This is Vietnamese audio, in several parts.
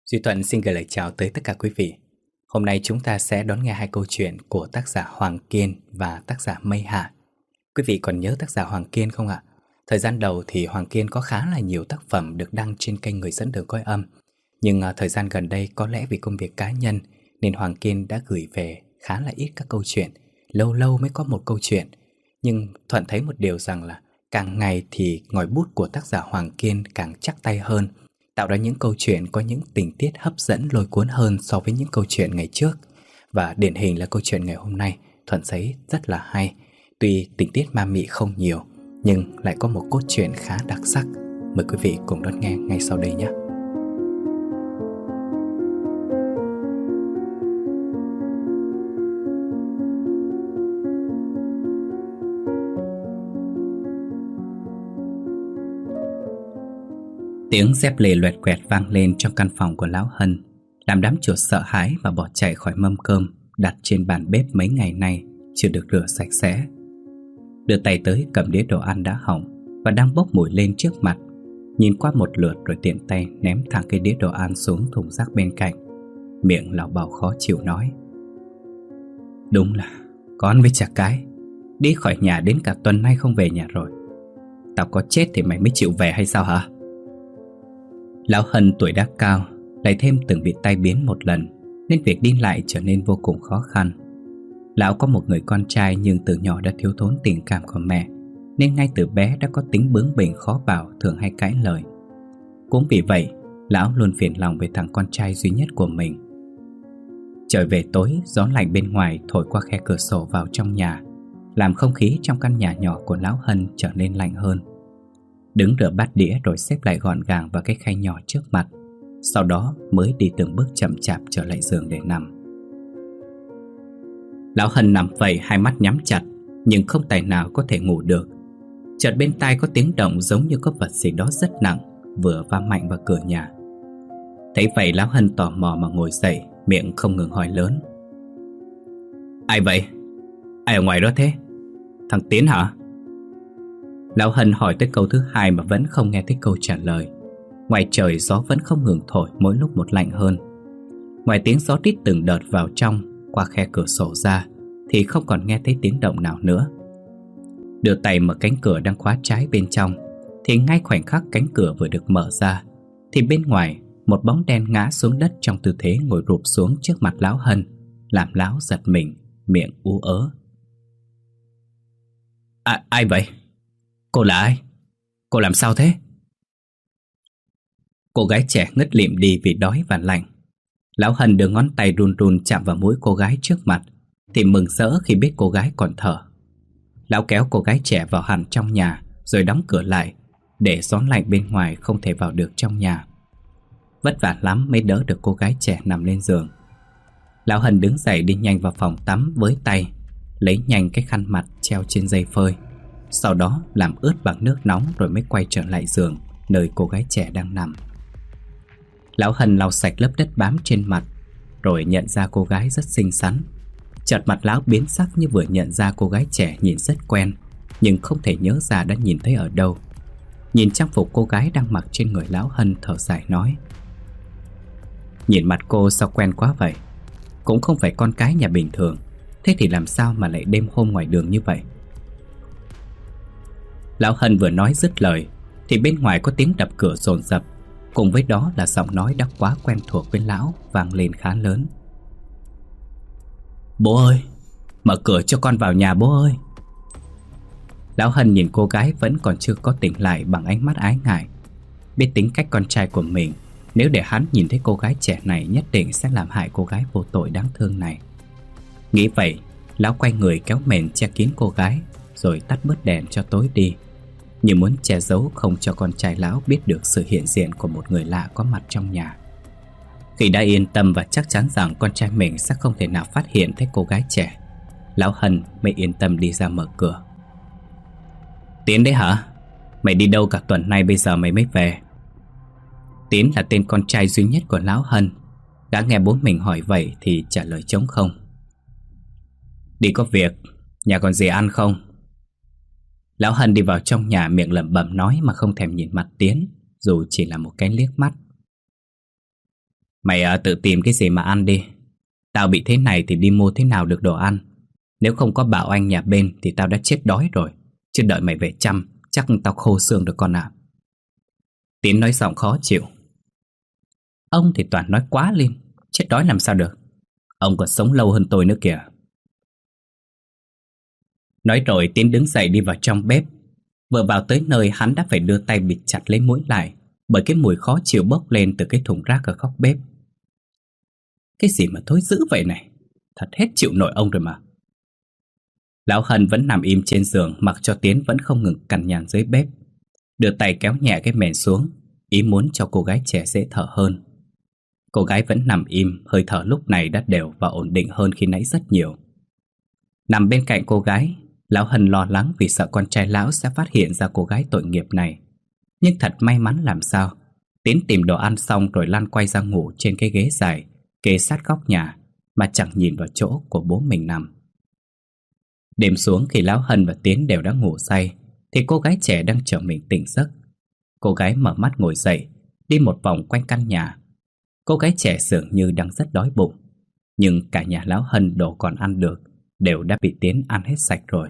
Duy Thuận xin gửi lời chào tới tất cả quý vị. Hôm nay chúng ta sẽ đón nghe hai câu chuyện của tác giả Hoàng Kiên và tác giả Mây Hạ. Quý vị còn nhớ tác giả Hoàng Kiên không ạ? Thời gian đầu thì Hoàng Kiên có khá là nhiều tác phẩm được đăng trên kênh Người Dẫn Đường Cõi Âm. Nhưng thời gian gần đây có lẽ vì công việc cá nhân nên Hoàng Kiên đã gửi về khá là ít các câu chuyện. Lâu lâu mới có một câu chuyện. Nhưng Thuận thấy một điều rằng là càng ngày thì ngòi bút của tác giả Hoàng Kiên càng chắc tay hơn, tạo ra những câu chuyện có những tình tiết hấp dẫn lôi cuốn hơn so với những câu chuyện ngày trước. Và điển hình là câu chuyện ngày hôm nay, Thuận thấy rất là hay. Tuy tình tiết ma mị không nhiều, nhưng lại có một cốt truyện khá đặc sắc. Mời quý vị cùng đón nghe ngay sau đây nhé. Tiếng dép lề loẹt quẹt vang lên trong căn phòng của Lão Hân, làm đám chuột sợ hãi và bỏ chạy khỏi mâm cơm đặt trên bàn bếp mấy ngày nay chưa được rửa sạch sẽ. Đưa tay tới cầm đĩa đồ ăn đã hỏng và đang bốc mùi lên trước mặt, nhìn qua một lượt rồi tiện tay ném thẳng cái đĩa đồ ăn xuống thùng rác bên cạnh, miệng lảo bảo khó chịu nói: "Đúng là con với chả cái, đi khỏi nhà đến cả tuần nay không về nhà rồi. Tao có chết thì mày mới chịu về hay sao hả?" Lão Hân tuổi đã cao, lại thêm từng bị tai biến một lần, nên việc đi lại trở nên vô cùng khó khăn. Lão có một người con trai nhưng từ nhỏ đã thiếu thốn tình cảm của mẹ, nên ngay từ bé đã có tính bướng bỉnh khó bảo, thường hay cãi lời. Cũng vì vậy, lão luôn phiền lòng về thằng con trai duy nhất của mình. Trời về tối, gió lạnh bên ngoài thổi qua khe cửa sổ vào trong nhà, làm không khí trong căn nhà nhỏ của Lão Hân trở nên lạnh hơn. Đứng rửa bát đĩa rồi xếp lại gọn gàng vào cái khay nhỏ trước mặt, sau đó mới đi từng bước chậm chạp trở lại giường để nằm. Lão Hân nằm vậy, hai mắt nhắm chặt nhưng không tài nào có thể ngủ được. Chợt bên tai có tiếng động giống như có vật gì đó rất nặng vừa va mạnh vào cửa nhà. Thấy vậy, Lão Hân tò mò mà ngồi dậy, miệng không ngừng hỏi lớn: "Ai vậy? Ai ở ngoài đó thế? Thằng Tiến hả?" Lão Hân hỏi tới câu thứ hai mà vẫn không nghe thấy câu trả lời. Ngoài trời gió vẫn không ngừng thổi, mỗi lúc một lạnh hơn. Ngoài tiếng gió rít từng đợt vào trong qua khe cửa sổ ra thì không còn nghe thấy tiếng động nào nữa. Đưa tay mở cánh cửa đang khóa trái bên trong, thì ngay khoảnh khắc cánh cửa vừa được mở ra thì bên ngoài một bóng đen ngã xuống đất trong tư thế ngồi rụp xuống trước mặt Lão Hân, làm lão giật mình, miệng ú ớ: Ai vậy? Cô là ai? Cô làm sao thế?" Cô gái trẻ ngất lịm đi vì đói và lạnh. Lão Hân đưa ngón tay run run chạm vào mũi cô gái trước mặt thì mừng rỡ khi biết cô gái còn thở. Lão kéo cô gái trẻ vào hẳn trong nhà rồi đóng cửa lại, để gió lạnh bên ngoài không thể vào được trong nhà. Vất vả lắm mới đỡ được cô gái trẻ nằm lên giường. Lão Hân đứng dậy đi nhanh vào phòng tắm với tay, lấy nhanh cái khăn mặt treo trên dây phơi, sau đó làm ướt bằng nước nóng rồi mới quay trở lại giường nơi cô gái trẻ đang nằm. Lão Hân lau sạch lớp đất bám trên mặt, rồi nhận ra cô gái rất xinh xắn. Chợt mặt lão biến sắc như vừa nhận ra cô gái trẻ nhìn rất quen, nhưng không thể nhớ ra đã nhìn thấy ở đâu. Nhìn trang phục cô gái đang mặc trên người Lão Hân, thở dài nói: "Nhìn mặt cô sao quen quá vậy? Cũng không phải con cái nhà bình thường, thế thì làm sao mà lại đêm hôm ngoài đường như vậy?" Lão Hân vừa nói dứt lời thì bên ngoài có tiếng đập cửa dồn dập, cùng với đó là giọng nói đã quá quen thuộc với lão vang lên khá lớn: "Bố ơi, mở cửa cho con vào nhà bố ơi." Lão Hân nhìn cô gái vẫn còn chưa có tỉnh lại bằng ánh mắt ái ngại. Biết tính cách con trai của mình, nếu để hắn nhìn thấy cô gái trẻ này nhất định sẽ làm hại cô gái vô tội đáng thương này. Nghĩ vậy, lão quay người kéo mền che kín cô gái, rồi tắt bớt đèn cho tối đi, như muốn che giấu không cho con trai lão biết được sự hiện diện của một người lạ có mặt trong nhà. Khi đã yên tâm và chắc chắn rằng con trai mình sẽ không thể nào phát hiện thấy cô gái trẻ, Lão Hân mới yên tâm đi ra mở cửa. "Tiến đấy hả? Mày đi đâu cả tuần nay bây giờ mày mới về?" Tiến là tên con trai duy nhất của Lão Hân. Gã nghe bố mình hỏi vậy thì trả lời trống không: "Đi có việc, nhà còn gì ăn không?" Lão Hân đi vào trong nhà, miệng lẩm bẩm nói mà không thèm nhìn mặt Tiến, dù chỉ là một cái liếc mắt. Mày tự tìm cái gì mà ăn đi. Tao bị thế này thì đi mua thế nào được đồ ăn. Nếu không có bảo anh nhà bên thì tao đã chết đói rồi. Chứ đợi mày về chăm, chắc tao khô xương được con ạ. Tiến nói giọng khó chịu. Ông thì toàn nói quá lên. Chết đói làm sao được. Ông còn sống lâu hơn tôi nữa kìa. Nói rồi Tiến đứng dậy đi vào trong bếp. Vừa vào tới nơi hắn đã phải đưa tay bịt chặt lấy mũi lại, bởi cái mùi khó chịu bốc lên từ cái thùng rác ở góc bếp. Cái gì mà thối dữ vậy này. Thật hết chịu nổi ông rồi mà. Lão Hân vẫn nằm im trên giường, mặc cho Tiến vẫn không ngừng cằn nhằn dưới bếp. Đưa tay kéo nhẹ cái mền xuống, ý muốn cho cô gái trẻ dễ thở hơn. Cô gái vẫn nằm im, hơi thở lúc này đã đều và ổn định hơn khi nãy rất nhiều. Nằm bên cạnh cô gái, Lão Hân lo lắng vì sợ con trai lão sẽ phát hiện ra cô gái tội nghiệp này. Nhưng thật may mắn làm sao, Tiến tìm đồ ăn xong rồi lăn quay ra ngủ trên cái ghế dài kề sát góc nhà, mà chẳng nhìn vào chỗ của bố mình nằm. Đêm xuống khi Lão Hân và Tiến đều đã ngủ say, thì cô gái trẻ đang chờ mình tỉnh giấc. Cô gái mở mắt ngồi dậy, đi một vòng quanh căn nhà. Cô gái trẻ dường như đang rất đói bụng, nhưng cả nhà Lão Hân đồ còn ăn được đều đã bị Tiến ăn hết sạch rồi.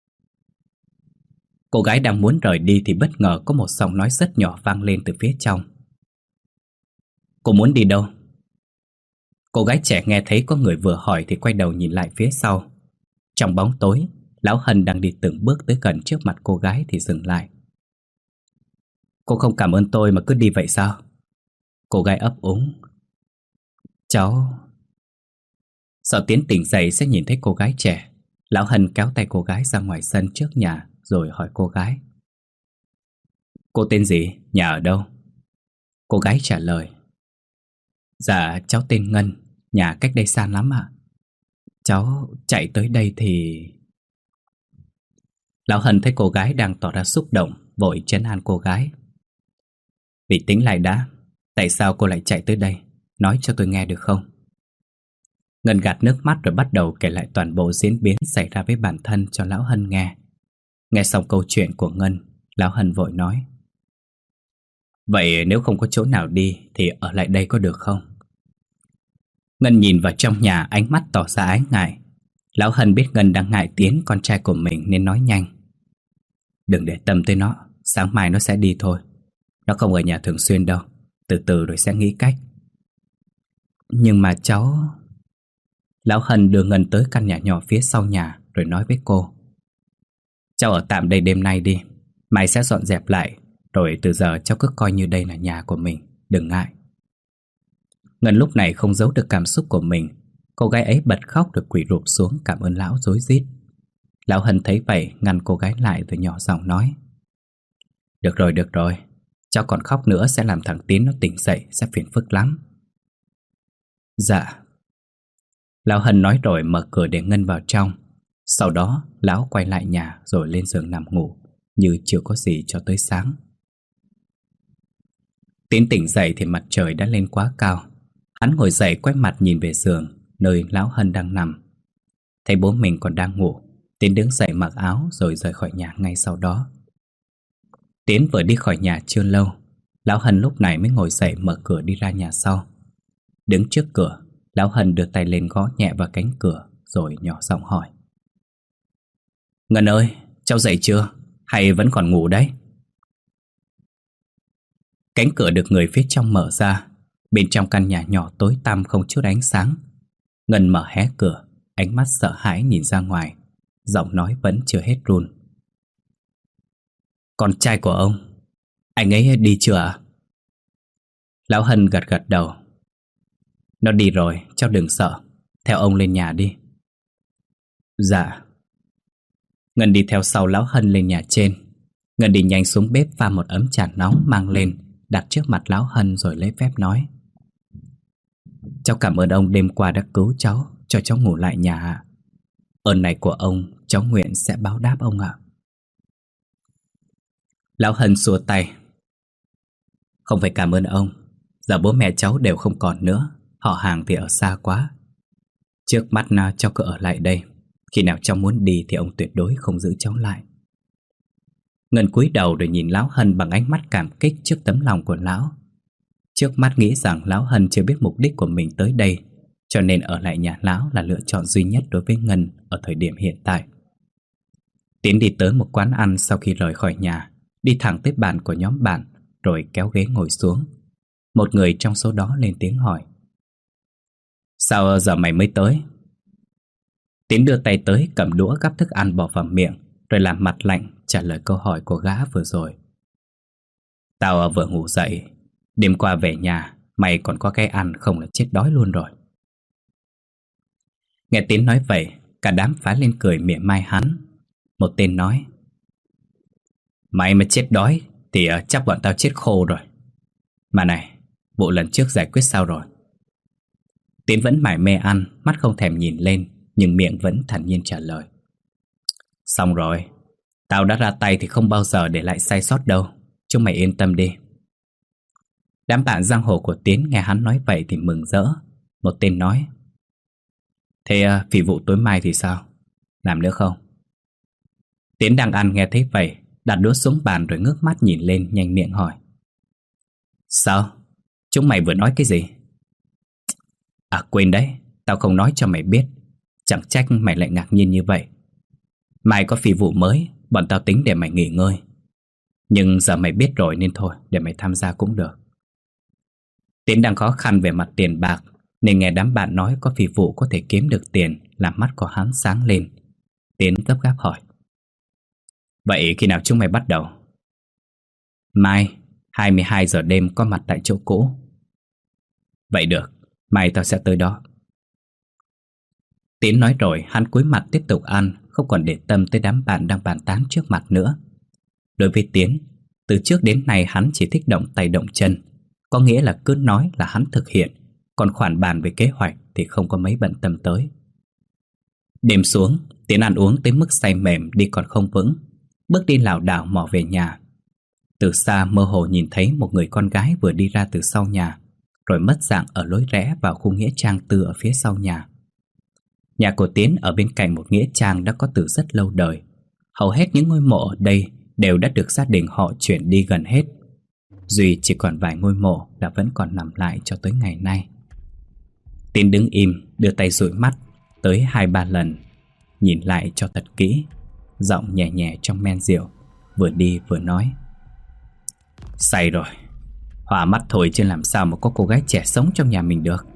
Cô gái đang muốn rời đi thì bất ngờ có một giọng nói rất nhỏ vang lên từ phía trong. Cô muốn đi đâu? Cô gái trẻ nghe thấy có người vừa hỏi thì quay đầu nhìn lại phía sau. Trong bóng tối, Lão Hân đang đi từng bước tới gần trước mặt cô gái thì dừng lại. Cô không cảm ơn tôi mà cứ đi vậy sao? Cô gái ấp úng. Cháu... Sợ Tiến tỉnh dậy sẽ nhìn thấy cô gái trẻ, Lão Hân kéo tay cô gái ra ngoài sân trước nhà rồi hỏi cô gái. Cô tên gì? Nhà ở đâu? Cô gái trả lời. Dạ cháu tên Ngân, nhà cách đây xa lắm ạ. Cháu chạy tới đây thì... Lão Hân thấy cô gái đang tỏ ra xúc động, vội trấn an cô gái. Bình tĩnh lại đã, tại sao cô lại chạy tới đây? Nói cho tôi nghe được không? Ngân gạt nước mắt rồi bắt đầu kể lại toàn bộ diễn biến xảy ra với bản thân cho Lão Hân nghe. Nghe xong câu chuyện của Ngân, Lão Hân vội nói. Vậy nếu không có chỗ nào đi thì ở lại đây có được không? Ngân nhìn vào trong nhà, ánh mắt tỏ ra ái ngại. Lão Hân biết Ngân đang ngại Tiến, con trai của mình, nên nói nhanh. Đừng để tâm tới nó, sáng mai nó sẽ đi thôi. Nó không ở nhà thường xuyên đâu, từ từ rồi sẽ nghĩ cách. Nhưng mà cháu... Lão Hân đưa Ngân tới căn nhà nhỏ phía sau nhà rồi nói với cô. Cháu ở tạm đây đêm nay đi, mai sẽ dọn dẹp lại, rồi từ giờ cháu cứ coi như đây là nhà của mình, đừng ngại. Ngân lúc này không giấu được cảm xúc của mình. Cô gái ấy bật khóc rồi quỳ rụp xuống cảm ơn lão rối rít. Lão Hân thấy vậy ngăn cô gái lại rồi nhỏ giọng nói. Được rồi, cháu còn khóc nữa sẽ làm thằng Tiến nó tỉnh dậy, sẽ phiền phức lắm. Dạ. Lão Hân nói rồi mở cửa để Ngân vào trong. Sau đó lão quay lại nhà rồi lên giường nằm ngủ như chưa có gì cho tới sáng. Tiến tỉnh dậy thì mặt trời đã lên quá cao. Hắn ngồi dậy quay mặt nhìn về giường nơi Lão Hân đang nằm. Thấy bố mình còn đang ngủ, Tiến đứng dậy mặc áo rồi rời khỏi nhà ngay sau đó. Tiến vừa đi khỏi nhà chưa lâu, Lão Hân lúc này mới ngồi dậy mở cửa đi ra nhà sau. Đứng trước cửa, Lão Hân đưa tay lên gõ nhẹ vào cánh cửa rồi nhỏ giọng hỏi. Ngân ơi, cháu dậy chưa? Hay vẫn còn ngủ đấy? Cánh cửa được người phía trong mở ra. Bên trong căn nhà nhỏ tối tăm không chút ánh sáng. Ngân mở hé cửa, ánh mắt sợ hãi nhìn ra ngoài, giọng nói vẫn chưa hết run. Con trai của ông, anh ấy đi chưa ạ? Lão Hân gật gật đầu. Nó đi rồi, cháu đừng sợ. Theo ông lên nhà đi. Dạ. Ngân đi theo sau Lão Hân lên nhà trên. Ngân đi nhanh xuống bếp pha một ấm trà nóng mang lên, đặt trước mặt Lão Hân rồi lấy phép nói. Cháu cảm ơn ông đêm qua đã cứu cháu, cho cháu ngủ lại nhà ạ. Ơn này của ông, cháu nguyện sẽ báo đáp ông ạ. Lão Hân xua tay. Không phải cảm ơn ông. Giờ bố mẹ cháu đều không còn nữa, họ hàng thì ở xa quá. Trước mắt cháu cứ ở lại đây. Khi nào cháu muốn đi thì ông tuyệt đối không giữ cháu lại. Ngân cúi đầu rồi nhìn Lão Hân bằng ánh mắt cảm kích trước tấm lòng của lão. Trước mắt nghĩ rằng Lão Hân chưa biết mục đích của mình tới đây, cho nên ở lại nhà Lão là lựa chọn duy nhất đối với Ngân ở thời điểm hiện tại. Tiến đi tới một quán ăn sau khi rời khỏi nhà, đi thẳng tới bàn của nhóm bạn, rồi kéo ghế ngồi xuống. Một người trong số đó lên tiếng hỏi: "Sao giờ mày mới tới?" Tiến đưa tay tới cầm đũa gắp thức ăn bỏ vào miệng, rồi làm mặt lạnh trả lời câu hỏi của gã vừa rồi. "Tao vừa ngủ dậy, đêm qua về nhà mày còn có cái ăn không là chết đói luôn rồi." Nghe Tiến nói vậy, cả đám phá lên cười mỉa mai hắn. Một tên nói: "Mày mà chết đói thì chắc bọn tao chết khô rồi. Mà này, vụ lần trước giải quyết sao rồi?" Tiến vẫn mải mê ăn, mắt không thèm nhìn lên, nhưng miệng vẫn thản nhiên trả lời: "Xong rồi, tao đã ra tay thì không bao giờ để lại sai sót đâu. Chúng mày yên tâm đi." Đám bạn giang hồ của Tiến nghe hắn nói vậy thì mừng rỡ. Một tên nói: "Thế vì vụ tối mai thì sao? Làm nữa không?" Tiến đang ăn nghe thấy vậy, đặt đũa xuống bàn rồi ngước mắt nhìn lên, nhanh miệng hỏi: "Sao? Chúng mày vừa nói cái gì?" "À quên đấy, tao không nói cho mày biết. Chẳng trách mày lại ngạc nhiên như vậy. Mai có phi vụ mới, bọn tao tính để mày nghỉ ngơi. Nhưng giờ mày biết rồi nên thôi, để mày tham gia cũng được." Tiến đang khó khăn về mặt tiền bạc, nên nghe đám bạn nói có phi vụ có thể kiếm được tiền, làm mắt của hắn sáng lên. Tiến gấp gáp hỏi: "Vậy khi nào chúng mày bắt đầu?" "Mai, 22 giờ đêm có mặt tại chỗ cũ." "Vậy được, mai tao sẽ tới đó." Tiến nói rồi hắn cúi mặt tiếp tục ăn, không còn để tâm tới đám bạn đang bàn tán trước mặt nữa. Đối với Tiến, từ trước đến nay hắn chỉ thích động tay động chân, có nghĩa là cứ nói là hắn thực hiện, còn khoản bàn về kế hoạch thì không có mấy bận tâm tới. Đêm xuống, Tiến ăn uống tới mức say mềm đi còn không vững, bước đi lảo đảo mò về nhà. Từ xa mơ hồ nhìn thấy một người con gái vừa đi ra từ sau nhà, rồi mất dạng ở lối rẽ vào khu nghĩa trang tư ở phía sau nhà. Nhà của Tiến ở bên cạnh một nghĩa trang đã có từ rất lâu đời. Hầu hết những ngôi mộ ở đây đều đã được gia đình họ chuyển đi gần hết. Duy chỉ còn vài ngôi mộ là vẫn còn nằm lại cho tới ngày nay. Tiến đứng im, đưa tay dụi mắt tới 2-3 lần, nhìn lại cho thật kỹ, giọng nhẹ nhẹ trong men rượu, vừa đi vừa nói: "Say rồi, hòa mắt thôi chứ làm sao mà có cô gái trẻ sống trong nhà mình được."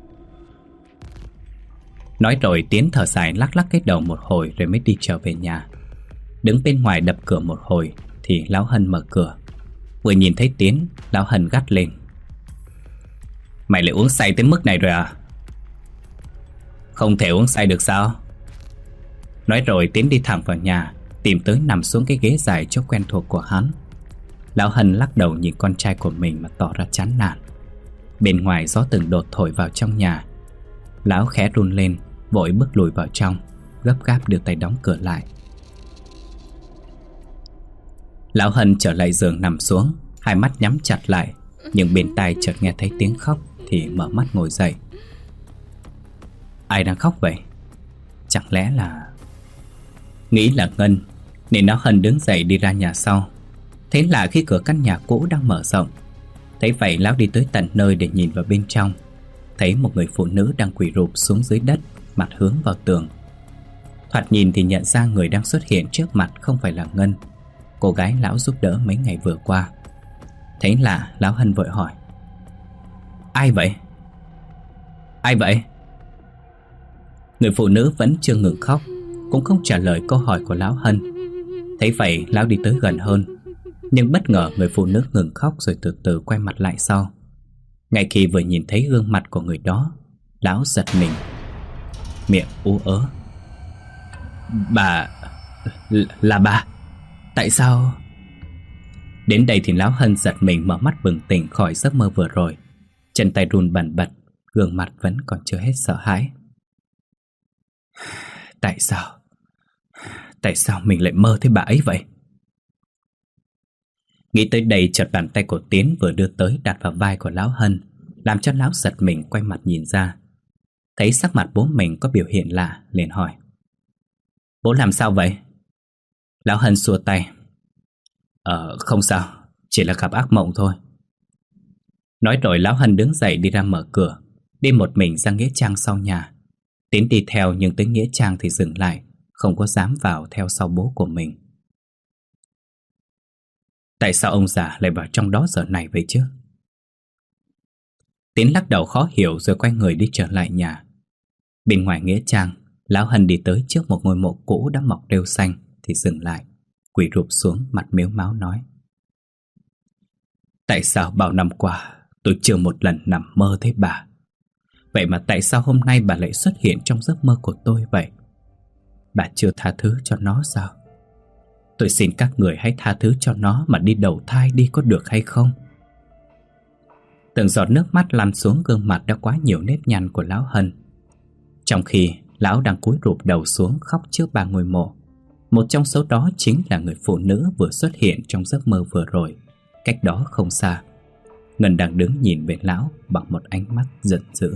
Nói rồi Tiến thở dài lắc lắc cái đầu một hồi rồi mới đi trở về nhà. Đứng bên ngoài đập cửa một hồi thì Lão Hân mở cửa. Vừa nhìn thấy Tiến, Lão Hân gắt lên: "Mày lại uống say tới mức này rồi à?" "Không thể uống say được sao?" Nói rồi Tiến đi thẳng vào nhà, tìm tới nằm xuống cái ghế dài chỗ quen thuộc của hắn. Lão Hân lắc đầu nhìn con trai của mình mà tỏ ra chán nản. Bên ngoài gió từng đột thổi vào trong nhà. Lão khẽ run lên, vội bước lùi vào trong, gấp gáp đưa tay đóng cửa lại. Lão Hân trở lại giường nằm xuống, hai mắt nhắm chặt lại, nhưng bên tai chợt nghe thấy tiếng khóc thì mở mắt ngồi dậy. Ai đang khóc vậy? Chẳng lẽ là... Nghĩ là Ngân, nên Lão Hân đứng dậy đi ra nhà sau. Thế là khi cửa căn nhà cũ đang mở rộng. Thấy vậy Lão đi tới tận nơi để nhìn vào bên trong. Thấy một người phụ nữ đang quỳ rụp xuống dưới đất, mặt hướng vào tường. Thoạt nhìn thì nhận ra người đang xuất hiện trước mặt không phải là Ngân, cô gái Lão giúp đỡ mấy ngày vừa qua. Thấy lạ, Lão Hân vội hỏi: Ai vậy? Ai vậy? Người phụ nữ vẫn chưa ngừng khóc, cũng không trả lời câu hỏi của Lão Hân. Thấy vậy Lão đi tới gần hơn, nhưng bất ngờ người phụ nữ ngừng khóc rồi từ từ quay mặt lại sau. Ngay khi vừa nhìn thấy gương mặt của người đó, Lão giật mình, miệng ú ớ: Bà... là bà? Tại sao... Đến đây thì Lão Hân giật mình mở mắt bừng tỉnh khỏi giấc mơ vừa rồi. Chân tay run bần bật, gương mặt vẫn còn chưa hết sợ hãi. Tại sao? Tại sao mình lại mơ thấy bà ấy vậy? Nghĩ tới đây chợt bàn tay của Tiến vừa đưa tới đặt vào vai của Lão Hân, làm cho Lão giật mình quay mặt nhìn ra. Thấy sắc mặt bố mình có biểu hiện lạ, liền hỏi: Bố làm sao vậy? Lão Hân xua tay: Không sao, chỉ là gặp ác mộng thôi. Nói rồi Lão Hân đứng dậy đi ra mở cửa, đi một mình ra nghĩa trang sau nhà. Tiến đi theo nhưng tới nghĩa trang thì dừng lại, không có dám vào theo sau bố của mình. Tại sao ông già lại vào trong đó giờ này vậy chứ? Tiến lắc đầu khó hiểu rồi quay người đi trở lại nhà. Bên ngoài nghĩa trang, Lão Hân đi tới trước một ngôi mộ cũ đã mọc rêu xanh thì dừng lại, quỳ rụp xuống mặt mếu máo nói: Tại sao bao năm qua tôi chưa một lần nằm mơ thấy bà? Vậy mà tại sao hôm nay bà lại xuất hiện trong giấc mơ của tôi vậy? Bà chưa tha thứ cho nó sao? Tôi xin các người hãy tha thứ cho nó mà đi đầu thai đi có được hay không? Từng giọt nước mắt lăn xuống gương mặt đã quá nhiều nếp nhăn của Lão Hân. Trong khi Lão đang cúi rụp đầu xuống khóc trước ba ngôi mộ, một trong số đó chính là người phụ nữ vừa xuất hiện trong giấc mơ vừa rồi, cách đó không xa. Ngân đang đứng nhìn về Lão bằng một ánh mắt giận dữ.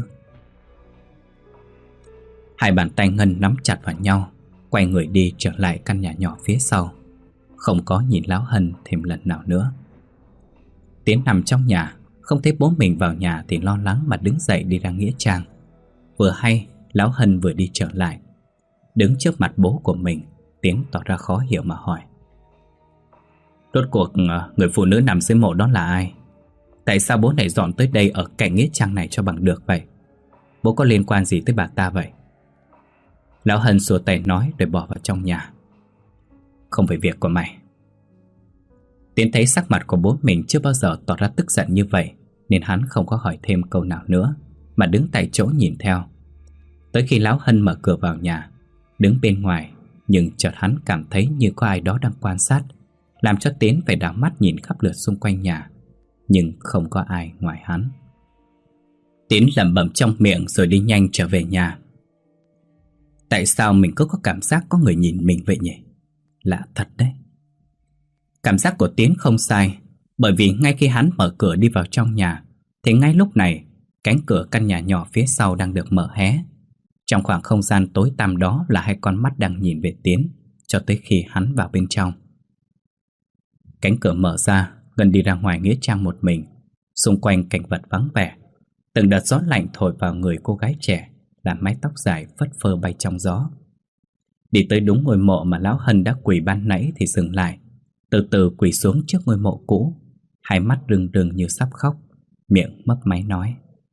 Hai bàn tay Ngân nắm chặt vào nhau, quay người đi trở lại căn nhà nhỏ phía sau, không có nhìn Lão Hân thêm lần nào nữa. Tiến nằm trong nhà, không thấy bố mình vào nhà thì lo lắng mà đứng dậy đi ra nghĩa trang. Vừa hay Lão Hân vừa đi trở lại. Đứng trước mặt bố của mình, Tiến tỏ ra khó hiểu mà hỏi: Rốt cuộc người phụ nữ nằm dưới mộ đó là ai? Tại sao bố lại dọn tới đây ở cạnh nghĩa trang này cho bằng được vậy? Bố có liên quan gì tới bà ta vậy? Lão Hân xua tay nói rồi bỏ vào trong nhà: Không phải việc của mày. Tiến thấy sắc mặt của bố mình chưa bao giờ tỏ ra tức giận như vậy, nên hắn không có hỏi thêm câu nào nữa, mà đứng tại chỗ nhìn theo. Tới khi Lão Hân mở cửa vào nhà, đứng bên ngoài, nhưng chợt hắn cảm thấy như có ai đó đang quan sát, làm cho Tiến phải đảo mắt nhìn khắp lượt xung quanh nhà, nhưng không có ai ngoài hắn. Tiến lẩm bẩm trong miệng rồi đi nhanh trở về nhà. Tại sao mình cứ có cảm giác có người nhìn mình vậy nhỉ? Lạ thật đấy. Cảm giác của Tiến không sai, bởi vì ngay khi hắn mở cửa đi vào trong nhà thì ngay lúc này cánh cửa căn nhà nhỏ phía sau đang được mở hé. Trong khoảng không gian tối tăm đó là hai con mắt đang nhìn về Tiến cho tới khi hắn vào bên trong. Cánh cửa mở ra, Ngân đi ra ngoài nghĩa trang một mình. Xung quanh cảnh vật vắng vẻ, từng đợt gió lạnh thổi vào người cô gái trẻ, làm mái tóc dài phất phơ bay trong gió. Đi tới đúng ngôi mộ mà Lão Hân đã quỳ ban nãy thì dừng lại, từ từ quỳ xuống trước ngôi mộ cũ, hai mắt rưng rưng như sắp khóc, miệng mấp máy nói: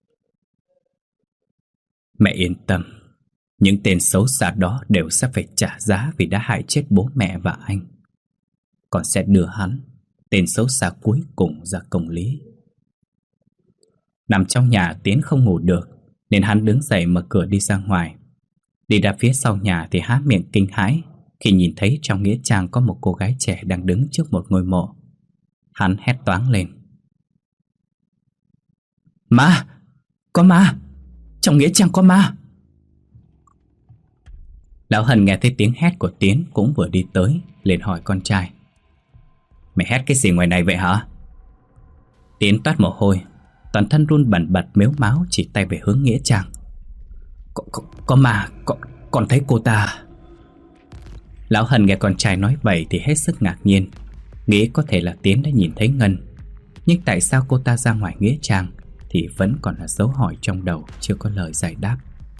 Mẹ yên tâm, những tên xấu xa đó đều sẽ phải trả giá vì đã hại chết bố mẹ và anh. Con sẽ đưa hắn, tên xấu xa cuối cùng, ra công lý. Nằm trong nhà Tiến không ngủ được, nên hắn đứng dậy mở cửa đi ra ngoài. Đi ra phía sau nhà thì há miệng kinh hãi khi nhìn thấy trong nghĩa trang có một cô gái trẻ đang đứng trước một ngôi mộ. Hắn hét toáng lên: Ma! Có ma! Trong nghĩa trang có ma! Lão Hân nghe thấy tiếng hét của Tiến cũng vừa đi tới, liền hỏi con trai: Mày hét cái gì ngoài này vậy hả? Tiến toát mồ hôi, toàn thân run bần bật mếu máo chỉ tay về hướng nghĩa trang. Có ma, con thấy cô ta. Lão Hân nghe con trai nói vậy thì hết sức ngạc nhiên, nghĩ có thể là Tiến đã nhìn thấy Ngân. Nhưng tại sao cô ta ra ngoài nghĩa trang thì vẫn còn là dấu hỏi trong đầu, chưa có lời giải đáp.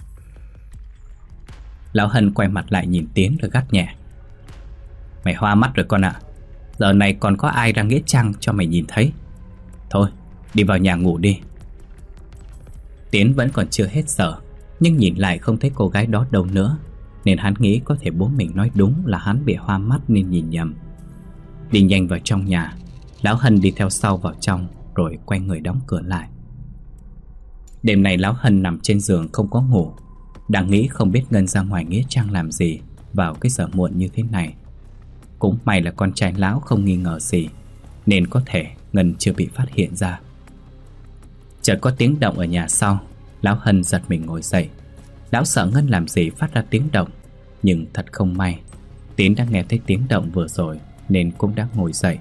Lão Hân quay mặt lại nhìn Tiến rồi gắt nhẹ: Mày hoa mắt rồi con ạ. Giờ này còn có ai ra nghĩa trang cho mày nhìn thấy? Thôi, đi vào nhà ngủ đi. Tiến vẫn còn chưa hết sợ, nhưng nhìn lại không thấy cô gái đó đâu nữa, nên hắn nghĩ có thể bố mình nói đúng là hắn bị hoa mắt nên nhìn nhầm. Đi nhanh vào trong nhà, Lão Hân đi theo sau vào trong rồi quay người đóng cửa lại. Đêm này Lão Hân nằm trên giường không có ngủ, đang nghĩ không biết Ngân ra ngoài nghĩa trang làm gì vào cái giờ muộn như thế này. Cũng may là con trai Lão không nghi ngờ gì, nên có thể Ngân chưa bị phát hiện ra. Chợt có tiếng động ở nhà sau. Lão Hân giật mình ngồi dậy. Lão sợ Ngân làm gì phát ra tiếng động, nhưng thật không may, Tiến đã nghe thấy tiếng động vừa rồi nên cũng đã ngồi dậy.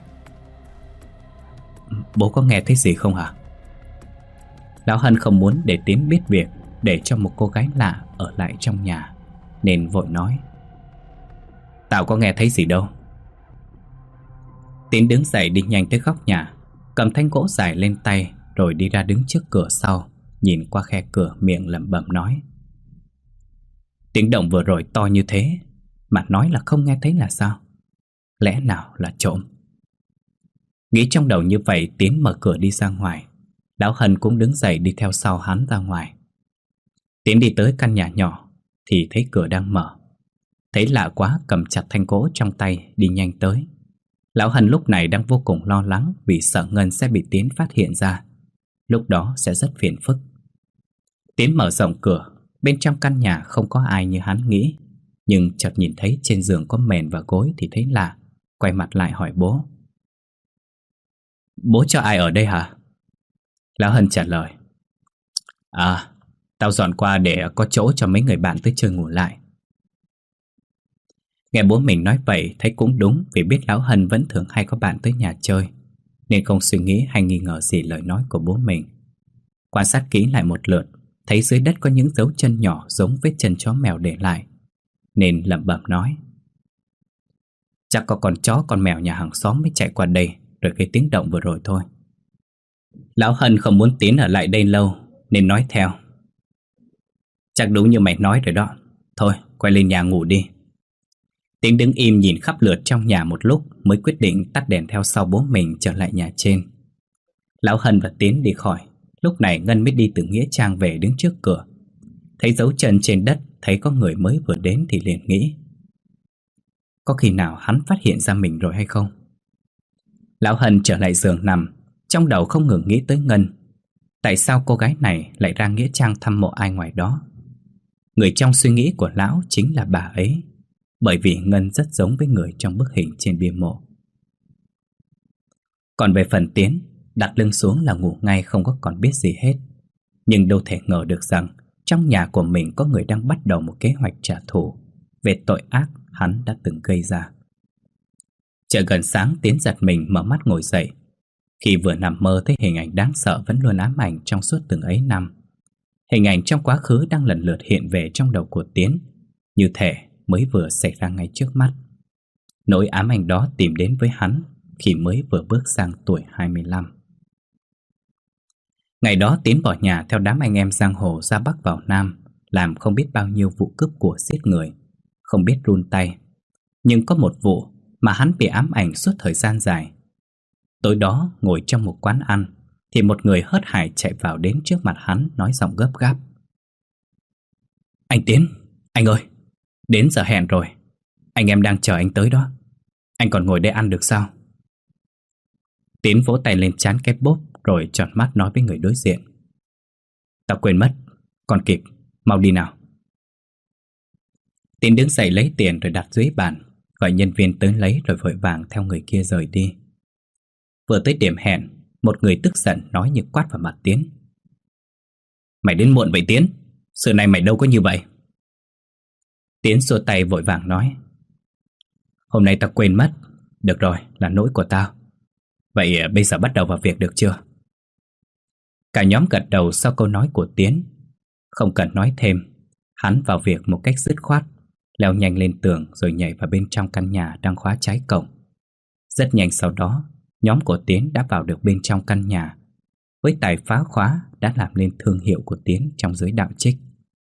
Bố có nghe thấy gì không hả? Lão Hân không muốn để Tiến biết việc để cho một cô gái lạ ở lại trong nhà, nên vội nói: Tao có nghe thấy gì đâu. Tiến đứng dậy đi nhanh tới góc nhà, cầm thanh gỗ dài lên tay rồi đi ra đứng trước cửa sau, nhìn qua khe cửa miệng lẩm bẩm nói: tiếng động vừa rồi to như thế mà nói là không nghe thấy là sao? Lẽ nào là trộm? Nghĩ trong đầu như vậy, Tiến mở cửa đi ra ngoài. Lão Hân cũng đứng dậy đi theo sau hắn ra ngoài. Tiến đi tới căn nhà nhỏ thì thấy cửa đang mở. Thấy lạ quá, cầm chặt thanh gỗ trong tay đi nhanh tới. Lão Hân lúc này đang vô cùng lo lắng vì sợ Ngân sẽ bị Tiến phát hiện ra. Lúc đó sẽ rất phiền phức. Tiến mở rộng cửa. Bên trong căn nhà không có ai như hắn nghĩ. Nhưng chợt nhìn thấy trên giường có mền và gối thì thấy lạ. Quay mặt lại hỏi bố: bố cho ai ở đây hả? Lão Hân trả lời: tao dọn qua để có chỗ cho mấy người bạn tới chơi ngủ lại. Nghe bố mình nói vậy thấy cũng đúng, vì biết Lão Hân vẫn thường hay có bạn tới nhà chơi, nên không suy nghĩ hay nghi ngờ gì lời nói của bố mình. Quan sát kỹ lại một lượt, thấy dưới đất có những dấu chân nhỏ giống vết chân chó mèo để lại, nên lẩm bẩm nói: chắc có con chó con mèo nhà hàng xóm mới chạy qua đây rồi gây tiếng động vừa rồi thôi. Lão Hân không muốn Tiến ở lại đây lâu nên nói theo: chắc đúng như mày nói rồi đó. Thôi quay lên nhà ngủ đi. Tiến đứng im nhìn khắp lượt trong nhà một lúc mới quyết định tắt đèn theo sau bố mình trở lại nhà trên. Lão Hân và Tiến đi khỏi. Lúc này Ngân mới đi từ nghĩa trang về đứng trước cửa. Thấy dấu chân trên đất, thấy có người mới vừa đến thì liền nghĩ: có khi nào hắn phát hiện ra mình rồi hay không? Lão Hân trở lại giường nằm, trong đầu không ngừng nghĩ tới Ngân. Tại sao cô gái này lại ra nghĩa trang thăm mộ ai ngoài đó? Người trong suy nghĩ của lão chính là bà ấy, bởi vì Ngân rất giống với người trong bức hình trên bia mộ. Còn về phần Tiến, đặt lưng xuống là ngủ ngay, không có còn biết gì hết. Nhưng đâu thể ngờ được rằng trong nhà của mình có người đang bắt đầu một kế hoạch trả thù về tội ác hắn đã từng gây ra. Trời gần sáng, Tiến giật mình mở mắt ngồi dậy. Khi vừa nằm mơ thấy hình ảnh đáng sợ vẫn luôn ám ảnh trong suốt từng ấy năm. Hình ảnh trong quá khứ đang lần lượt hiện về trong đầu của Tiến, như thể mới vừa xảy ra ngay trước mắt. Nỗi ám ảnh đó tìm đến với hắn khi mới vừa bước sang tuổi 25. Ngày đó Tiến bỏ nhà theo đám anh em giang hồ ra Bắc vào Nam, làm không biết bao nhiêu vụ cướp của giết người, không biết run tay. Nhưng có một vụ mà hắn bị ám ảnh suốt thời gian dài. Tối đó ngồi trong một quán ăn thì một người hớt hải chạy vào đến trước mặt hắn, nói giọng gấp gáp: anh Tiến, anh ơi, đến giờ hẹn rồi, anh em đang chờ anh tới đó. Anh còn ngồi đây ăn được sao? Tiến vỗ tay lên trán cái bốp rồi tròn mắt nói với người đối diện: tao quên mất, còn kịp, mau đi nào. Tiến đứng dậy lấy tiền rồi đặt dưới bàn, gọi nhân viên tới lấy rồi vội vàng theo người kia rời đi. Vừa tới điểm hẹn, một người tức giận nói như quát vào mặt Tiến: mày đến muộn vậy Tiến, xưa nay mày đâu có như vậy. Tiến xua tay vội vàng nói: hôm nay tao quên mất. Được rồi, là lỗi của tao. Vậy bây giờ bắt đầu vào việc được chưa? Cả nhóm gật đầu sau câu nói của Tiến. Không cần nói thêm, hắn vào việc một cách dứt khoát, leo nhanh lên tường rồi nhảy vào bên trong căn nhà đang khóa trái cổng. Rất nhanh sau đó, nhóm của Tiến đã vào được bên trong căn nhà. Với tài phá khóa đã làm nên thương hiệu của Tiến trong giới đạo trích.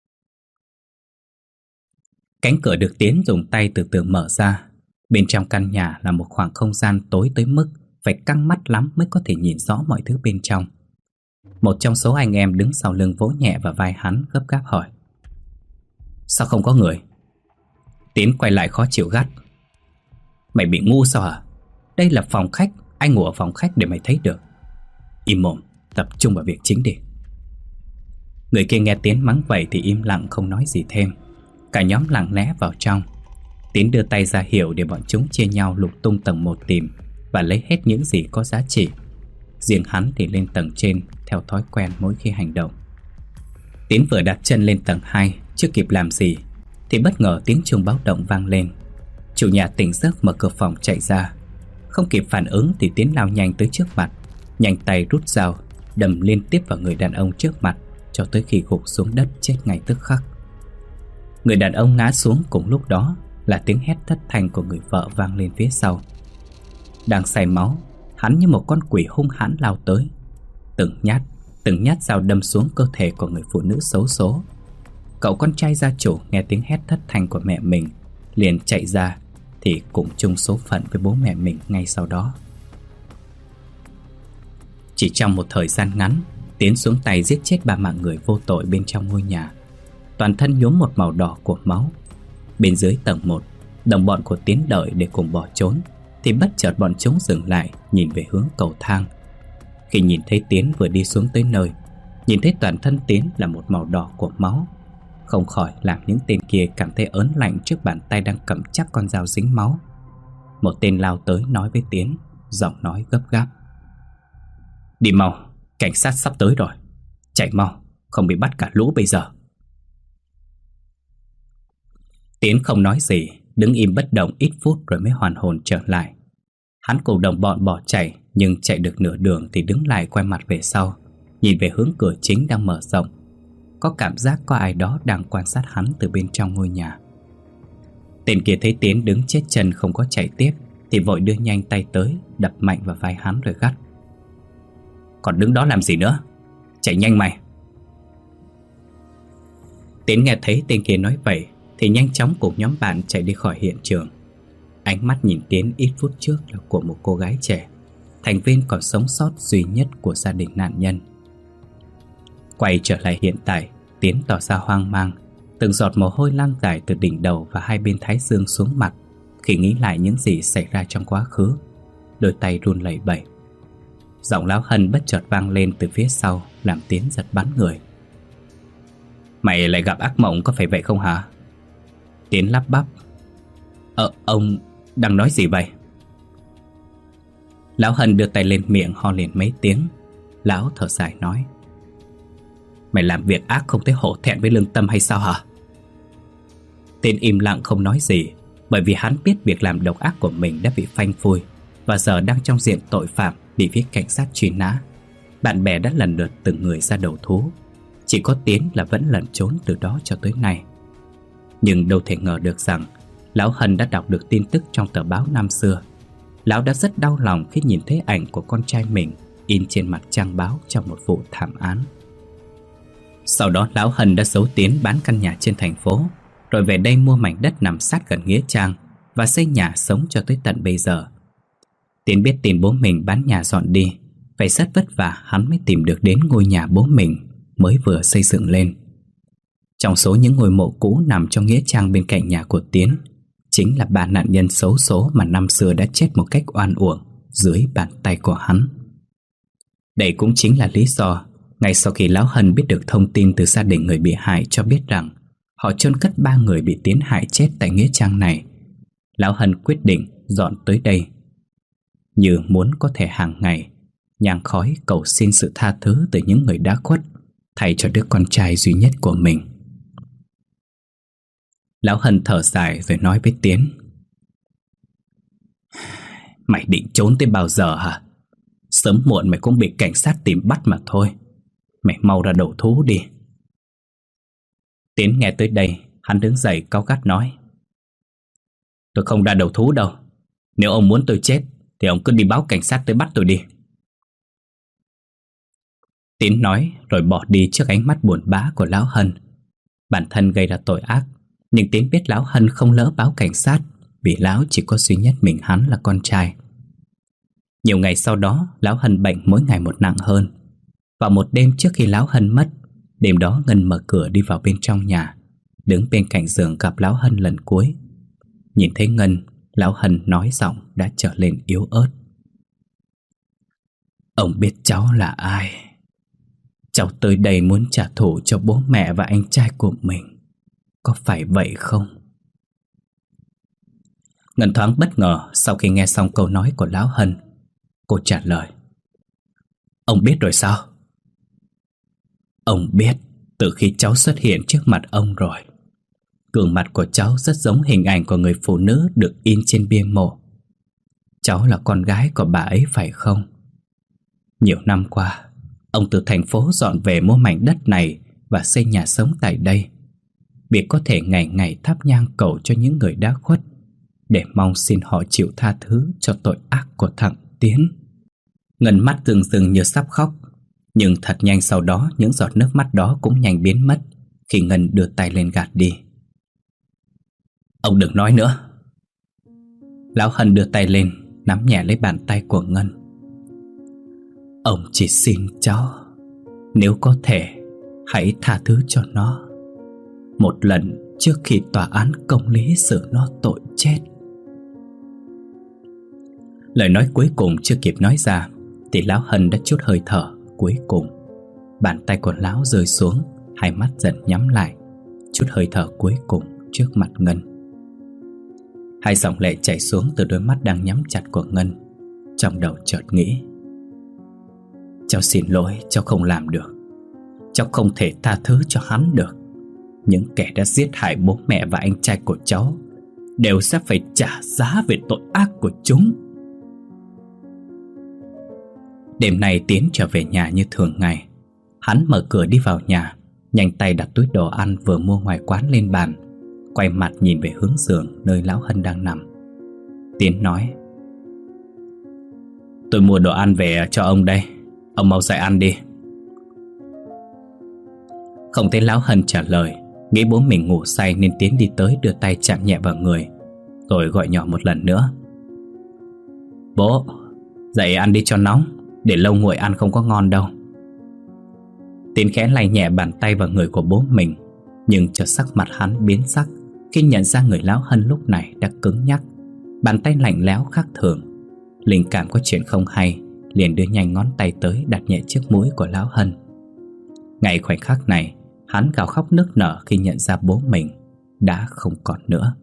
Cánh cửa được Tiến dùng tay từ từ mở ra. Bên trong căn nhà là một khoảng không gian tối tới mức phải căng mắt lắm mới có thể nhìn rõ mọi thứ bên trong. Một trong số anh em đứng sau lưng vỗ nhẹ vào vai hắn, gấp gáp hỏi: sao không có người? Tiến quay lại khó chịu gắt: mày bị ngu sao hả? Đây là phòng khách, anh ngủ ở phòng khách để mày thấy được. Im mồm, tập trung vào việc chính đi. Người kia nghe Tiến mắng vậy thì im lặng không nói gì thêm. Cả nhóm lặng lẽ vào trong. Tiến đưa tay ra hiệu để bọn chúng chia nhau lục tung tầng 1 tìm và lấy hết những gì có giá trị. Riêng hắn thì lên tầng trên theo thói quen mỗi khi hành động. Tiến vừa đặt chân lên tầng 2, chưa kịp làm gì thì bất ngờ tiếng chuông báo động vang lên. Chủ nhà tỉnh giấc mở cửa phòng chạy ra. Không kịp phản ứng thì Tiến lao nhanh tới trước mặt, nhanh tay rút dao đâm liên tiếp vào người đàn ông trước mặt cho tới khi gục xuống đất chết ngay tức khắc. Người đàn ông ngã xuống, cùng lúc đó là tiếng hét thất thanh của người vợ vang lên phía sau. Đang say máu, hắn như một con quỷ hung hãn lao tới. từng nhát dao đâm xuống cơ thể của người phụ nữ xấu số. Cậu con trai gia chủ nghe tiếng hét thất thanh của mẹ mình, liền chạy ra thì cũng chung số phận với bố mẹ mình ngay sau đó. Chỉ trong một thời gian ngắn, Tiến xuống tay giết chết 3 mạng người vô tội bên trong ngôi nhà. Toàn thân nhuốm một màu đỏ của máu. Bên dưới tầng 1, đồng bọn của Tiến đợi để cùng bỏ trốn, thì bất chợt bọn chúng dừng lại nhìn về hướng cầu thang. Khi nhìn thấy Tiến vừa đi xuống tới nơi, nhìn thấy toàn thân Tiến là một màu đỏ của máu, không khỏi làm những tên kia cảm thấy ớn lạnh trước bàn tay đang cầm chắc con dao dính máu. Một tên lao tới nói với Tiến, giọng nói gấp gáp: "Đi mau, cảnh sát sắp tới rồi. Chạy mau, không bị bắt cả lũ bây giờ." Tiến không nói gì, đứng im bất động ít phút rồi mới hoàn hồn trở lại. Hắn cùng đồng bọn bỏ chạy, nhưng chạy được nửa đường thì đứng lại quay mặt về sau, nhìn về hướng cửa chính đang mở rộng. Có cảm giác có ai đó đang quan sát hắn từ bên trong ngôi nhà. Tên kia thấy Tiến đứng chết chân không có chạy tiếp thì vội đưa nhanh tay tới, đập mạnh vào vai hắn rồi gắt: "Còn đứng đó làm gì nữa? Chạy nhanh mày!" Tiến nghe thấy tên kia nói vậy thì nhanh chóng cùng nhóm bạn chạy đi khỏi hiện trường. Ánh mắt nhìn Tiến ít phút trước là của một cô gái trẻ, thành viên còn sống sót duy nhất của gia đình nạn nhân. Quay trở lại hiện tại, Tiến tỏ ra hoang mang, từng giọt mồ hôi lan dài từ đỉnh đầu và hai bên thái dương xuống mặt khi nghĩ lại những gì xảy ra trong quá khứ. Đôi tay run lẩy bẩy. Giọng Lão Hân bất chợt vang lên từ phía sau, làm Tiến giật bắn người. "Mày lại gặp ác mộng có phải vậy không hả?" Tiến lắp bắp: Ông đang nói gì vậy?" Lão Hân đưa tay lên miệng ho liền mấy tiếng. Lão thở dài nói: "Mày làm việc ác không thấy hổ thẹn với lương tâm hay sao hả?" Tên im lặng không nói gì, bởi vì hắn biết việc làm độc ác của mình đã bị phanh phui và giờ đang trong diện tội phạm bị phía cảnh sát truy nã. Bạn bè đã lần lượt từng người ra đầu thú, chỉ có Tiến là vẫn lẩn trốn từ đó cho tới nay. Nhưng đâu thể ngờ được rằng Lão Hân đã đọc được tin tức trong tờ báo năm xưa. Lão đã rất đau lòng khi nhìn thấy ảnh của con trai mình in trên mặt trang báo trong một vụ thảm án. Sau đó Lão Hân đã giấu Tiến bán căn nhà trên thành phố, rồi về đây mua mảnh đất nằm sát gần nghĩa trang và xây nhà sống cho tới tận bây giờ. Tiến biết tin bố mình bán nhà dọn đi, phải rất vất vả hắn mới tìm được đến ngôi nhà bố mình mới vừa xây dựng lên. Trong số những ngôi mộ cũ nằm trong nghĩa trang bên cạnh nhà của Tiến, chính là 3 nạn nhân xấu số mà năm xưa đã chết một cách oan uổng dưới bàn tay của hắn. Đây cũng chính là lý do ngay sau khi Lão Hân biết được thông tin từ gia đình người bị hại cho biết rằng họ chôn cất 3 người bị Tiến hại chết tại nghĩa trang này, Lão Hân quyết định dọn tới đây, như muốn có thể hàng ngày nhang khói cầu xin sự tha thứ từ những người đã khuất, thay cho đứa con trai duy nhất của mình. Lão Hân thở dài rồi nói với Tiến: "Mày định trốn tới bao giờ hả? Sớm muộn mày cũng bị cảnh sát tìm bắt mà thôi. Mày mau ra đầu thú đi." Tiến nghe tới đây, hắn đứng dậy cáu gắt nói: "Tôi không ra đầu thú đâu. Nếu ông muốn tôi chết thì ông cứ đi báo cảnh sát tới bắt tôi đi." Tiến nói rồi bỏ đi trước ánh mắt buồn bã của Lão Hân. Bản thân gây ra tội ác, nhưng Tiến biết Lão Hân không lỡ báo cảnh sát, vì Lão chỉ có duy nhất mình hắn là con trai. Nhiều ngày sau đó, Lão Hân bệnh mỗi ngày một nặng hơn. Vào một đêm trước khi Lão Hân mất, đêm đó Ngân mở cửa đi vào bên trong nhà, đứng bên cạnh giường gặp Lão Hân lần cuối. Nhìn thấy Ngân, Lão Hân nói giọng đã trở lên yếu ớt: "Ông biết cháu là ai. Cháu tới đây muốn trả thù cho bố mẹ và anh trai của mình, có phải vậy không?" Ngân thoáng bất ngờ sau khi nghe xong câu nói của Lão Hân. Cô trả lời: "Ông biết rồi sao?" "Ông biết từ khi cháu xuất hiện trước mặt ông rồi. Gương mặt của cháu rất giống hình ảnh của người phụ nữ được in trên bia mộ. Cháu là con gái của bà ấy phải không? Nhiều năm qua, ông từ thành phố dọn về mua mảnh đất này và xây nhà sống tại đây. Việc có thể ngày ngày thắp nhang cầu cho những người đã khuất, để mong xin họ chịu tha thứ cho tội ác của thằng Tiến." Ngân mắt rưng rưng như sắp khóc. Nhưng thật nhanh sau đó, những giọt nước mắt đó cũng nhanh biến mất khi Ngân đưa tay lên gạt đi. Ông đừng nói nữa. Lão Hân đưa tay lên, nắm nhẹ lấy bàn tay của Ngân. Ông chỉ xin cháu, nếu có thể, hãy tha thứ cho nó một lần trước khi tòa án công lý xử nó tội chết. Lời nói cuối cùng chưa kịp nói ra thì lão Hân đã trút hơi thở cuối cùng. Bàn tay của lão rơi xuống, hai mắt dần nhắm lại, trút hơi thở cuối cùng trước mặt Ngân. Hai dòng lệ chảy xuống từ đôi mắt đang nhắm chặt của Ngân. Trong đầu chợt nghĩ, cháu xin lỗi, cháu không làm được. Cháu không thể tha thứ cho hắn được. Những kẻ đã giết hại bố mẹ và anh trai của cháu đều sẽ phải trả giá về tội ác của chúng. Đêm nay Tiến trở về nhà như thường ngày. Hắn mở cửa đi vào nhà, nhanh tay đặt túi đồ ăn vừa mua ngoài quán lên bàn, quay mặt nhìn về hướng giường nơi lão Hân đang nằm. Tiến nói, tôi mua đồ ăn về cho ông đây, ông mau dậy ăn đi. Không thấy lão Hân trả lời, nghĩ bố mình ngủ say nên Tiến đi tới đưa tay chạm nhẹ vào người, rồi gọi nhỏ một lần nữa. Bố, dậy ăn đi cho nóng, để lâu nguội ăn không có ngon đâu. Tiến khẽ lay nhẹ bàn tay vào người của bố mình, nhưng chợt sắc mặt hắn biến sắc khi nhận ra người lão Hân lúc này đã cứng nhắc, bàn tay lạnh lẽo khác thường. Linh cảm có chuyện không hay, liền đưa nhanh ngón tay tới đặt nhẹ trước mũi của lão Hân. Ngay khoảnh khắc này, hắn gào khóc nức nở khi nhận ra bố mình đã không còn nữa.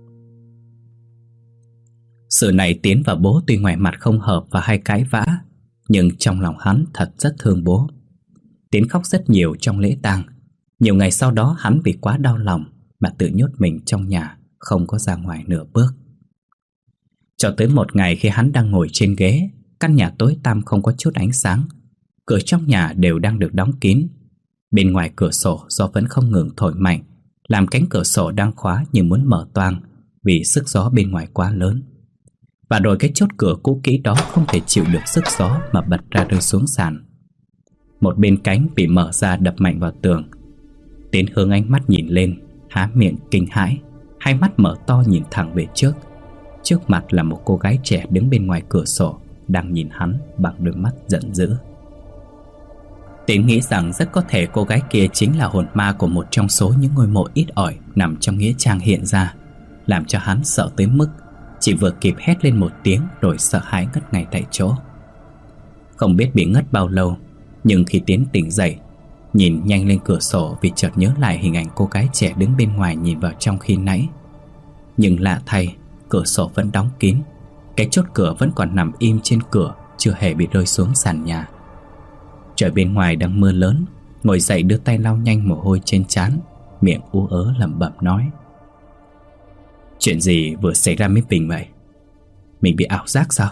Sự này Tiến và bố tuy ngoài mặt không hợp và hay cãi vã, nhưng trong lòng hắn thật rất thương bố. Tiến khóc rất nhiều trong lễ tang. Nhiều ngày sau đó hắn vì quá đau lòng mà tự nhốt mình trong nhà, không có ra ngoài nửa bước. Cho tới một ngày khi hắn đang ngồi trên ghế, căn nhà tối tăm không có chút ánh sáng, cửa trong nhà đều đang được đóng kín. Bên ngoài cửa sổ gió vẫn không ngừng thổi mạnh, làm cánh cửa sổ đang khóa như muốn mở toang vì sức gió bên ngoài quá lớn. Và rồi cái chốt cửa cũ kỹ đó không thể chịu được sức gió mà bật ra rơi xuống sàn. Một bên cánh bị mở ra đập mạnh vào tường. Tiến hướng ánh mắt nhìn lên, há miệng kinh hãi, hai mắt mở to nhìn thẳng về trước. Trước mặt là một cô gái trẻ đứng bên ngoài cửa sổ, đang nhìn hắn bằng đôi mắt giận dữ. Tiến nghĩ rằng rất có thể cô gái kia chính là hồn ma của một trong số những ngôi mộ ít ỏi nằm trong nghĩa trang hiện ra, làm cho hắn sợ tới mức chỉ vừa kịp hét lên một tiếng rồi sợ hãi ngất ngay tại chỗ. Không biết bị ngất bao lâu, nhưng khi Tiến tỉnh dậy, nhìn nhanh lên cửa sổ vì chợt nhớ lại hình ảnh cô gái trẻ đứng bên ngoài nhìn vào trong khi nãy. Nhưng lạ thay, cửa sổ vẫn đóng kín, cái chốt cửa vẫn còn nằm im trên cửa, chưa hề bị rơi xuống sàn nhà. Trời bên ngoài đang mưa lớn, ngồi dậy đưa tay lau nhanh mồ hôi trên trán, miệng ú ớ lẩm bẩm nói, chuyện gì vừa xảy ra với mình vậy? Mình bị ảo giác sao?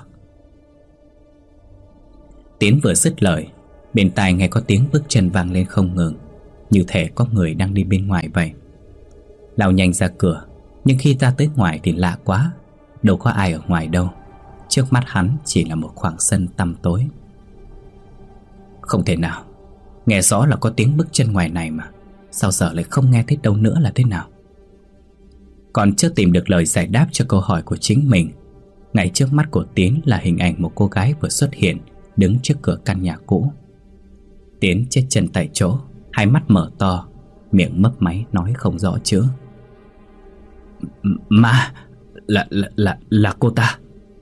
Tiến vừa dứt lời, bên tai nghe có tiếng bước chân vang lên không ngừng, như thể có người đang đi bên ngoài vậy. Lao nhanh ra cửa, nhưng khi ra tới ngoài thì lạ quá, đâu có ai ở ngoài đâu. Trước mắt hắn chỉ là một khoảng sân tăm tối. Không thể nào, nghe rõ là có tiếng bước chân ngoài này mà, sao giờ lại không nghe thấy đâu nữa là thế nào? Còn chưa tìm được lời giải đáp cho câu hỏi của chính mình, ngay trước mắt của Tiến là hình ảnh một cô gái vừa xuất hiện, đứng trước cửa căn nhà cũ. Tiến chết chân tại chỗ, hai mắt mở to, miệng mấp máy nói không rõ chữ. Mà là cô ta.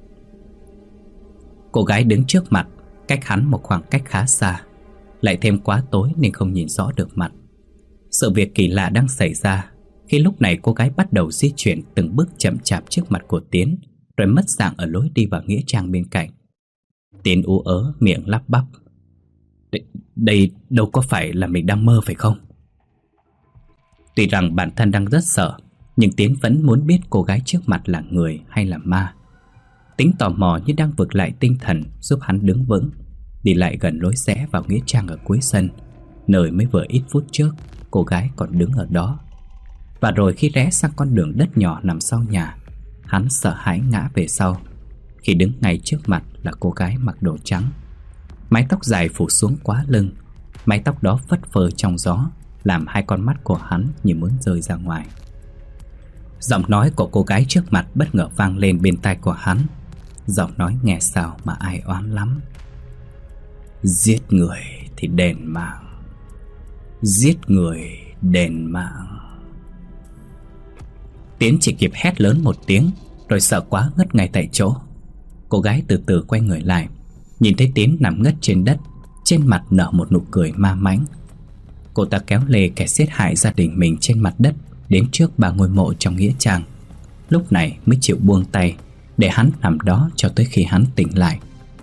Cô gái đứng trước mặt, cách hắn một khoảng cách khá xa, lại thêm quá tối nên không nhìn rõ được mặt. Sự việc kỳ lạ đang xảy ra khi lúc này cô gái bắt đầu di chuyển từng bước chậm chạp trước mặt của Tiến, rồi mất dạng ở lối đi vào nghĩa trang bên cạnh. Tiến ú ớ miệng lắp bắp, đây đâu có phải là mình đang mơ phải không? Tuy rằng bản thân đang rất sợ, nhưng Tiến vẫn muốn biết cô gái trước mặt là người hay là ma. Tính tò mò như đang vực lại tinh thần giúp hắn đứng vững, đi lại gần lối rẽ vào nghĩa trang ở cuối sân, nơi mới vừa ít phút trước cô gái còn đứng ở đó. Và rồi khi rẽ sang con đường đất nhỏ nằm sau nhà, hắn sợ hãi ngã về sau khi đứng ngay trước mặt là cô gái mặc đồ trắng. Mái tóc dài phủ xuống quá lưng. Mái tóc đó phất phơ trong gió, làm hai con mắt của hắn như muốn rơi ra ngoài. Giọng nói của cô gái trước mặt bất ngờ vang lên bên tai của hắn. Giọng nói nghe sao mà ai oán lắm. Giết người thì đền mạng, giết người đền mạng. Tiến chỉ kịp hét lớn một tiếng, rồi sợ quá ngất ngay tại chỗ. Cô gái từ từ quay người lại, nhìn thấy Tiến nằm ngất trên đất, trên mặt nở một nụ cười ma mãnh. Cô ta kéo lê kẻ giết hại gia đình mình trên mặt đất đến trước 3 ngôi mộ trong nghĩa trang. Lúc này mới chịu buông tay, để hắn nằm đó cho tới khi hắn tỉnh lại.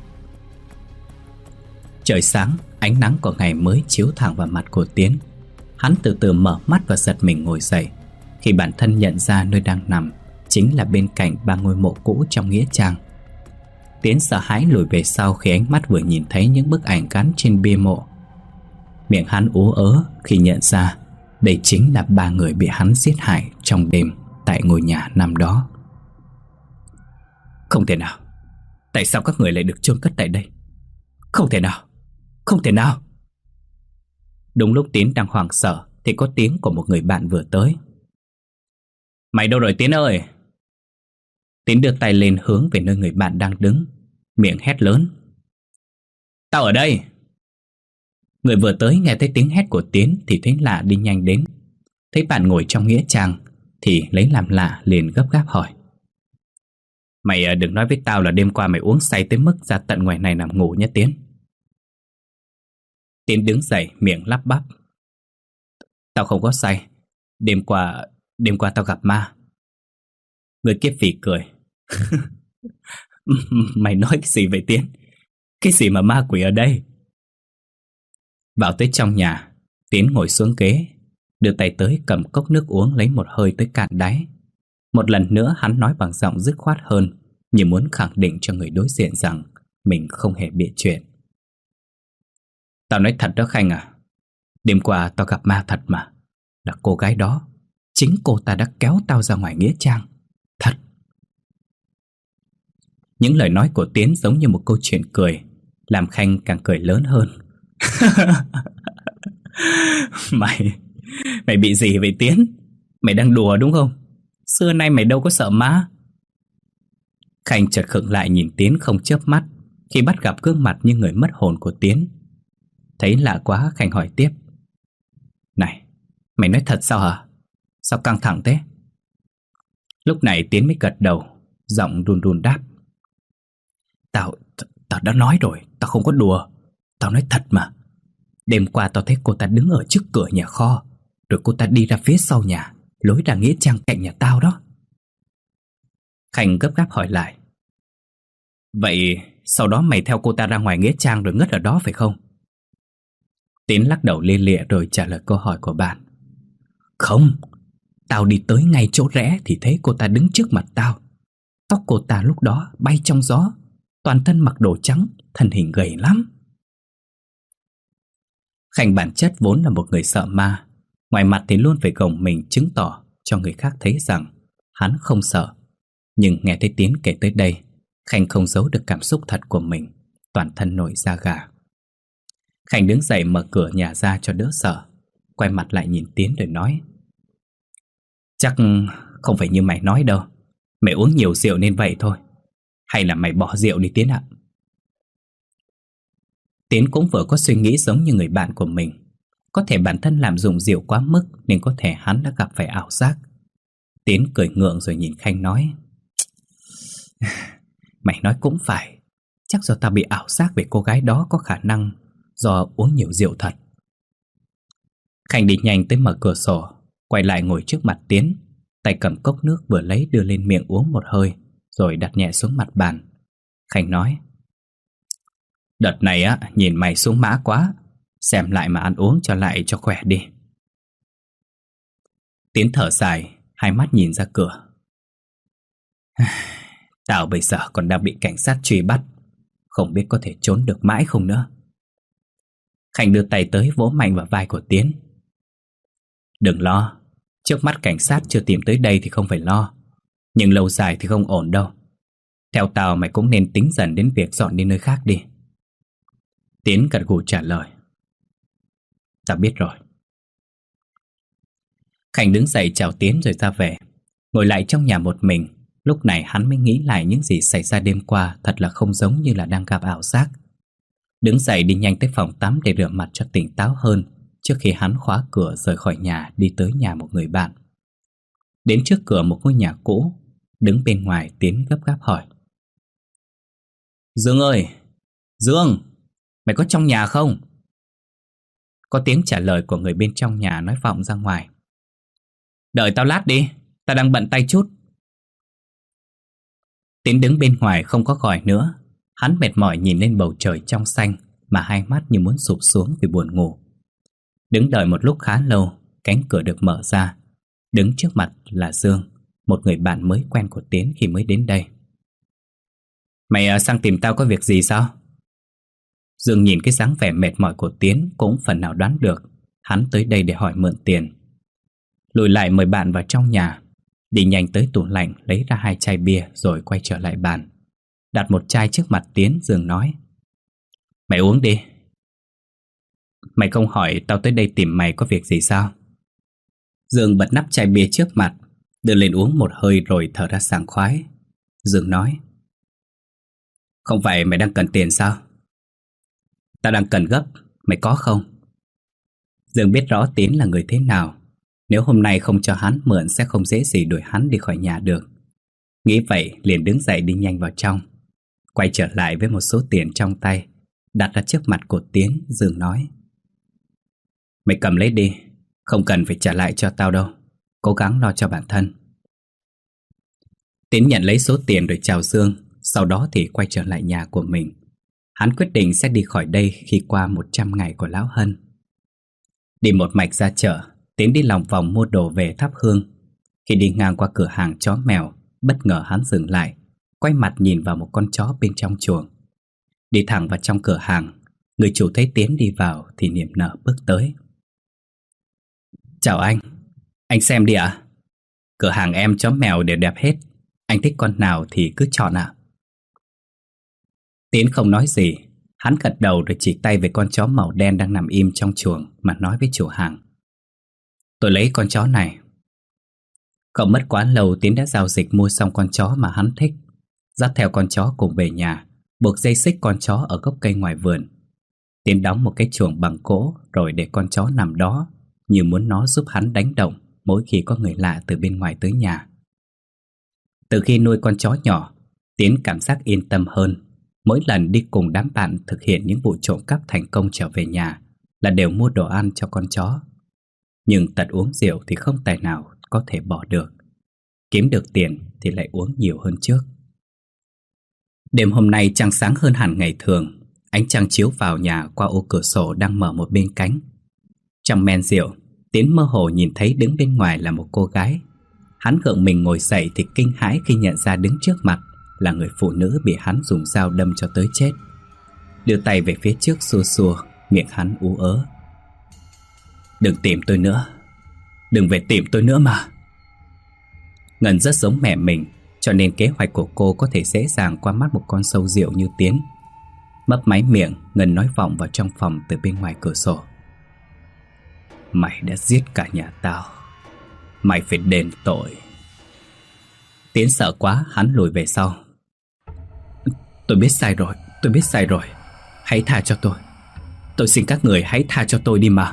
Trời sáng, ánh nắng của ngày mới chiếu thẳng vào mặt của Tiến. Hắn từ từ mở mắt và giật mình ngồi dậy, khi bản thân nhận ra nơi đang nằm chính là bên cạnh 3 ngôi mộ cũ trong nghĩa trang. Tiến sợ hãi lùi về sau khi ánh mắt vừa nhìn thấy những bức ảnh gắn trên bia mộ. Miệng hắn ú ớ khi nhận ra đây chính là 3 người bị hắn giết hại trong đêm tại ngôi nhà năm đó. Không thể nào. Tại sao các người lại được chôn cất tại đây? Không thể nào. Không thể nào. Đúng lúc Tiến đang hoảng sợ thì có tiếng của một người bạn vừa tới. Mày đâu rồi Tiến ơi? Tiến đưa tay lên hướng về nơi người bạn đang đứng, miệng hét lớn. Tao ở đây. Người vừa tới nghe thấy tiếng hét của Tiến thì thấy lạ đi nhanh đến. Thấy bạn ngồi trong nghĩa trang thì lấy làm lạ liền gấp gáp hỏi. Mày đừng nói với tao là đêm qua mày uống say tới mức ra tận ngoài này nằm ngủ nhé Tiến. Tiến đứng dậy miệng lắp bắp. Tao không có say. Đêm qua tao gặp ma. Người kia phì cười. Mày nói cái gì vậy Tiến? Cái gì mà ma quỷ ở đây? Vào tới trong nhà, Tiến ngồi xuống ghế, đưa tay tới cầm cốc nước uống lấy một hơi tới cạn đáy. Một lần nữa hắn nói bằng giọng dứt khoát hơn, như muốn khẳng định cho người đối diện rằng mình không hề bịa chuyện. Tao nói thật đó Khanh à. Đêm qua tao gặp ma thật mà. Là cô gái đó. Chính cô ta đã kéo tao ra ngoài nghĩa trang. Thật. Những lời nói của Tiến giống như một câu chuyện cười, làm Khanh càng cười lớn hơn. Mày bị gì vậy Tiến? Mày đang đùa đúng không? Xưa nay mày đâu có sợ ma. Khanh chợt khựng lại nhìn Tiến không chớp mắt khi bắt gặp gương mặt như người mất hồn của Tiến. Thấy lạ quá, Khanh hỏi tiếp. Này, mày nói thật sao hả? Sao căng thẳng thế? Lúc này Tiến mới gật đầu, giọng run run đáp. Tao đã nói rồi, tao không có đùa. Tao nói thật mà. Đêm qua tao thấy cô ta đứng ở trước cửa nhà kho, rồi cô ta đi ra phía sau nhà, lối ra nghĩa trang cạnh nhà tao đó. Khanh gấp gáp hỏi lại. Vậy sau đó mày theo cô ta ra ngoài nghĩa trang rồi ngất ở đó phải không? Tiến lắc đầu lia lịa rồi trả lời câu hỏi của bạn. Không, tao đi tới ngay chỗ rẽ thì thấy cô ta đứng trước mặt tao. Tóc cô ta lúc đó bay trong gió, toàn thân mặc đồ trắng, thân hình gầy lắm. Khanh bản chất vốn là một người sợ ma, ngoài mặt thì luôn phải gồng mình chứng tỏ cho người khác thấy rằng hắn không sợ. Nhưng nghe thấy Tiến kể tới đây, Khanh không giấu được cảm xúc thật của mình, toàn thân nổi da gà. Khanh đứng dậy mở cửa nhà ra cho đỡ sợ, quay mặt lại nhìn Tiến rồi nói. Chắc không phải như mày nói đâu. Mày uống nhiều rượu nên vậy thôi. Hay là mày bỏ rượu đi Tiến ạ? Tiến cũng vừa có suy nghĩ giống như người bạn của mình. Có thể bản thân lạm dụng rượu quá mức nên có thể hắn đã gặp phải ảo giác. Tiến cười ngượng rồi nhìn Khanh nói. Mày nói cũng phải. Chắc do tao bị ảo giác về cô gái đó có khả năng do uống nhiều rượu thật. Khanh đi nhanh tới mở cửa sổ, quay lại ngồi trước mặt Tiến, tay cầm cốc nước vừa lấy đưa lên miệng uống một hơi, rồi đặt nhẹ xuống mặt bàn. Khanh nói. Đợt này á, nhìn mày xuống mã quá. Xem lại mà ăn uống cho khỏe đi. Tiến thở dài, hai mắt nhìn ra cửa. Tao bây giờ còn đang bị cảnh sát truy bắt, không biết có thể trốn được mãi không nữa. Khanh đưa tay tới vỗ mạnh vào vai của Tiến. Đừng lo, trước mắt cảnh sát chưa tìm tới đây thì không phải lo, nhưng lâu dài thì không ổn đâu. Theo tao mày cũng nên tính dần đến việc dọn đi nơi khác đi. Tiến gật gù trả lời. Ta biết rồi. Khánh đứng dậy chào Tiến rồi ra về. Ngồi lại trong nhà một mình. Lúc này hắn mới nghĩ lại những gì xảy ra đêm qua. Thật là không giống như là đang gặp ảo giác. Đứng dậy đi nhanh tới phòng tắm để rửa mặt cho tỉnh táo hơn, trước khi hắn khóa cửa rời khỏi nhà đi tới nhà một người bạn. Đến trước cửa một ngôi nhà cũ, đứng bên ngoài Tiến gấp gáp hỏi. Dương ơi! Dương! Mày có trong nhà không? Có tiếng trả lời của người bên trong nhà nói vọng ra ngoài. Đợi tao lát đi, tao đang bận tay chút. Tiến đứng bên ngoài không có gọi nữa. Hắn mệt mỏi nhìn lên bầu trời trong xanh mà hai mắt như muốn sụp xuống vì buồn ngủ. Đứng đợi một lúc khá lâu, cánh cửa được mở ra. Đứng trước mặt là Dương, một người bạn mới quen của Tiến khi mới đến đây. Mày sang tìm tao có việc gì sao? Dương nhìn cái dáng vẻ mệt mỏi của Tiến cũng phần nào đoán được hắn tới đây để hỏi mượn tiền. Lùi lại mời bạn vào trong nhà, đi nhanh tới tủ lạnh lấy ra 2 chai bia rồi quay trở lại bàn. Đặt một chai trước mặt Tiến, Dương nói. Mày uống đi. Mày không hỏi tao tới đây tìm mày có việc gì sao? Dương bật nắp chai bia trước mặt, đưa lên uống một hơi rồi thở ra sảng khoái. Dương nói. Không phải mày đang cần tiền sao? Tao đang cần gấp, mày có không? Dương biết rõ Tiến là người thế nào. Nếu hôm nay không cho hắn mượn sẽ không dễ gì đuổi hắn đi khỏi nhà được. Nghĩ vậy liền đứng dậy đi nhanh vào trong. Quay trở lại với một số tiền trong tay, đặt ra trước mặt của Tiến. Dương nói. Mày cầm lấy đi, không cần phải trả lại cho tao đâu. Cố gắng lo cho bản thân. Tiến nhận lấy số tiền rồi chào Dương. Sau đó thì quay trở lại nhà của mình. Hắn quyết định sẽ đi khỏi đây khi qua 100 ngày của Lão Hân. Đi một mạch ra chợ, Tiến đi lòng vòng mua đồ về thắp hương. Khi đi ngang qua cửa hàng chó mèo, bất ngờ hắn dừng lại, quay mặt nhìn vào một con chó bên trong chuồng. Đi thẳng vào trong cửa hàng, người chủ thấy Tiến đi vào thì niềm nở bước tới. Chào anh xem đi ạ. Cửa hàng em chó mèo đều đẹp hết. Anh thích con nào thì cứ chọn ạ. Tiến không nói gì. Hắn gật đầu rồi chỉ tay về con chó màu đen đang nằm im trong chuồng mà nói với chủ hàng. Tôi lấy con chó này. Không mất quá lâu Tiến đã giao dịch mua xong con chó mà hắn thích. Dắt theo con chó cùng về nhà, buộc dây xích con chó ở gốc cây ngoài vườn. Tiến đóng một cái chuồng bằng gỗ rồi để con chó nằm đó, như muốn nó giúp hắn đánh động mỗi khi có người lạ từ bên ngoài tới nhà. Từ khi nuôi con chó nhỏ, Tiến cảm giác yên tâm hơn. Mỗi lần đi cùng đám bạn thực hiện những vụ trộm cắp thành công trở về nhà là đều mua đồ ăn cho con chó. Nhưng tật uống rượu thì không tài nào có thể bỏ được. Kiếm được tiền thì lại uống nhiều hơn trước. Đêm hôm nay trăng sáng hơn hẳn ngày thường. Ánh trăng chiếu vào nhà qua ô cửa sổ đang mở một bên cánh. Trong men rượu, Tiến mơ hồ nhìn thấy đứng bên ngoài là một cô gái. Hắn gượng mình ngồi dậy thì kinh hãi khi nhận ra đứng trước mặt là người phụ nữ bị hắn dùng dao đâm cho tới chết. Đưa tay về phía trước xua xua, miệng hắn ú ớ. Đừng tìm tôi nữa. Đừng về tìm tôi nữa mà. Ngân rất giống mẹ mình, cho nên kế hoạch của cô có thể dễ dàng qua mắt một con sâu rượu như Tiến. Mấp máy miệng, Ngân nói vọng vào trong phòng từ bên ngoài cửa sổ. Mày đã giết cả nhà tao. Mày phải đền tội. Tiến sợ quá, hắn lùi về sau. Tôi biết sai rồi, tôi biết sai rồi. Hãy tha cho tôi. Tôi xin các người hãy tha cho tôi đi mà.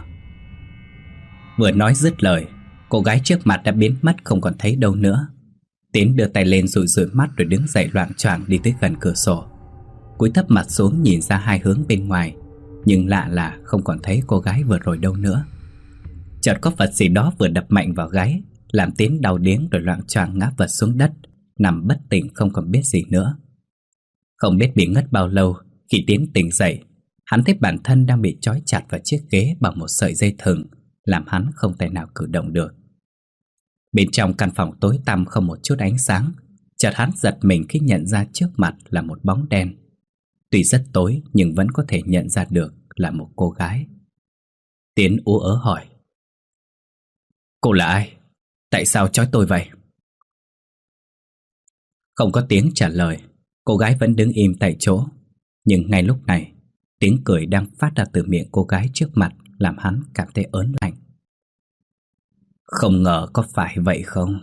Vừa nói dứt lời, cô gái trước mặt đã biến mất không còn thấy đâu nữa. Tiến đưa tay lên dụi dụi mắt rồi đứng dậy loạng choạng đi tới gần cửa sổ. Cúi thấp mặt xuống nhìn ra hai hướng bên ngoài, nhưng lạ là không còn thấy cô gái vừa rồi đâu nữa. Chợt có vật gì đó vừa đập mạnh vào gáy, làm Tiến đau điếng rồi loạng choạng ngã vật xuống đất, nằm bất tỉnh không còn biết gì nữa. Không biết bị ngất bao lâu, khi Tiến tỉnh dậy, hắn thấy bản thân đang bị trói chặt vào chiếc ghế bằng một sợi dây thừng, làm hắn không thể nào cử động được. Bên trong căn phòng tối tăm không một chút ánh sáng, chợt hắn giật mình khi nhận ra trước mặt là một bóng đen. Tuy rất tối nhưng vẫn có thể nhận ra được là một cô gái. Tiến ú ớ hỏi. Cô là ai? Tại sao trói tôi vậy? Không có tiếng trả lời. Cô gái vẫn đứng im tại chỗ. Nhưng ngay lúc này, Tiếng cười đang phát ra từ miệng cô gái trước mặt làm hắn cảm thấy ớn lạnh. Không ngờ có phải vậy không?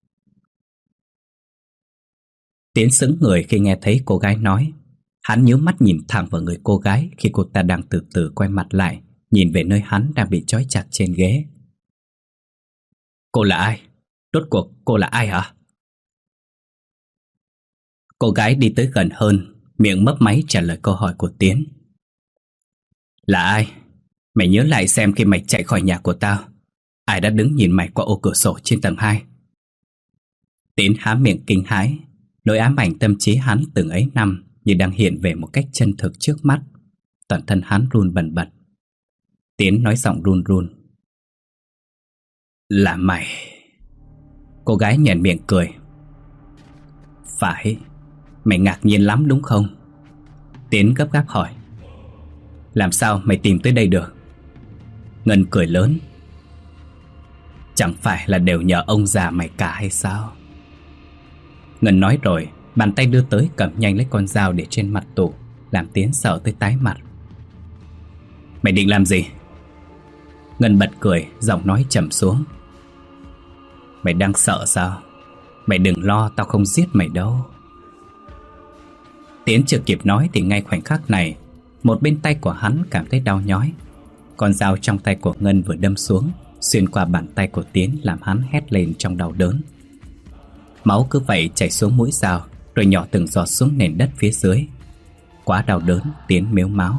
Tiến sững người khi nghe thấy cô gái nói. Hắn nhíu mắt nhìn thẳng vào người cô gái khi cô ta đang từ từ quay mặt lại, nhìn về nơi hắn đang bị trói chặt trên ghế. Cô là ai? Rốt cuộc cô là ai hả? Cô gái đi tới gần hơn, miệng mấp máy trả lời câu hỏi của Tiến. Là ai? Mày nhớ lại xem khi mày chạy khỏi nhà của tao, ai đã đứng nhìn mày qua ô cửa sổ trên tầng 2? Tiến há miệng kinh hãi, nỗi ám ảnh tâm trí hắn từng ấy năm như đang hiện về một cách chân thực trước mắt. Toàn thân hắn run bần bật. Tiến nói giọng run run. Là mày. Cô gái nhoẻn miệng cười. Phải. Mày ngạc nhiên lắm đúng không? Tiến gấp gáp hỏi. Làm sao mày tìm tới đây được? Ngân cười lớn. Chẳng phải là đều nhờ ông già mày cả hay sao? Ngân nói rồi, bàn tay đưa tới cầm nhanh lấy con dao để trên mặt tủ, làm Tiến sợ tới tái mặt. Mày định làm gì? Ngân bật cười, giọng nói trầm xuống. Mày đang sợ sao? Mày đừng lo, tao không giết mày đâu. Tiến chưa kịp nói thì ngay khoảnh khắc này, một bên tay của hắn cảm thấy đau nhói. Con dao trong tay của Ngân vừa đâm xuống, xuyên qua bàn tay của Tiến làm hắn hét lên trong đau đớn. Máu cứ vậy chảy xuống mũi dao, rồi nhỏ từng giọt xuống nền đất phía dưới. Quá đau đớn, Tiến mếu máo.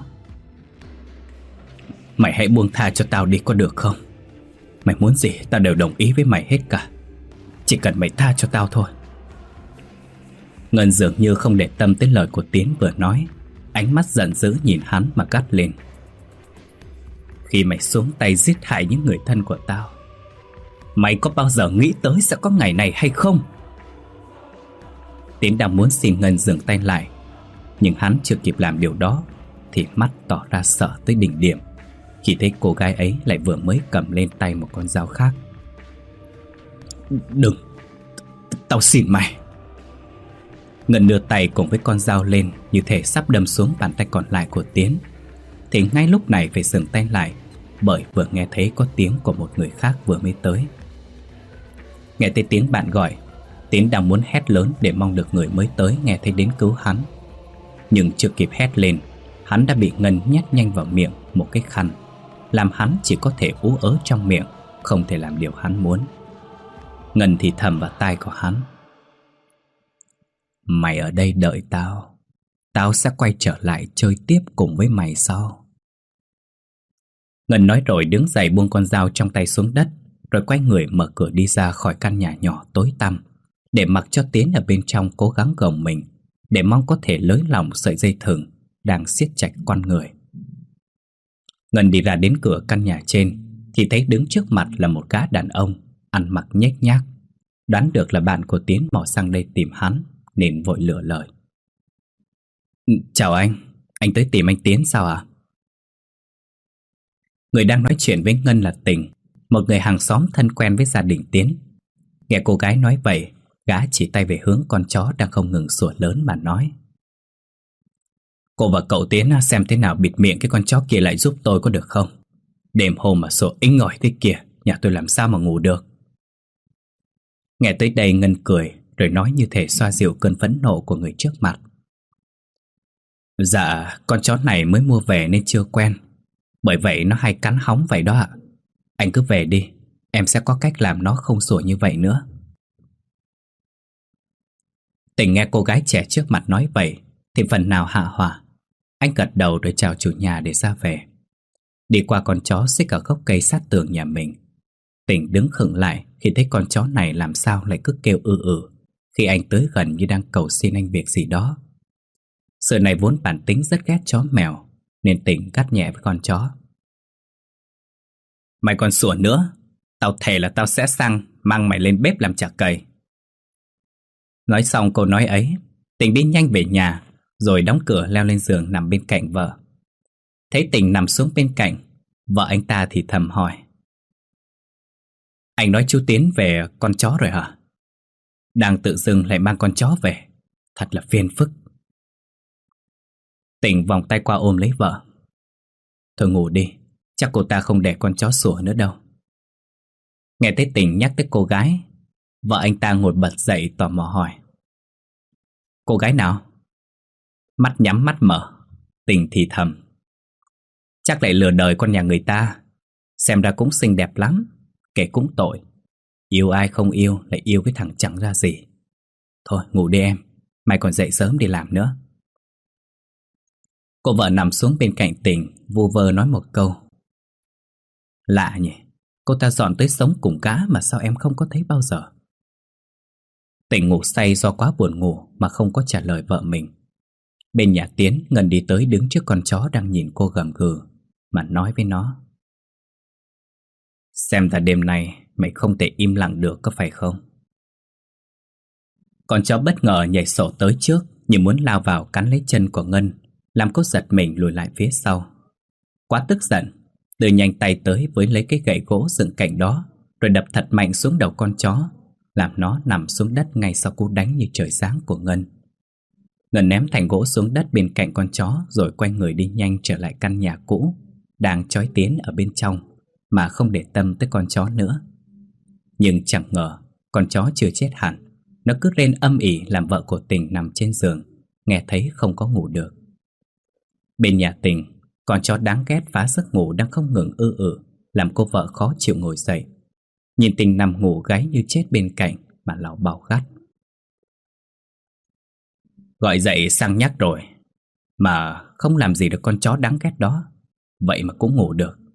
Mày hãy buông tha cho tao đi có được không? Mày muốn gì tao đều đồng ý với mày hết cả. Chỉ cần mày tha cho tao thôi. Ngân dường như không để tâm tới lời của Tiến vừa nói, ánh mắt giận dữ nhìn hắn mà gắt lên. Khi mày xuống tay giết hại những người thân của tao, mày có bao giờ nghĩ tới sẽ có ngày này hay không? Tiến đang muốn xin Ngân dừng tay lại, nhưng hắn chưa kịp làm điều đó thì mắt tỏ ra sợ tới đỉnh điểm khi thấy cô gái ấy lại vừa mới cầm lên tay một con dao khác. Đừng, tao xin mày. Ngân đưa tay cùng với con dao lên, như thể sắp đâm xuống bàn tay còn lại của Tiến. Thì ngay lúc này phải dừng tay lại, bởi vừa nghe thấy có tiếng của một người khác vừa mới tới. Nghe thấy tiếng bạn gọi, Tiến đang muốn hét lớn để mong được người mới tới nghe thấy đến cứu hắn. Nhưng chưa kịp hét lên, hắn đã bị Ngân nhét nhanh vào miệng một cái khăn, làm hắn chỉ có thể ú ớ trong miệng, không thể làm điều hắn muốn. Ngân thì thầm vào tai của hắn. Mày ở đây đợi tao, tao sẽ quay trở lại chơi tiếp cùng với mày sau. Ngân nói rồi đứng dậy buông con dao trong tay xuống đất, rồi quay người mở cửa đi ra khỏi căn nhà nhỏ tối tăm, để mặc cho Tiến ở bên trong cố gắng gồng mình, để mong có thể lới lỏng sợi dây thừng đang siết chặt con người. Ngân đi ra đến cửa căn nhà trên thì thấy đứng trước mặt là một gã đàn ông ăn mặc nhếch nhác. Đoán được là bạn của Tiến mò sang đây tìm hắn nên vội lựa lời. Chào anh tới tìm anh Tiến sao ạ? Người đang nói chuyện với Ngân là Tình, một người hàng xóm thân quen với gia đình Tiến. Nghe cô gái nói vậy, gã chỉ tay về hướng con chó đang không ngừng sủa lớn mà nói. Cô và cậu Tiến xem thế nào bịt miệng cái con chó kia lại giúp tôi có được không? Đêm hôm mà sủa inh ỏi thế kia, nhà tôi làm sao mà ngủ được? Nghe tới đây Ngân cười, rồi nói như thể xoa dịu cơn phẫn nộ của người trước mặt. Dạ, con chó này mới mua về nên chưa quen, bởi vậy nó hay cắn hóng vậy đó ạ. Anh cứ về đi, em sẽ có cách làm nó không sủa như vậy nữa. Tình nghe cô gái trẻ trước mặt nói vậy thì phần nào hạ hỏa. Anh gật đầu rồi chào chủ nhà để ra về. Đi qua con chó xích ở gốc cây sát tường nhà mình, Tình đứng khựng lại khi thấy con chó này làm sao lại cứ kêu khi anh tới gần như đang cầu xin anh việc gì đó. Sự này vốn bản tính rất ghét chó mèo, nên Tình gắt nhẹ với con chó. Mày còn sủa nữa, tao thề là tao sẽ mang mày lên bếp làm chả cầy. Nói xong câu nói ấy, Tình đi nhanh về nhà, rồi đóng cửa leo lên giường nằm bên cạnh vợ. Thấy Tình nằm xuống bên cạnh, vợ anh ta thì thầm hỏi. Anh nói chú Tiến về con chó rồi hả? Đang tự dưng lại mang con chó về, thật là phiền phức. Tỉnh vòng tay qua ôm lấy vợ. Thôi ngủ đi, chắc cô ta không để con chó sủa nữa đâu. Nghe thấy Tình nhắc tới cô gái, vợ anh ta ngồi bật dậy tò mò hỏi. Cô gái nào? Mắt nhắm mắt mở, Tình thì thầm. Chắc lại lừa đời con nhà người ta. Xem ra cũng xinh đẹp lắm, kể cũng tội. Yêu ai không yêu lại yêu cái thằng chẳng ra gì. Thôi ngủ đi em, mai còn dậy sớm đi làm nữa. Cô vợ nằm xuống bên cạnh Tình, vu vơ nói một câu. Lạ nhỉ, cô ta dọn tới sống cùng cá mà sao em không có thấy bao giờ. Tình ngủ say do quá buồn ngủ mà không có trả lời vợ mình. Bên nhà Tiến, Ngân đi tới đứng trước con chó đang nhìn cô gầm gừ mà nói với nó. Xem ra đêm nay mày không thể im lặng được có phải không? Con chó bất ngờ nhảy sổ tới trước, như muốn lao vào cắn lấy chân của Ngân, làm cô giật mình lùi lại phía sau. Quá tức giận, đưa nhanh tay tới với lấy cái gậy gỗ dựng cạnh đó, rồi đập thật mạnh xuống đầu con chó, làm nó nằm xuống đất ngay sau cú đánh như trời giáng của Ngân. Ngân ném thành gỗ xuống đất bên cạnh con chó, rồi quay người đi nhanh trở lại căn nhà cũ đang trói Tiến ở bên trong, mà không để tâm tới con chó nữa. Nhưng chẳng ngờ con chó chưa chết hẳn. Nó cứ rên âm ỉ làm vợ của Tình nằm trên giường nghe thấy không có ngủ được. Bên nhà Tình, con chó đáng ghét phá giấc ngủ đang không ngừng làm cô vợ khó chịu ngồi dậy. Nhìn Tình nằm ngủ gáy như chết bên cạnh mà lão bảo gắt. Gọi dậy sang nhắc rồi mà không làm gì được con chó đáng ghét đó, vậy mà cũng ngủ được.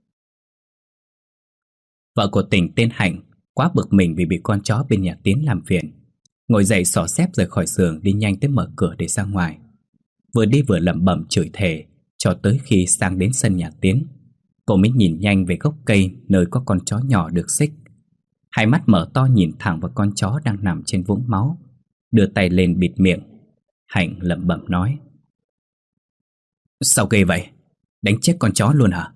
Vợ của Tình tên Hạnh quá bực mình vì bị con chó bên nhà Tiến làm phiền, ngồi dậy xỏ xếp rời khỏi giường đi nhanh tới mở cửa để ra ngoài. Vừa đi vừa lẩm bẩm chửi thề cho tới khi sang đến sân nhà Tiến. Cô mới nhìn nhanh về gốc cây nơi có con chó nhỏ được xích. Hai mắt mở to nhìn thẳng vào con chó đang nằm trên vũng máu, đưa tay lên bịt miệng. Hạnh lẩm bẩm nói. Sao ghê vậy? Đánh chết con chó luôn hả?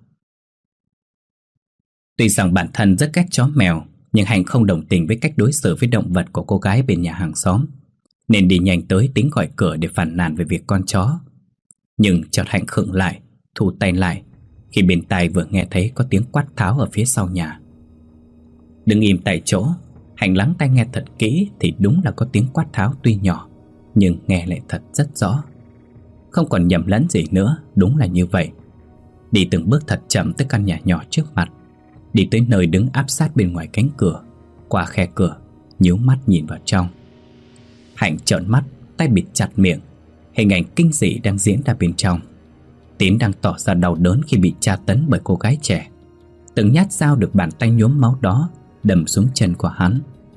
Tuy rằng bản thân rất ghét chó mèo, nhưng Hạnh không đồng tình với cách đối xử với động vật của cô gái bên nhà hàng xóm, nên đi nhanh tới tính gọi cửa để phàn nàn về việc con chó. Nhưng chợt Hạnh khựng lại, thu tay lại khi bên tai vừa nghe thấy có tiếng quát tháo ở phía sau nhà. Đứng im tại chỗ, Hạnh lắng tai nghe thật kỹ thì đúng là có tiếng quát tháo tuy nhỏ, nhưng nghe lại thật rất rõ. Không còn nhầm lẫn gì nữa, đúng là như vậy. Đi từng bước thật chậm tới căn nhà nhỏ trước mặt, đi tới nơi đứng áp sát bên ngoài cánh cửa, qua khe cửa, nhíu mắt nhìn vào trong. Hạnh trợn mắt, tay bịt chặt miệng. Hình ảnh kinh dị đang diễn ra bên trong. Tín đang tỏ ra đau đớn khi bị tra tấn bởi cô gái trẻ. Từng nhát dao được bàn tay nhuốm máu đó đâm xuống chân của hắn.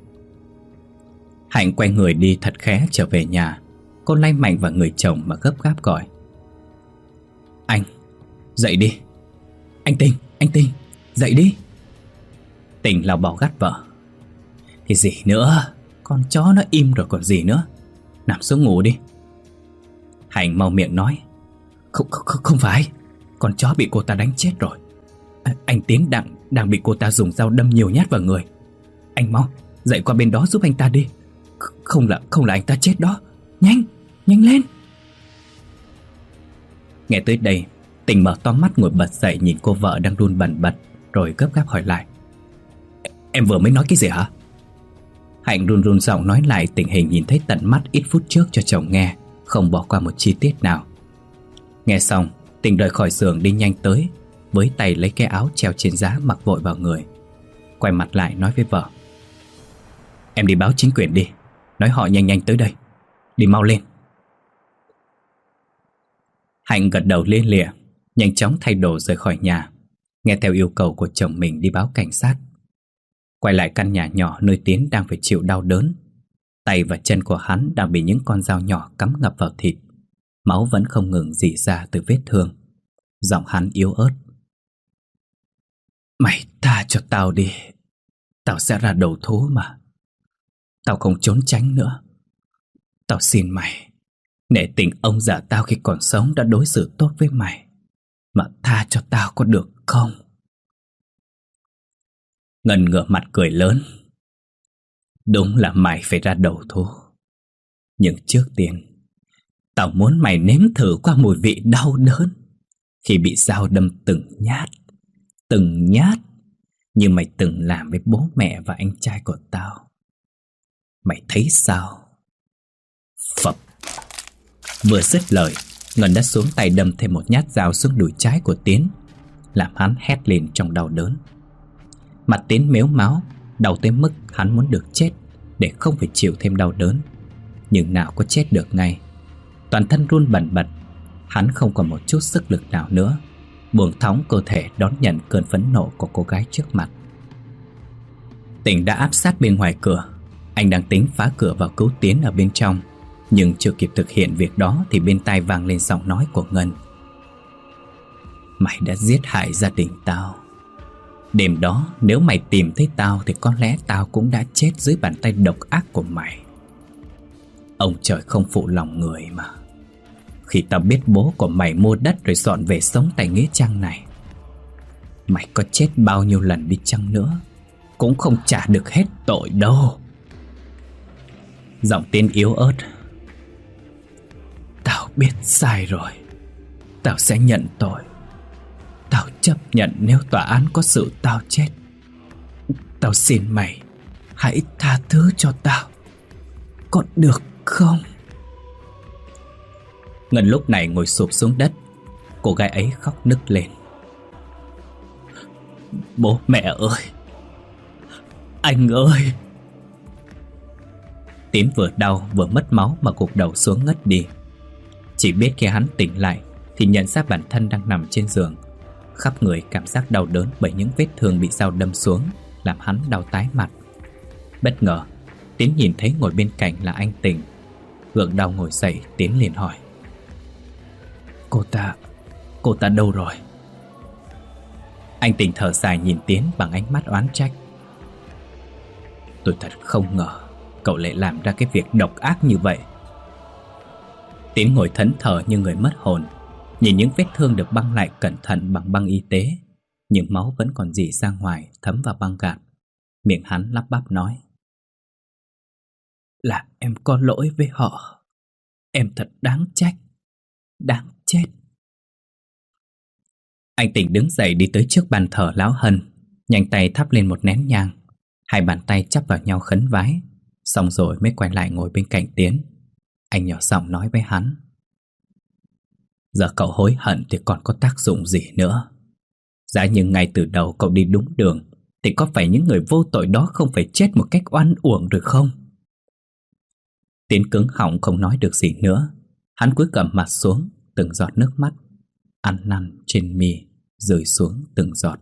Hạnh quay người đi thật khẽ trở về nhà. Cô lay mạnh vào người chồng mà gấp gáp gọi. Anh, dậy đi. Anh Tình, dậy đi. Tình lao bảo gắt vợ. Thì gì nữa, con chó nó im rồi còn gì nữa. Nằm xuống ngủ đi. Hạnh mau miệng nói. Không phải, con chó bị cô ta đánh chết rồi. Anh Tiến đang bị cô ta dùng dao đâm nhiều nhát vào người. Anh mau dậy qua bên đó giúp anh ta đi. Không là anh ta chết đó. Nhanh lên. Nghe tới đây, Tình mở to mắt ngồi bật dậy nhìn cô vợ đang run bần bật, rồi gấp gáp hỏi lại. Em vừa mới nói cái gì hả? Hạnh run run giọng nói lại tình hình nhìn thấy tận mắt ít phút trước cho chồng nghe, không bỏ qua một chi tiết nào. Nghe xong, Tình rời khỏi giường đi nhanh tới, với tay lấy cái áo treo trên giá mặc vội vào người. Quay mặt lại nói với vợ. Em đi báo chính quyền đi, nói họ nhanh tới đây. Đi mau lên. Hạnh gật đầu lia lịa, nhanh chóng thay đồ rời khỏi nhà, nghe theo yêu cầu của chồng mình đi báo cảnh sát. Quay lại căn nhà nhỏ nơi Tiến đang phải chịu đau đớn. Tay và chân của hắn đang bị những con dao nhỏ cắm ngập vào thịt. Máu vẫn không ngừng rỉ ra từ vết thương. Giọng hắn yếu ớt. Mày tha cho tao đi. Tao sẽ ra đầu thú mà. Tao không trốn tránh nữa. Tao xin mày, nể tình ông già tao khi còn sống đã đối xử tốt với mày, mà tha cho tao có được không? Ngân ngửa mặt cười lớn. Đúng là mày phải ra đầu thú, nhưng trước tiên Tao muốn mày nếm thử qua mùi vị đau đớn khi bị dao đâm từng nhát như mày từng làm với bố mẹ và anh trai của tao. Mày thấy sao? Phập. Vừa dứt lời, Ngân đã xuống tay đâm thêm một nhát dao xuống đùi trái của Tiến, làm hắn hét lên trong đau đớn. Mặt Tiến mếu máu, đau tới mức hắn muốn được chết để không phải chịu thêm đau đớn. Nhưng nào có chết được ngay. Toàn thân run bần bật, hắn không còn một chút sức lực nào nữa, buông thõng cơ thể đón nhận cơn phẫn nộ của cô gái trước mặt. Tỉnh đã áp sát bên ngoài cửa. Anh đang tính phá cửa vào cứu Tiến ở bên trong, nhưng chưa kịp thực hiện việc đó thì bên tai vang lên giọng nói của Ngân. Mày đã giết hại gia đình tao. Đêm đó nếu mày tìm thấy tao thì có lẽ tao cũng đã chết dưới bàn tay độc ác của mày. Ông trời không phụ lòng người mà. Khi tao biết bố của mày mua đất rồi dọn về sống tại nghĩa trang này, mày có chết bao nhiêu lần đi chăng nữa cũng không trả được hết tội đâu. Giọng Tiến yếu ớt. Tao biết sai rồi. Tao sẽ nhận tội. Tao chấp nhận nếu tòa án có xử tao chết. Tao xin mày hãy tha thứ cho tao, có được không? Ngân lúc này ngồi sụp xuống đất. Cô gái ấy khóc nức lên. Bố mẹ ơi, anh ơi. Tiến vừa đau vừa mất máu mà gục đầu xuống ngất đi. Chỉ biết khi hắn tỉnh lại thì nhận ra bản thân đang nằm trên giường, khắp người cảm giác đau đớn bởi những vết thương bị dao đâm xuống, làm hắn đau tái mặt. Bất ngờ Tiến nhìn thấy ngồi bên cạnh là anh Tình. Gượng đau ngồi dậy, Tiến liền hỏi. Cô ta đâu rồi? Anh Tình thở dài nhìn Tiến bằng ánh mắt oán trách. Tôi thật không ngờ cậu lại làm ra cái việc độc ác như vậy. Tiến ngồi thẫn thờ như người mất hồn, nhìn những vết thương được băng lại cẩn thận bằng băng y tế, nhưng máu vẫn còn rỉ ra ngoài thấm vào băng gạc. Miệng hắn lắp bắp nói. Là em có lỗi với họ. Em thật đáng trách. Đáng chết. Anh Tình đứng dậy đi tới trước bàn thờ Lão Hân, nhanh tay thắp lên một nén nhang. Hai bàn tay chắp vào nhau khấn vái, xong rồi mới quay lại ngồi bên cạnh Tiến. Anh nhỏ giọng nói với hắn. Giờ cậu hối hận thì còn có tác dụng gì nữa. Giá như ngay từ đầu cậu đi đúng đường thì có phải những người vô tội đó không phải chết một cách oan uổng được không? Tiến cứng họng không nói được gì nữa. Hắn cúi gằm mặt xuống, từng giọt nước mắt ăn năn trên mi rơi xuống từng giọt.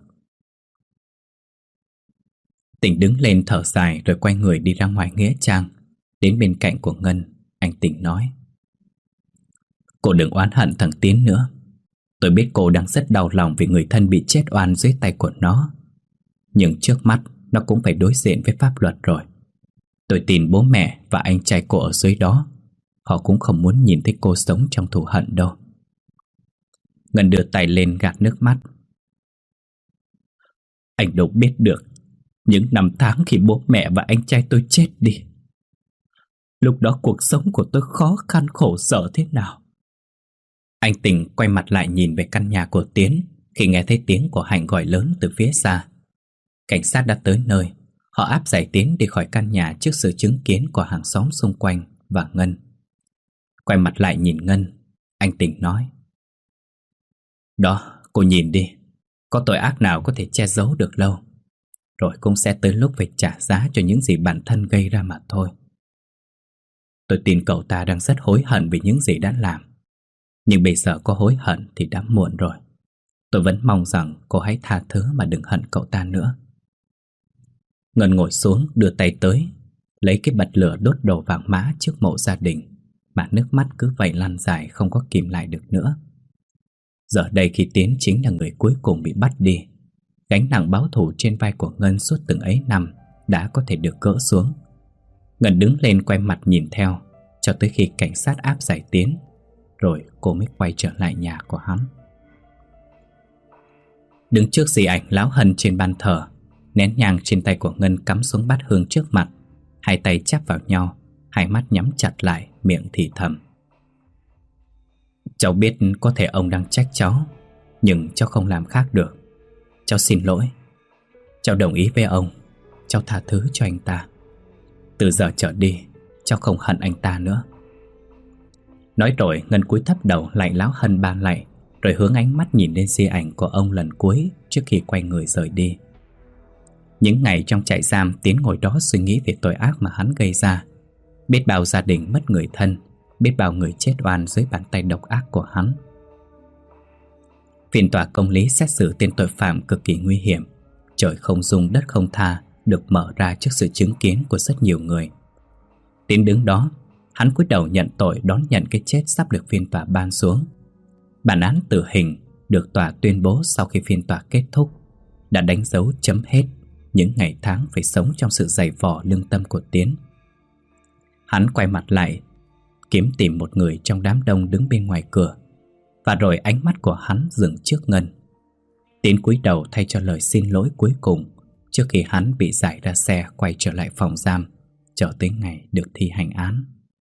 Tình đứng lên thở dài rồi quay người đi ra ngoài nghĩa trang. Đến bên cạnh của Ngân, anh Tình nói. Cô đừng oán hận thằng Tiến nữa. Tôi biết cô đang rất đau lòng vì người thân bị chết oan dưới tay của nó. Nhưng trước mắt nó cũng phải đối diện với pháp luật rồi. Tôi tin bố mẹ và anh trai cô ở dưới đó, họ cũng không muốn nhìn thấy cô sống trong thù hận đâu. Ngân đưa tay lên gạt nước mắt. Anh đâu biết được những năm tháng khi bố mẹ và anh trai tôi chết đi. Lúc đó cuộc sống của tôi khó khăn khổ sở thế nào. Anh Tình quay mặt lại nhìn về căn nhà của Tiến khi nghe thấy tiếng của Hạnh gọi lớn từ phía xa. Cảnh sát đã tới nơi. Họ áp giải Tiến đi khỏi căn nhà trước sự chứng kiến của hàng xóm xung quanh và Ngân. Quay mặt lại nhìn Ngân, anh Tình nói. Đó, cô nhìn đi. Có tội ác nào có thể che giấu được lâu. Rồi cũng sẽ tới lúc phải trả giá cho những gì bản thân gây ra mà thôi. Tôi tin cậu ta đang rất hối hận vì những gì đã làm. Nhưng bây giờ có hối hận thì đã muộn rồi. Tôi vẫn mong rằng cô hãy tha thứ mà đừng hận cậu ta nữa. Ngân ngồi xuống đưa tay tới, lấy cái bật lửa đốt đầu vàng mã trước mộ gia đình, mà nước mắt cứ vậy lăn dài không có kìm lại được nữa. Giờ đây khi Tiến chính là người cuối cùng bị bắt đi, gánh nặng báo thù trên vai của Ngân suốt từng ấy năm đã có thể được gỡ xuống. Ngân đứng lên quay mặt nhìn theo cho tới khi cảnh sát áp giải Tiến, rồi cô mới quay trở lại nhà của hắn. Đứng trước di ảnh Lão Hân trên bàn thờ, nén nhang trên tay của Ngân cắm xuống bát hương trước mặt, hai tay chắp vào nhau, hai mắt nhắm chặt lại, miệng thì thầm. Cháu biết có thể ông đang trách cháu, nhưng cháu không làm khác được. Cháu xin lỗi. Cháu đồng ý với ông. Cháu tha thứ cho anh ta. Từ giờ trở đi, cháu không hận anh ta nữa. Nói rồi Ngân cúi thấp đầu lạy Lão Hân ba lạy, rồi hướng ánh mắt nhìn lên di ảnh của ông lần cuối trước khi quay người rời đi. Những ngày trong trại giam, Tiến ngồi đó suy nghĩ về tội ác mà hắn gây ra. Biết bao gia đình mất người thân, biết bao người chết oan dưới bàn tay độc ác của hắn. Phiên tòa công lý xét xử tên tội phạm cực kỳ nguy hiểm, trời không dung đất không tha, được mở ra trước sự chứng kiến của rất nhiều người. Tiến đứng đó, hắn cúi đầu nhận tội, đón nhận cái chết sắp được phiên tòa ban xuống. Bản án tử hình được tòa tuyên bố sau khi phiên tòa kết thúc, đã đánh dấu chấm hết những ngày tháng phải sống trong sự dày vò lương tâm của Tiến. Hắn quay mặt lại, kiếm tìm một người trong đám đông đứng bên ngoài cửa, và rồi ánh mắt của hắn dừng trước Ngân. Tiến cúi đầu thay cho lời xin lỗi cuối cùng trước khi hắn bị giải ra xe quay trở lại phòng giam, chờ tới ngày được thi hành án.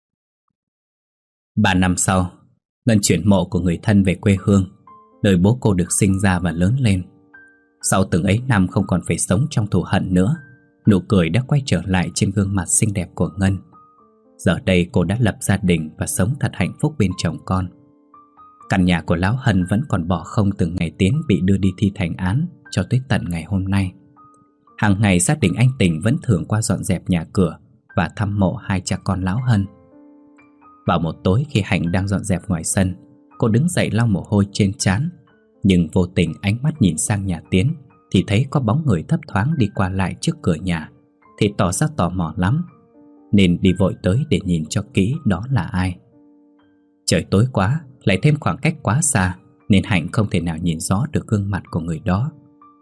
3 năm sau, Ngân chuyển mộ của người thân về quê hương, nơi bố cô được sinh ra và lớn lên. Sau từng ấy năm không còn phải sống trong thù hận nữa, nụ cười đã quay trở lại trên gương mặt xinh đẹp của Ngân. Giờ đây cô đã lập gia đình và sống thật hạnh phúc bên chồng con. Căn nhà của Lão Hân vẫn còn bỏ không từ ngày Tiến bị đưa đi thi hành án cho tới tận ngày hôm nay. Hàng ngày gia đình anh Tình vẫn thường qua dọn dẹp nhà cửa và thăm mộ hai cha con Lão Hân. Vào một tối khi Hạnh đang dọn dẹp ngoài sân, cô đứng dậy lau mồ hôi trên trán, nhưng vô tình ánh mắt nhìn sang nhà Tiến thì thấy có bóng người thấp thoáng đi qua lại trước cửa nhà, thì tỏ ra tò mò lắm, nên đi vội tới để nhìn cho kỹ đó là ai. Trời tối quá, lại thêm khoảng cách quá xa, nên Hạnh không thể nào nhìn rõ được gương mặt của người đó.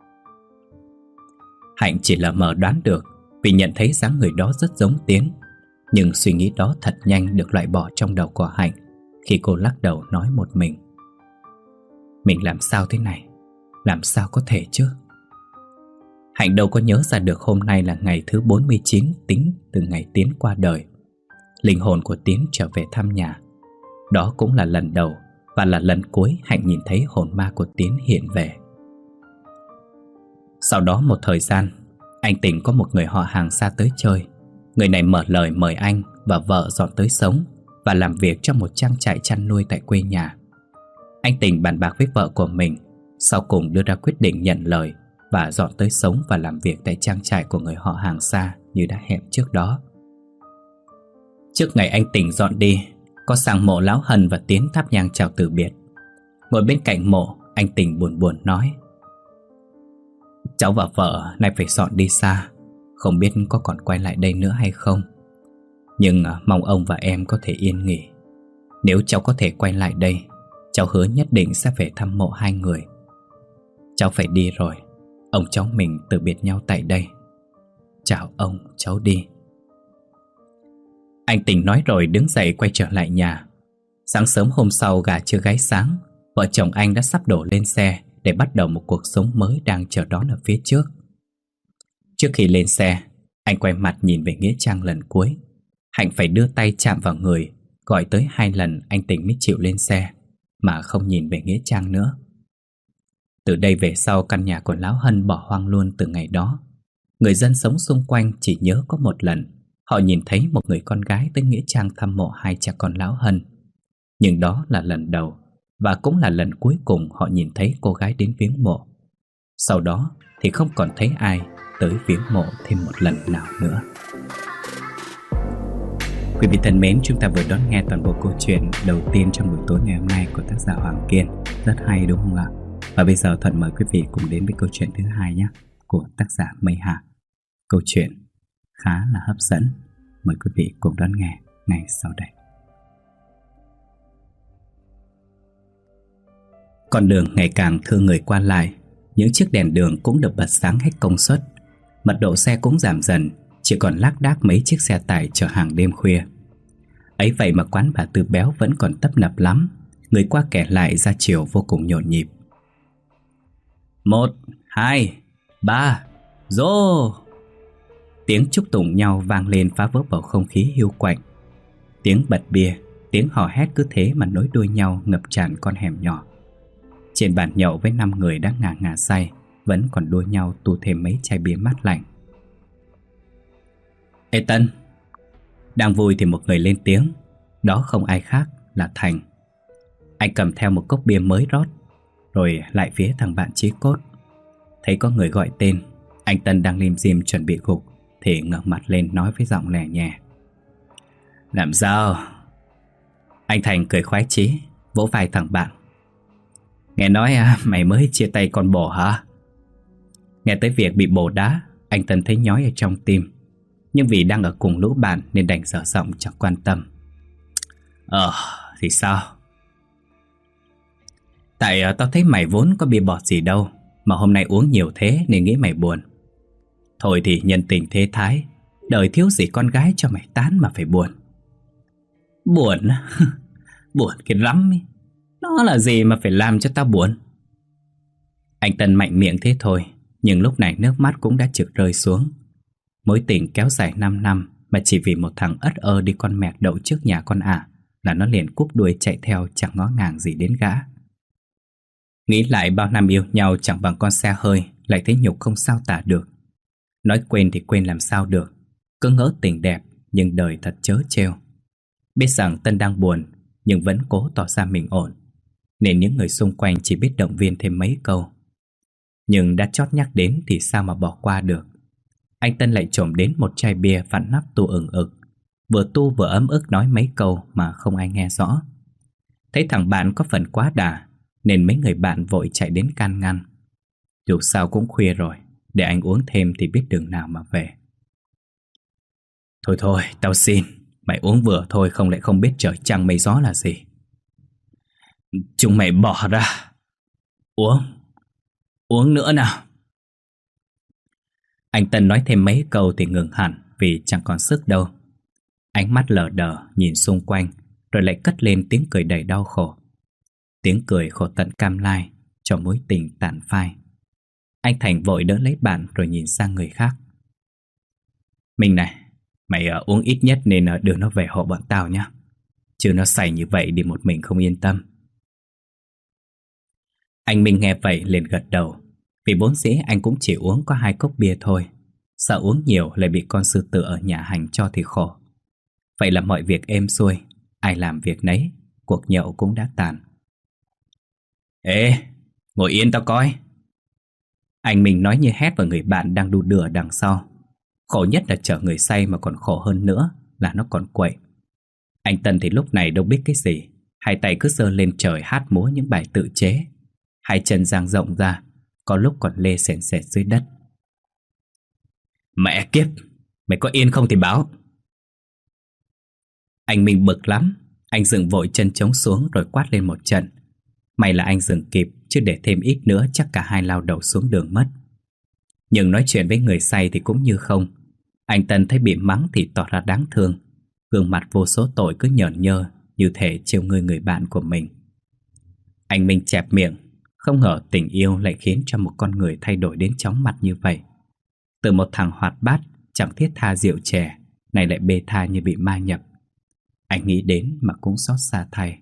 Hạnh chỉ lờ mờ đoán được vì nhận thấy dáng người đó rất giống Tiến, nhưng suy nghĩ đó thật nhanh được loại bỏ trong đầu của Hạnh khi cô lắc đầu nói một mình: mình làm sao thế này? Làm sao có thể chứ? Hạnh đâu có nhớ ra được hôm nay là ngày thứ 49 tính từ ngày Tiến qua đời. Linh hồn của Tiến trở về thăm nhà. Đó cũng là lần đầu và là lần cuối Hạnh nhìn thấy hồn ma của Tiến hiện về. Sau đó một thời gian, anh Tình có một người họ hàng xa tới chơi. Người này mở lời mời anh và vợ dọn tới sống và làm việc trong một trang trại chăn nuôi tại quê nhà. Anh Tình bàn bạc với vợ của mình, sau cùng đưa ra quyết định nhận lời và dọn tới sống và làm việc tại trang trại của người họ hàng xa như đã hẹn trước đó. Trước ngày anh Tình dọn đi, có sang mộ Lão Hân và Tiến thắp nhang chào từ biệt. Ngồi bên cạnh mộ, anh Tình buồn buồn nói: cháu và vợ nay phải dọn đi xa, không biết có còn quay lại đây nữa hay không. Nhưng mong ông và em có thể yên nghỉ. Nếu cháu có thể quay lại đây, cháu hứa nhất định sẽ về thăm mộ hai người. Cháu phải đi rồi, ông cháu mình từ biệt nhau tại đây. Chào ông, cháu đi. Anh Tình nói rồi đứng dậy quay trở lại nhà. Sáng sớm hôm sau gà chưa gáy sáng, vợ chồng anh đã sắp đổ lên xe để bắt đầu một cuộc sống mới đang chờ đón ở phía trước. Trước khi lên xe, anh quay mặt nhìn về nghĩa trang lần cuối. Hạnh phải đưa tay chạm vào người, gọi tới 2 lần anh Tình mới chịu lên xe, mà không nhìn về nghĩa trang nữa. Từ đây về sau, căn nhà của Lão Hân bỏ hoang luôn từ ngày đó. Người dân sống xung quanh chỉ nhớ có một lần họ nhìn thấy một người con gái tới nghĩa trang thăm mộ hai cha con Lão Hân. Nhưng đó là lần đầu và cũng là lần cuối cùng họ nhìn thấy cô gái đến viếng mộ. Sau đó thì không còn thấy ai tới viếng mộ thêm một lần nào nữa. Quý vị thân mến, chúng ta vừa đón nghe toàn bộ câu chuyện đầu tiên trong buổi tối ngày hôm nay của tác giả Hoàng Kiên. Rất hay đúng không ạ? Và bây giờ Thuận mời quý vị cùng đến với câu chuyện thứ hai nhé, của tác giả Mây Hà. Câu chuyện khá là hấp dẫn. Mời quý vị cùng đón nghe ngay sau đây. Con đường ngày càng thưa người qua lại, những chiếc đèn đường cũng được bật sáng hết công suất. Mật độ xe cũng giảm dần, chỉ còn lác đác mấy chiếc xe tải chở hàng đêm khuya. Ấy vậy mà quán bà Tư Béo vẫn còn tấp nập lắm, người qua kẻ lại ra chiều vô cùng nhộn nhịp. 1, 2, 3, rô! Tiếng chúc tụng nhau vang lên phá vỡ bầu không khí hiu quạnh. Tiếng bật bia, Tiếng hò hét cứ thế mà nối đuôi nhau ngập tràn con hẻm nhỏ. Trên bàn nhậu với 5 người đang ngà ngà say vẫn còn đua nhau tu thêm mấy chai bia mát lạnh. Ê Tân! Đang vui thì một người lên tiếng. Đó không ai khác là Thành. Anh cầm theo một cốc bia mới rót, rồi lại phía thằng bạn Chí Cốt. Thấy có người gọi tên, anh Tân đang lim dim chuẩn bị gục thì ngẩng mặt lên nói với giọng lè nhẹ: Làm sao? Anh Thành cười khoái chí, vỗ vai thằng bạn: Nghe nói mày mới chia tay con bồ hả? Nghe tới việc bị bồ đá, anh Tân thấy nhói ở trong tim. Nhưng vì đang ở cùng lũ bạn nên đành dở giọng chẳng quan tâm: Thì sao? Tại tao thấy mày vốn có bia bọt gì đâu, mà hôm nay uống nhiều thế nên nghĩ mày buồn. Thôi thì nhân tình thế thái, đời thiếu gì con gái cho mày tán mà phải buồn. Buồn á? Buồn cái lắm ý. Nó là gì mà phải làm cho tao buồn? Anh Tân mạnh miệng thế thôi, nhưng lúc này nước mắt cũng đã trực rơi xuống. Mối tình kéo dài 5 năm mà chỉ vì một thằng ất ơ đi con mẹt đậu trước nhà con ả là nó liền cúp đuôi chạy theo, chẳng ngó ngàng gì đến gã. Nghĩ lại bao năm yêu nhau chẳng bằng con xe hơi, lại thấy nhục không sao tả được. Nói quên thì quên làm sao được, cứ ngỡ tình đẹp nhưng đời thật trớ trêu. Biết rằng Tân đang buồn nhưng vẫn cố tỏ ra mình ổn, nên những người xung quanh chỉ biết động viên thêm mấy câu. Nhưng đã chót nhắc đến thì sao mà bỏ qua được. Anh Tân lại trộm đến một chai bia vặn nắp tu ừng ực, vừa tu vừa ấm ức nói mấy câu mà không ai nghe rõ. Thấy thằng bạn có phần quá đà nên mấy người bạn vội chạy đến can ngăn. Dù sao cũng khuya rồi, để anh uống thêm thì biết đường nào mà về. Thôi thôi, tao xin, mày uống vừa thôi, không lại không biết trời trăng mây gió là gì. Chúng mày bỏ ra. Uống nữa nào. Anh Tân nói thêm mấy câu thì ngừng hẳn vì chẳng còn sức đâu. Ánh mắt lờ đờ nhìn xung quanh, rồi lại cất lên tiếng cười đầy đau khổ. Tiếng cười khổ tận cam lai cho mối tình tàn phai. Anh Thành vội đỡ lấy bạn rồi nhìn sang người khác. Mình này, mày uống ít nhất nên đưa nó về hộ bọn tao nhé. Chứ nó say như vậy đi một mình không yên tâm. Anh Minh nghe vậy liền gật đầu. Vì vốn dĩ anh cũng chỉ uống có 2 cốc bia thôi, sợ uống nhiều lại bị con sư tử ở nhà hành cho thì khổ. Vậy là mọi việc êm xuôi, ai làm việc nấy, cuộc nhậu cũng đã tàn. Ê, ngồi yên tao coi. Anh Minh nói như hét vào người bạn đang đu đưa đằng sau. Khổ nhất là chở người say, mà còn khổ hơn nữa là nó còn quậy. Anh Tân thì lúc này đâu biết cái gì, hai tay cứ giơ lên trời hát múa những bài tự chế. Hai chân dang rộng ra, có lúc còn lê sền sệt dưới đất. Mẹ kiếp, mày có yên không thì báo. Anh Minh bực lắm. Anh dừng vội chân trống xuống rồi quát lên một trận. May là anh dừng kịp, chứ để thêm ít nữa chắc cả hai lao đầu xuống đường mất. Nhưng nói chuyện với người say thì cũng như không. Anh Tân thấy bị mắng thì tỏ ra đáng thương, gương mặt vô số tội cứ nhởn nhơ, như thể trêu ngươi người bạn của mình. Anh Minh chẹp miệng. Không ngờ tình yêu lại khiến cho một con người thay đổi đến chóng mặt như vậy. Từ một thằng hoạt bát, chẳng thiết tha rượu chè, này lại bê tha như bị ma nhập. Anh nghĩ đến mà cũng xót xa thay.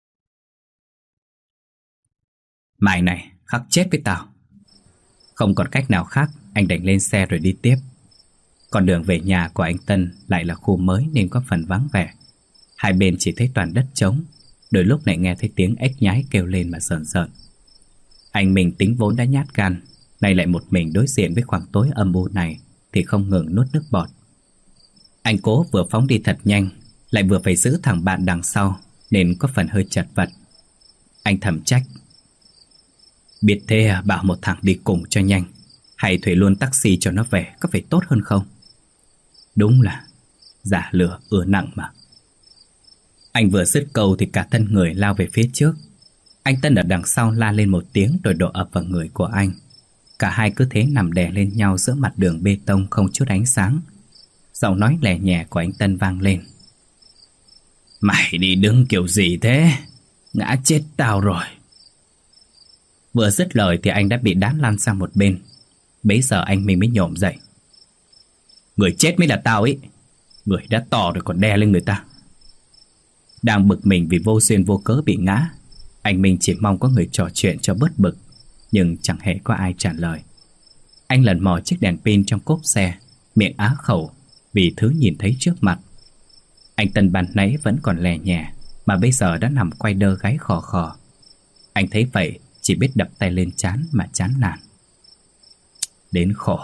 Mày này, khắc chết với tao. Không còn cách nào khác, anh đành lên xe rồi đi tiếp. Con đường về nhà của anh Tân lại là khu mới nên có phần vắng vẻ. Hai bên chỉ thấy toàn đất trống, đôi lúc lại nghe thấy tiếng ếch nhái kêu lên mà sờn sờn. Anh mình tính vốn đã nhát gan, nay lại một mình đối diện với khoảng tối âm u này thì không ngừng nuốt nước bọt. Anh cố vừa phóng đi thật nhanh, lại vừa phải giữ thằng bạn đằng sau nên có phần hơi chật vật. Anh thầm trách. Biết thế bảo một thằng đi cùng cho nhanh, hay thuê luôn taxi cho nó về có phải tốt hơn không? Đúng là giả lừa ưa nặng mà. Anh vừa dứt câu thì cả thân người lao về phía trước. Anh Tân ở đằng sau la lên một tiếng rồi đổ ập vào người của anh. Cả hai cứ thế nằm đè lên nhau giữa mặt đường bê tông không chút ánh sáng. Giọng nói lè nhẹ của anh Tân vang lên. Mày đi đứng kiểu gì thế? Ngã chết tao rồi. Vừa dứt lời thì anh đã bị đá lăn sang một bên. Bấy giờ anh mình mới nhổm dậy. Người chết mới là tao ý. Người đã to rồi còn đè lên người ta. Đang bực mình vì vô duyên vô cớ bị ngã, anh Minh chỉ mong có người trò chuyện cho bớt bực, nhưng chẳng hề có ai trả lời. Anh lần mò chiếc đèn pin trong cốp xe, miệng á khẩu vì thứ nhìn thấy trước mặt. Anh Tân ban nãy vẫn còn lè nhè, mà bây giờ đã nằm quay đơ gáy khò khò. Anh thấy vậy chỉ biết đập tay lên trán mà chán nản. Đến khổ.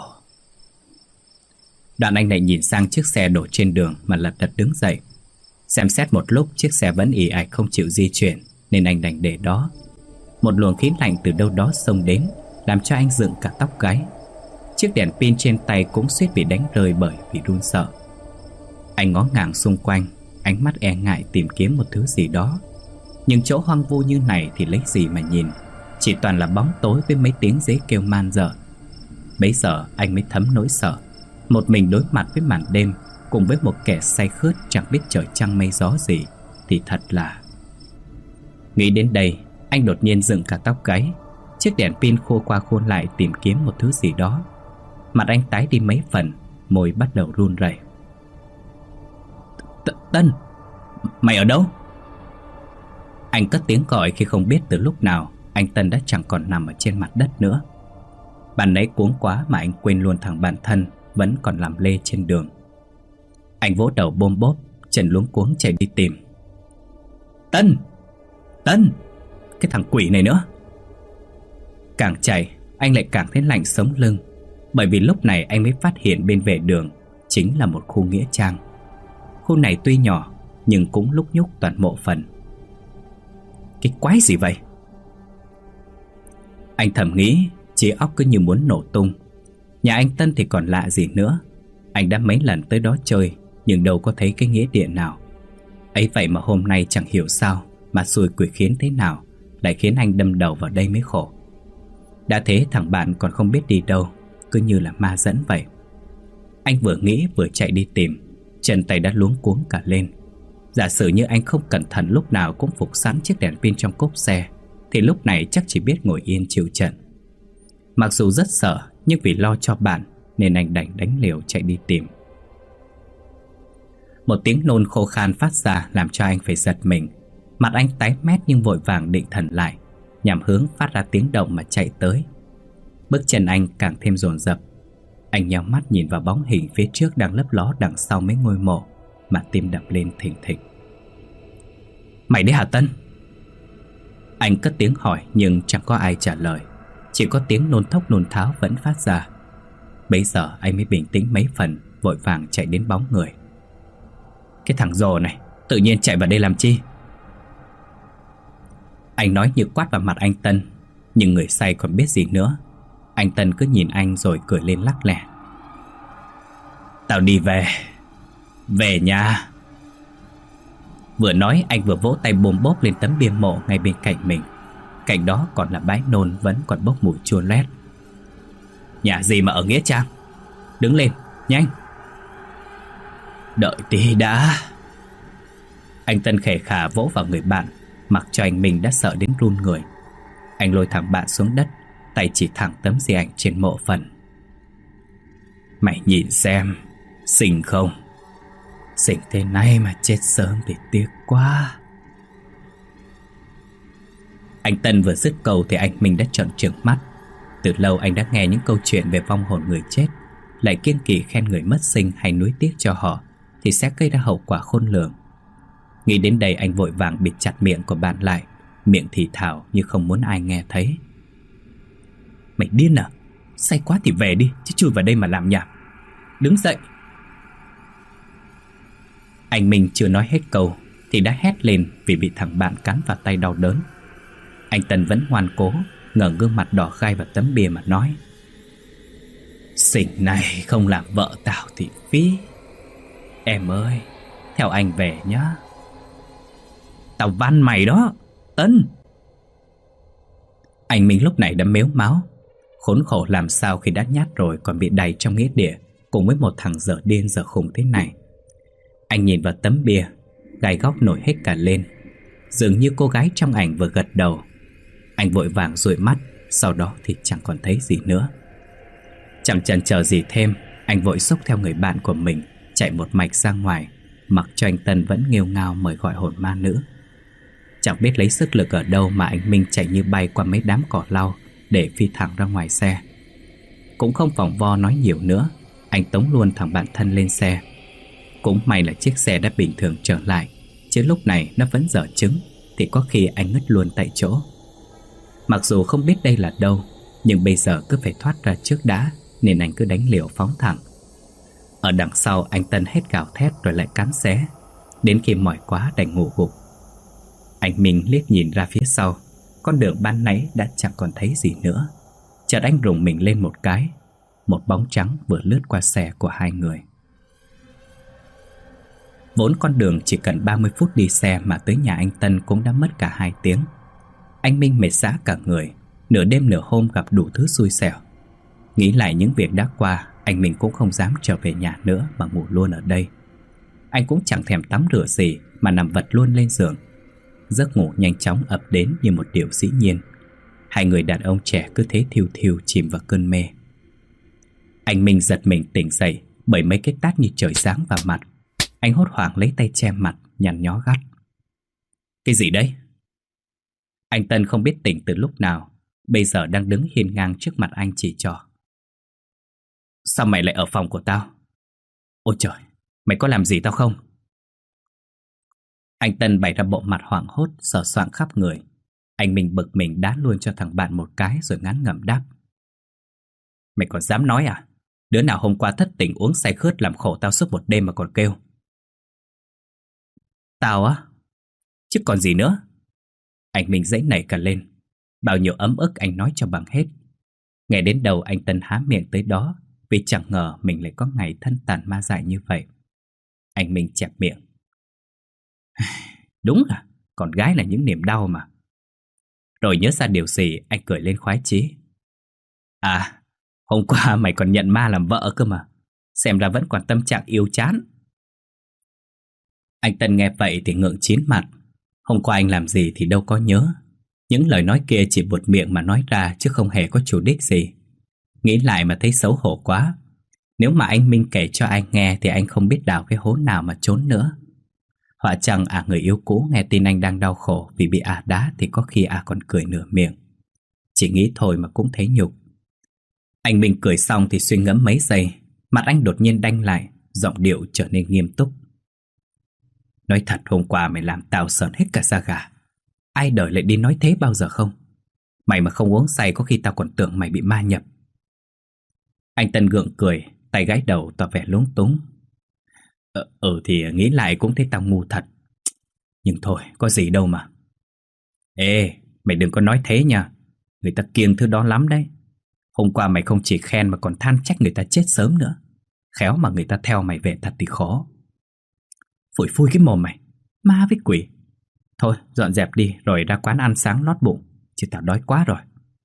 Đoạn anh lại nhìn sang chiếc xe đổ trên đường mà lật đật đứng dậy. Xem xét một lúc chiếc xe vẫn ì ạch không chịu di chuyển, nên anh đành để đó. Một luồng khí lạnh từ đâu đó xông đến, làm cho anh dựng cả tóc gáy. Chiếc đèn pin trên tay cũng suýt bị đánh rơi bởi vì run sợ. Anh ngó ngàng xung quanh, ánh mắt e ngại tìm kiếm một thứ gì đó. Nhưng chỗ hoang vu như này thì lấy gì mà nhìn, chỉ toàn là bóng tối với mấy tiếng dế kêu man dợ. Bấy giờ anh mới thấm nỗi sợ, một mình đối mặt với màn đêm cùng với một kẻ say khướt chẳng biết trời trăng mây gió gì, thì thật là... Nghĩ đến đây, anh đột nhiên dựng cả tóc gáy. Chiếc đèn pin khô qua khô lại tìm kiếm một thứ gì đó. Mặt anh tái đi mấy phần, môi bắt đầu run rẩy. Tân, mày ở đâu? Anh cất tiếng gọi khi không biết từ lúc nào anh Tân đã chẳng còn nằm ở trên mặt đất nữa. Bạn nãy cuống quá mà anh quên luôn thằng bạn thân vẫn còn làm lê trên đường. Anh vỗ đầu bôm bốp, chân luống cuống chạy đi tìm. Tân! Tân! Cái thằng quỷ này nữa! Càng chạy, anh lại càng thấy lạnh sống lưng, bởi vì lúc này anh mới phát hiện bên vệ đường chính là một khu nghĩa trang. Khu này tuy nhỏ nhưng cũng lúc nhúc toàn mộ phần. Cái quái gì vậy? Anh thầm nghĩ, trí óc cứ như muốn nổ tung. Nhà anh Tân thì còn lạ gì nữa. Anh đã mấy lần tới đó chơi, nhưng đâu có thấy cái nghĩa địa nào. Ấy vậy mà hôm nay chẳng hiểu sao mà xui quỷ khiến thế nào lại khiến anh đâm đầu vào đây mới khổ. Đã thế thằng bạn còn không biết đi đâu, cứ như là ma dẫn vậy. Anh vừa nghĩ vừa chạy đi tìm, chân tay đã luống cuống cả lên. Giả sử như anh không cẩn thận lúc nào cũng phục sẵn chiếc đèn pin trong cốp xe, thì lúc này chắc chỉ biết ngồi yên chịu trận. Mặc dù rất sợ, nhưng vì lo cho bạn nên anh đành đánh liều chạy đi tìm. Một tiếng nôn khô khan phát ra làm cho anh phải giật mình. Mặt anh tái mét nhưng vội vàng định thần lại, nhằm hướng phát ra tiếng động mà chạy tới. Bước chân anh càng thêm dồn dập. Anh nheo mắt nhìn vào bóng hình phía trước đang lấp ló đằng sau mấy ngôi mộ, mà tim đập lên thình thịch. Mày đấy hả Tân? Anh cất tiếng hỏi nhưng chẳng có ai trả lời. Chỉ có tiếng nôn thốc nôn tháo vẫn phát ra. Bấy giờ anh mới bình tĩnh mấy phần, vội vàng chạy đến bóng người. Cái thằng rồ này tự nhiên chạy vào đây làm chi? Anh nói như quát vào mặt anh Tân, nhưng người say còn biết gì nữa. Anh Tân cứ nhìn anh rồi cười lên lắc lẻ. Tao đi về. Về nhà. Vừa nói anh vừa vỗ tay bôm bốp lên tấm bia mộ ngay bên cạnh mình. Cạnh đó còn là bãi nôn vẫn còn bốc mùi chua loét. Nhà gì mà ở nghĩa trang? Đứng lên, nhanh. Đợi tí đã. Anh Tân khề khà vỗ vào người bạn, mặc cho anh mình đã sợ đến run người. Anh lôi thằng bạn xuống đất, tay chỉ thẳng tấm di ảnh trên mộ phần. Mày nhìn xem, xinh không? Xinh thế này mà chết sớm thì tiếc quá. Anh Tân vừa dứt câu thì anh Minh đã trợn trừng mắt. Từ lâu anh đã nghe những câu chuyện về vong hồn người chết, lại kiêng kỵ khen người mất sinh hay nuối tiếc cho họ thì sẽ gây ra hậu quả khôn lường. Nghĩ đến đây anh vội vàng bịt chặt miệng của bạn lại, miệng thì thào như không muốn ai nghe thấy. Mày điên à? Say quá thì về đi, chứ chui vào đây mà làm nhảm. Đứng dậy. Anh Minh chưa nói hết câu thì đã hét lên vì bị thằng bạn cắn vào tay đau đớn. Anh Tân vẫn ngoan cố, ngẩng gương mặt đỏ gai vào tấm bia mà nói. Xinh này không làm vợ tao thì phí. Em ơi, theo anh về nhá. Tao van mày đó, Tân. Anh Minh lúc này đã mếu máo. Khốn khổ làm sao khi đã nhát rồi còn bị đày trong nghĩa địa cùng với một thằng dở điên dở khùng thế này. Anh nhìn vào tấm bia, gai góc nổi hết cả lên. Dường như cô gái trong ảnh vừa gật đầu. Anh vội vàng dụi mắt, sau đó thì chẳng còn thấy gì nữa. Chẳng chần chờ gì thêm, anh vội xốc theo người bạn của mình chạy một mạch ra ngoài, mặc cho anh Tân vẫn nghêu ngao mời gọi hồn ma nữ. Chẳng biết lấy sức lực ở đâu mà anh Minh chạy như bay qua mấy đám cỏ lau để phi thẳng ra ngoài xe. Cũng không vòng vo nói nhiều nữa, anh tống luôn thằng bạn thân lên xe. Cũng may là chiếc xe đã bình thường trở lại, chứ lúc này nó vẫn dở chứng thì có khi anh ngất luôn tại chỗ. Mặc dù không biết đây là đâu, nhưng bây giờ cứ phải thoát ra trước đã, nên anh cứ đánh liều phóng thẳng. Ở đằng sau anh Tân hết gào thét rồi lại cắn xé, đến khi mỏi quá đành ngủ gục. Anh Minh liếc nhìn ra phía sau, con đường ban nãy đã chẳng còn thấy gì nữa. Chợt anh rùng mình lên một cái, một bóng trắng vừa lướt qua xe của hai người. Vốn con đường chỉ cần 30 phút đi xe mà tới nhà anh Tân cũng đã mất cả 2 tiếng. Anh Minh mệt rã cả người, nửa đêm nửa hôm gặp đủ thứ xui xẻo. Nghĩ lại những việc đã qua, anh Minh cũng không dám trở về nhà nữa mà ngủ luôn ở đây. Anh cũng chẳng thèm tắm rửa gì mà nằm vật luôn lên giường. Giấc ngủ nhanh chóng ập đến như một điều dĩ nhiên. Hai người đàn ông trẻ cứ thế thiêu thiêu chìm vào cơn mê. Anh Minh giật mình tỉnh dậy bởi mấy cái tát như trời giáng vào mặt. Anh hốt hoảng lấy tay che mặt, nhăn nhó gắt: "Cái gì đấy?" Anh Tân không biết tỉnh từ lúc nào, bây giờ đang đứng hiên ngang trước mặt anh chỉ trỏ: "Sao mày lại ở phòng của tao? Ôi trời, mày có làm gì tao không?" Anh Tân bày ra bộ mặt hoảng hốt, sờ soạng khắp người. Anh Minh bực mình đá luôn cho thằng bạn một cái rồi ngán ngẩm đáp: "Mày còn dám nói à? Đứa nào hôm qua thất tình uống say khướt làm khổ tao suốt một đêm mà còn kêu?" "Tao á? Chứ còn gì nữa?" Anh Minh giãy nảy cả lên. Bao nhiêu ấm ức anh nói cho bằng hết. Nghe đến đầu anh Tân há miệng tới đó, vì chẳng ngờ mình lại có ngày thân tàn ma dại như vậy. Anh Minh chẹp miệng: "Đúng là con gái là những niềm đau mà." Rồi nhớ ra điều gì, anh cười lên khoái chí: "À, hôm qua mày còn nhận ma làm vợ cơ mà. Xem ra vẫn còn tâm trạng yêu chán." Anh Tân nghe vậy thì ngượng chín mặt. Hôm qua anh làm gì thì đâu có nhớ. Những lời nói kia chỉ buột miệng mà nói ra chứ không hề có chủ đích gì. Nghĩ lại mà thấy xấu hổ quá. Nếu mà anh Minh kể cho anh nghe thì anh không biết đào cái hố nào mà trốn nữa. Họa chăng người yêu cũ nghe tin anh đang đau khổ vì bị đá thì có khi còn cười nửa miệng. Chỉ nghĩ thôi mà cũng thấy nhục. Anh Minh cười xong thì suy ngẫm mấy giây, mặt anh đột nhiên đanh lại, giọng điệu trở nên nghiêm túc: "Nói thật, hôm qua mày làm tao sởn hết cả da gà. Ai đời lại đi nói thế bao giờ không? Mày mà không uống say có khi tao còn tưởng mày bị ma nhập." Anh Tân gượng cười, tay gãi đầu tỏ vẻ lúng túng: Thì nghĩ lại cũng thấy tao ngu thật. Nhưng thôi, có gì đâu mà." "Ê, mày đừng có nói thế nha. Người ta kiêng thứ đó lắm đấy. Hôm qua mày không chỉ khen mà còn than trách người ta chết sớm nữa. Khéo mà người ta theo mày về thật thì khó." "Phủi phui cái mồm mày, ma với quỷ. Thôi, dọn dẹp đi rồi ra quán ăn sáng lót bụng, chứ tao đói quá rồi."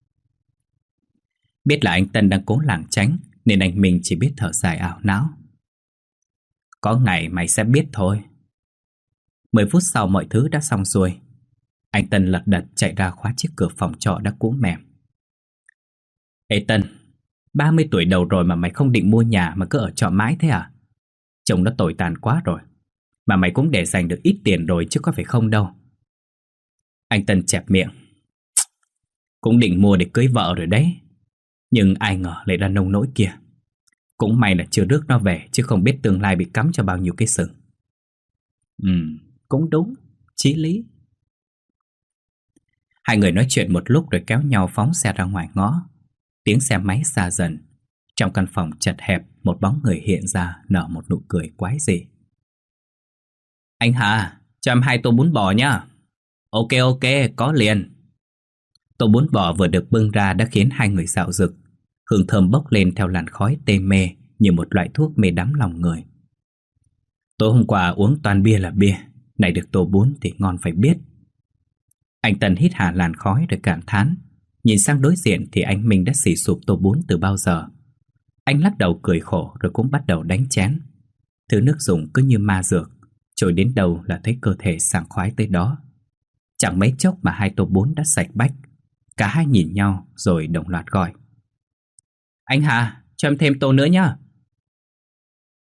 Biết là anh Tân đang cố lảng tránh nên anh Minh chỉ biết thở dài ảo não: "Có ngày mày sẽ biết thôi." 10 phút sau mọi thứ đã xong xuôi. Anh Tân lật đật chạy ra khóa chiếc cửa phòng trọ đã cũ mềm. "Ê Tân, 30 tuổi đầu rồi mà mày không định mua nhà mà cứ ở trọ mãi thế à? Chồng nó tồi tàn quá rồi. Mà mày cũng để dành được ít tiền rồi chứ có phải không đâu." Anh Tân chẹp miệng: "Cũng định mua để cưới vợ rồi đấy. Nhưng ai ngờ lại ra nông nỗi kia. Cũng may là chưa rước nó về, chứ không biết tương lai bị cắm cho bao nhiêu cái sừng." Cũng đúng, chí lý. Hai người nói chuyện một lúc rồi kéo nhau phóng xe ra ngoài ngõ. Tiếng xe máy xa dần. Trong căn phòng chật hẹp, một bóng người hiện ra nở một nụ cười quái dị. "Anh Hà, cho em 2 tô bún bò nhá." Ok, có liền." Tô bún bò vừa được bưng ra đã khiến hai người dạo dực. Hương thơm bốc lên theo làn khói tê mê như một loại thuốc mê đắm lòng người. Tối hôm qua uống toàn bia là bia, này được tô bún thì ngon phải biết. Anh Tân hít hà làn khói rồi cảm thán. Nhìn sang đối diện thì anh Minh đã xì sụp tô bún từ bao giờ. Anh lắc đầu cười khổ rồi cũng bắt đầu đánh chén. Thứ nước dùng cứ như ma dược, trôi đến đâu là thấy cơ thể sảng khoái tới đó. Chẳng mấy chốc mà 2 tô bún đã sạch bách. Cả hai nhìn nhau rồi đồng loạt gọi: "Anh Hà, cho em thêm tô nữa nhá."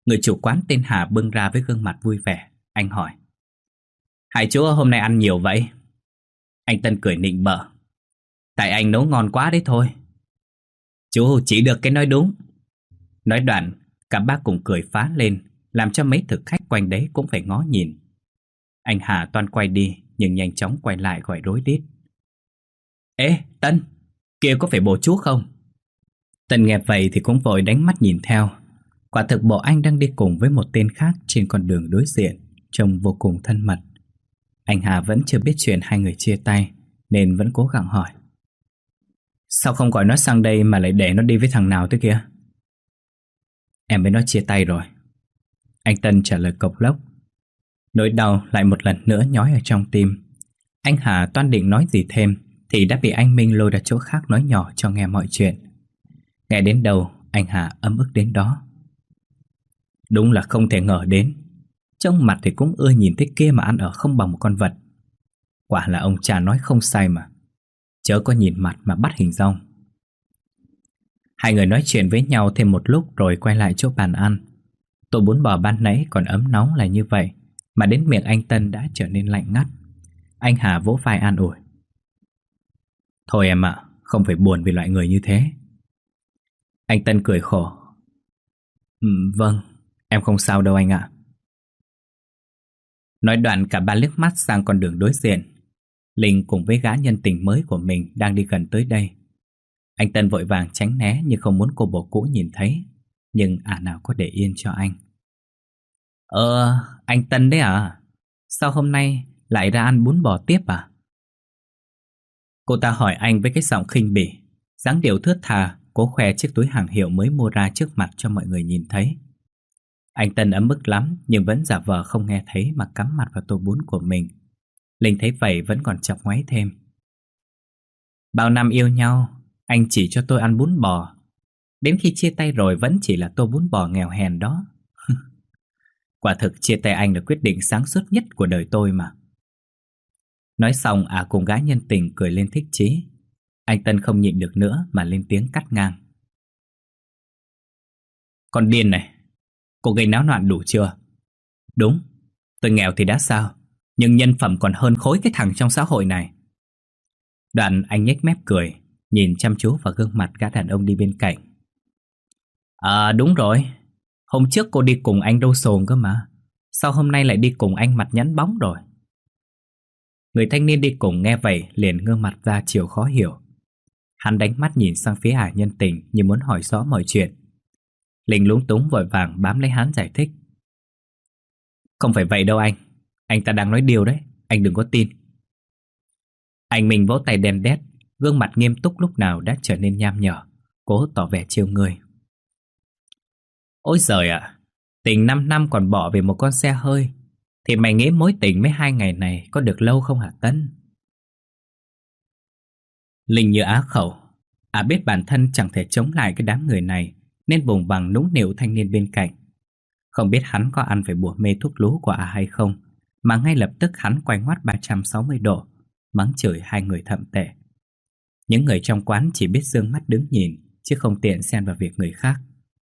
Người chủ quán tên Hà bưng ra với gương mặt vui vẻ. Anh hỏi: Hai chú hôm nay ăn nhiều vậy? Anh Tân cười nịnh bợ: Tại anh nấu ngon quá đấy thôi. Chú chỉ được cái nói đúng. Nói đoạn, cả ba cùng cười phá lên, làm cho mấy thực khách quanh đấy cũng phải ngó nhìn. Anh Hà toan quay đi, nhưng nhanh chóng quay lại gọi rối rít: Ê, Tân, kia có phải bồ chú không? Tân nghe vậy thì cũng vội đánh mắt nhìn theo. Quả thực bộ anh đang đi cùng với một tên khác trên con đường đối diện, trông vô cùng thân mật. Anh Hà vẫn chưa biết chuyện hai người chia tay, nên vẫn cố gắng hỏi: Sao không gọi nó sang đây mà lại để nó đi với thằng nào thế kia? Em với nó chia tay rồi. Anh Tân trả lời cộc lốc. Nỗi đau lại một lần nữa nhói ở trong tim. Anh Hà toan định nói gì thêm thì đã bị anh Minh lôi ra chỗ khác nói nhỏ cho nghe mọi chuyện. Nghe đến đâu anh Hà ấm ức đến đó. Đúng là không thể ngờ đến. Trông mặt thì cũng ưa nhìn thế kia mà ăn ở không bằng một con vật. Quả là ông cha nói không sai mà. Chớ có nhìn mặt mà bắt hình dong. Hai người nói chuyện với nhau thêm một lúc rồi quay lại chỗ bàn ăn. Tô bún bò ban nãy còn ấm nóng là như vậy, mà đến miệng anh Tân đã trở nên lạnh ngắt. Anh Hà vỗ vai an ủi: Thôi em ạ, không phải buồn vì loại người như thế. Anh Tân cười khổ: Vâng, em không sao đâu anh ạ. Nói đoạn cả ba liếc mắt sang con đường đối diện. Linh cùng với gã nhân tình mới của mình đang đi gần tới đây. Anh Tân vội vàng tránh né như không muốn cô bồ cũ nhìn thấy, nhưng nào có để yên cho anh. Anh Tân đấy à? Sao hôm nay lại ra ăn bún bò tiếp à? Cô ta hỏi anh với cái giọng khinh bỉ, dáng điệu thướt tha, cố khoe chiếc túi hàng hiệu mới mua ra trước mặt cho mọi người nhìn thấy. Anh Tân ấm ức lắm nhưng vẫn giả vờ không nghe thấy mà cắm mặt vào tô bún của mình. Linh thấy vậy vẫn còn chọc ngoáy thêm: Bao năm yêu nhau, anh chỉ cho tôi ăn bún bò. Đến khi chia tay rồi vẫn chỉ là tô bún bò nghèo hèn đó. Quả thực chia tay anh là quyết định sáng suốt nhất của đời tôi mà. Nói xong cùng gái nhân tình cười lên thích chí. Anh Tân không nhịn được nữa mà lên tiếng cắt ngang: Con điên này, cô gây náo loạn đủ chưa? Đúng, tôi nghèo thì đã sao, nhưng nhân phẩm còn hơn khối cái thằng trong xã hội này. Đoạn anh nhếch mép cười, nhìn chăm chú vào gương mặt gã đàn ông đi bên cạnh. Đúng rồi, hôm trước cô đi cùng anh đâu sồn cơ mà. Sao hôm nay lại đi cùng anh mặt nhẵn bóng rồi? Người thanh niên đi cùng nghe vậy liền ngơ mặt ra chiều khó hiểu. Hắn đánh mắt nhìn sang phía nhân tình như muốn hỏi rõ mọi chuyện. Linh lúng túng vội vàng bám lấy hắn giải thích: Không phải vậy đâu anh ta đang nói điều đấy, anh đừng có tin. Anh Minh vỗ tay đen đét, gương mặt nghiêm túc lúc nào đã trở nên nham nhở, cố tỏ vẻ trêu người. Ôi giời ạ, tình 5 năm còn bỏ về một con xe hơi, thì mày nghĩ mối tình mấy 2 ngày này có được lâu không hả Tân? Linh như á khẩu. Biết bản thân chẳng thể chống lại cái đám người này, nên vùng vằng nũng nịu thanh niên bên cạnh. Không biết hắn có ăn phải bùa mê thuốc lú của hay không, mà ngay lập tức hắn quay ngoắt 360 độ, mắng chửi hai người thậm tệ. Những người trong quán chỉ biết dương mắt đứng nhìn, chứ không tiện xen vào việc người khác.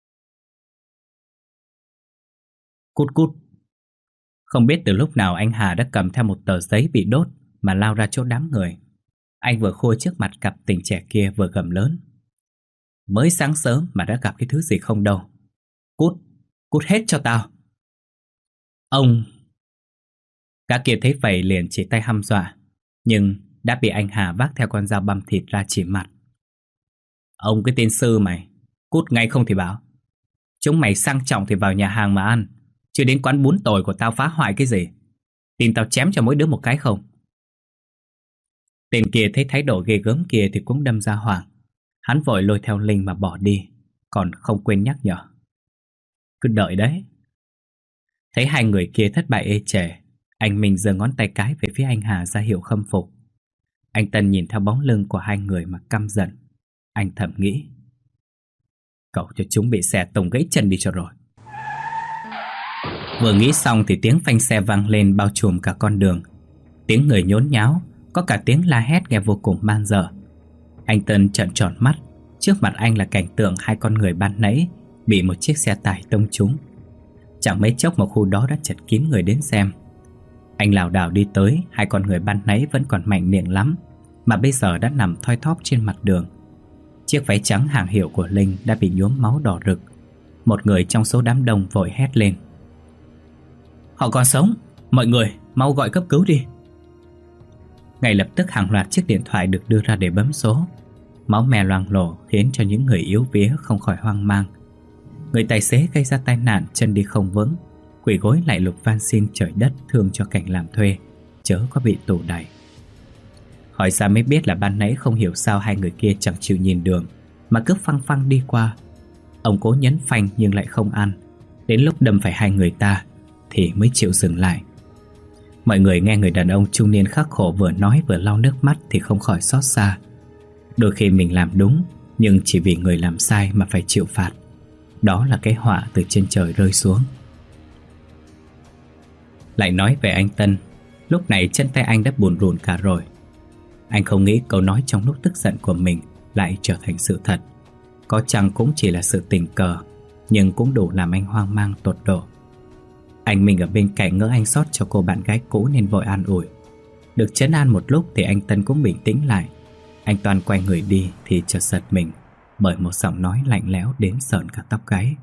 Cút cút. Không biết từ lúc nào anh Hà đã cầm theo một tờ giấy bị đốt mà lao ra chỗ đám người. Anh vừa khua trước mặt cặp tình trẻ kia vừa gầm lớn: Mới sáng sớm mà đã gặp cái thứ gì không đâu. Cút, cút hết cho tao. Ông... Gã kia thấy vậy liền chỉ tay hăm dọa, nhưng đã bị anh Hà vác theo con dao băm thịt ra chỉ mặt. Ông cái tên sư mày, cút ngay không thì bảo. Chúng mày sang trọng thì vào nhà hàng mà ăn, chứ đến quán bún tồi của tao phá hoại cái gì. Tin tao chém cho mỗi đứa một cái không? Tên kia thấy thái độ ghê gớm kia thì cũng đâm ra hoảng. Hắn vội lôi theo Linh mà bỏ đi, còn không quên nhắc nhở: Cứ đợi đấy. Thấy hai người kia thất bại ê chề, anh Minh giơ ngón tay cái về phía anh Hà ra hiệu khâm phục. Anh Tân nhìn theo bóng lưng của hai người mà căm giận. Anh thầm nghĩ: Cậu cho chúng bị xe tông gãy chân đi cho rồi. Vừa nghĩ xong thì tiếng phanh xe vang lên bao trùm cả con đường. Tiếng người nhốn nháo, có cả tiếng la hét nghe vô cùng man dợ. Anh Tân trợn tròn mắt. Trước mặt anh là cảnh tượng hai con người ban nãy bị một chiếc xe tải tông trúng. Chẳng mấy chốc một khu đó đã chật kín người đến xem. Anh lảo đảo đi tới, hai con người ban nãy vẫn còn mạnh miệng lắm, mà bây giờ đã nằm thoi thóp trên mặt đường. Chiếc váy trắng hàng hiệu của Linh đã bị nhuốm máu đỏ rực. Một người trong số đám đông vội hét lên: "Họ còn sống! Mọi người, mau gọi cấp cứu đi!" Ngay lập tức hàng loạt chiếc điện thoại được đưa ra để bấm số. Máu me loang lổ khiến cho những người yếu vía không khỏi hoang mang. Người tài xế gây ra tai nạn chân đi không vững, quỳ gối lại lục van xin trời đất thương cho cảnh làm thuê, chớ có bị tù đày. Hỏi ra mới biết là ban nãy không hiểu sao hai người kia chẳng chịu nhìn đường mà cứ phăng phăng đi qua. Ông cố nhấn phanh nhưng lại không ăn. Đến lúc đâm phải hai người ta thì mới chịu dừng lại. Mọi người nghe người đàn ông trung niên khắc khổ vừa nói vừa lau nước mắt thì không khỏi xót xa. Đôi khi mình làm đúng, nhưng chỉ vì người làm sai mà phải chịu phạt. Đó là cái họa từ trên trời rơi xuống. Lại nói về anh Tân, lúc này chân tay anh đã buồn rùn cả rồi. Anh không nghĩ câu nói trong lúc tức giận của mình lại trở thành sự thật. Có chăng cũng chỉ là sự tình cờ, nhưng cũng đủ làm anh hoang mang tột độ. Anh mình ở bên cạnh ngỡ anh xót cho cô bạn gái cũ nên vội an ủi. Được trấn an một lúc thì anh Tân cũng bình tĩnh lại. Anh toàn quay người đi thì chợt giật mình bởi một giọng nói lạnh lẽo đến sởn cả tóc gáy.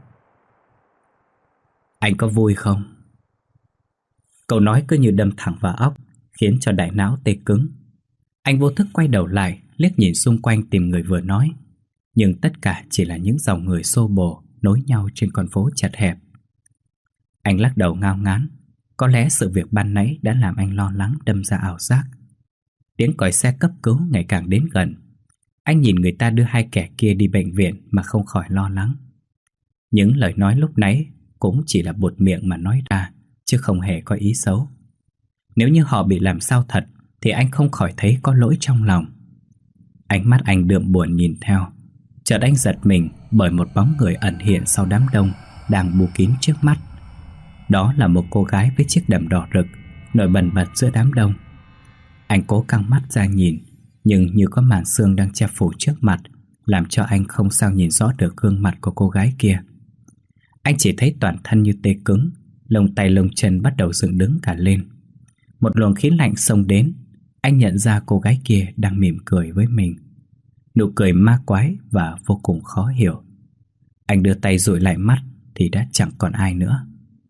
"Anh có vui không?" Câu nói cứ như đâm thẳng vào óc, khiến cho đại não tê cứng. Anh vô thức quay đầu lại, liếc nhìn xung quanh tìm người vừa nói. Nhưng tất cả chỉ là những dòng người xô bồ nối nhau trên con phố chật hẹp. Anh lắc đầu ngao ngán. Có lẽ sự việc ban nãy đã làm anh lo lắng đâm ra ảo giác. Tiếng còi xe cấp cứu ngày càng đến gần. Anh nhìn người ta đưa hai kẻ kia đi bệnh viện mà không khỏi lo lắng. Những lời nói lúc nãy cũng chỉ là buột miệng mà nói ra, chứ không hề có ý xấu. Nếu như họ bị làm sao thật thì anh không khỏi thấy có lỗi trong lòng. Ánh mắt anh đượm buồn nhìn theo. Chợt anh giật mình bởi một bóng người ẩn hiện sau đám đông đang bù kín trước mắt. Đó là một cô gái với chiếc đầm đỏ rực nổi bần bật giữa đám đông. Anh cố căng mắt ra nhìn, nhưng như có màn sương đang che phủ trước mặt, làm cho anh không sao nhìn rõ được gương mặt của cô gái kia. Anh chỉ thấy toàn thân như tê cứng, lông tay lông chân bắt đầu dựng đứng cả lên. Một luồng khí lạnh xông đến. Anh nhận ra cô gái kia đang mỉm cười với mình, nụ cười ma quái và vô cùng khó hiểu. Anh đưa tay dụi lại mắt thì đã chẳng còn ai nữa.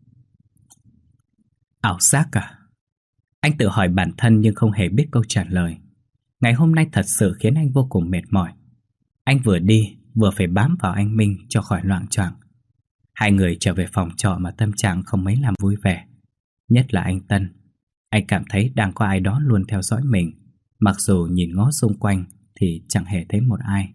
Ảo giác à? Anh tự hỏi bản thân nhưng không hề biết câu trả lời. Ngày hôm nay thật sự khiến anh vô cùng mệt mỏi. Anh vừa đi vừa phải bám vào anh Minh cho khỏi loạng choạng. Hai người trở về phòng trọ mà tâm trạng không mấy làm vui vẻ. Nhất là anh Tân. Anh cảm thấy đang có ai đó luôn theo dõi mình, mặc dù nhìn ngó xung quanh thì chẳng hề thấy một ai.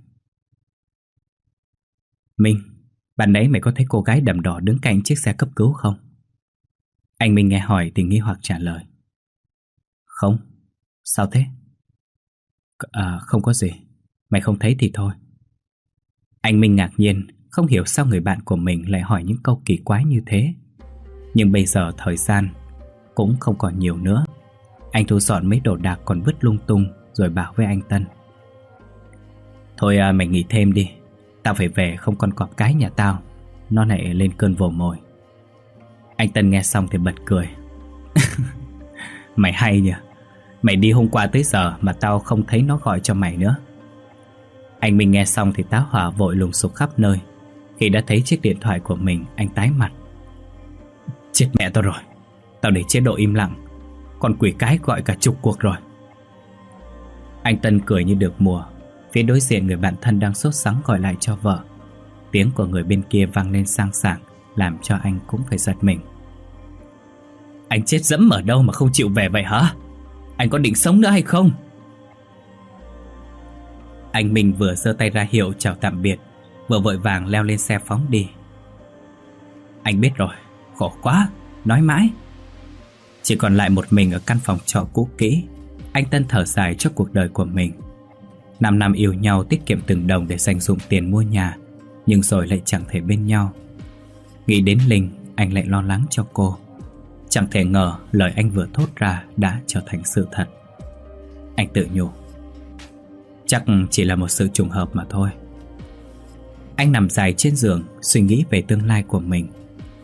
Minh, ban nãy mày có thấy cô gái đầm đỏ đứng cạnh chiếc xe cấp cứu không? Anh Minh nghe hỏi thì nghi hoặc trả lời. Không, sao thế? Không có gì, mày không thấy thì thôi. Anh Minh ngạc nhiên, không hiểu sao người bạn của mình lại hỏi những câu kỳ quái như thế. Nhưng bây giờ thời gian cũng không còn nhiều nữa. Anh thu dọn mấy đồ đạc còn vứt lung tung rồi bảo với anh Tân. Thôi mày nghỉ thêm đi, tao phải về không con cọp cái nhà tao nó lại lên cơn vồ mồi. Anh Tân nghe xong thì bật cười. Mày hay nhỉ, mày đi hôm qua tới giờ mà tao không thấy nó gọi cho mày nữa. Anh Minh nghe xong thì tá hỏa vội lùng sục khắp nơi. Khi đã thấy chiếc điện thoại của mình, anh tái mặt. Chết mẹ tao rồi, tao để chế độ im lặng, còn quỷ cái gọi cả chục cuộc rồi. Anh Tân cười như được mùa. Phía đối diện người bạn thân đang sốt sắng gọi lại cho vợ. Tiếng của người bên kia vang lên sang sảng, làm cho anh cũng phải giật mình. Anh chết dẫm ở đâu mà không chịu về vậy hả? Anh có định sống nữa hay không? Anh Minh vừa giơ tay ra hiệu chào tạm biệt, vừa vội vàng leo lên xe phóng đi. Anh biết rồi, khổ quá, nói mãi. Chỉ còn lại một mình ở căn phòng trọ cũ kỹ, anh Tân thở dài cho cuộc đời của mình. 5 năm yêu nhau tiết kiệm từng đồng để dành dụm tiền mua nhà, nhưng rồi lại chẳng thể bên nhau. Nghĩ đến Linh, anh lại lo lắng cho cô. Chẳng thể ngờ lời anh vừa thốt ra đã trở thành sự thật. Anh tự nhủ, chắc chỉ là một sự trùng hợp mà thôi. Anh nằm dài trên giường, suy nghĩ về tương lai của mình.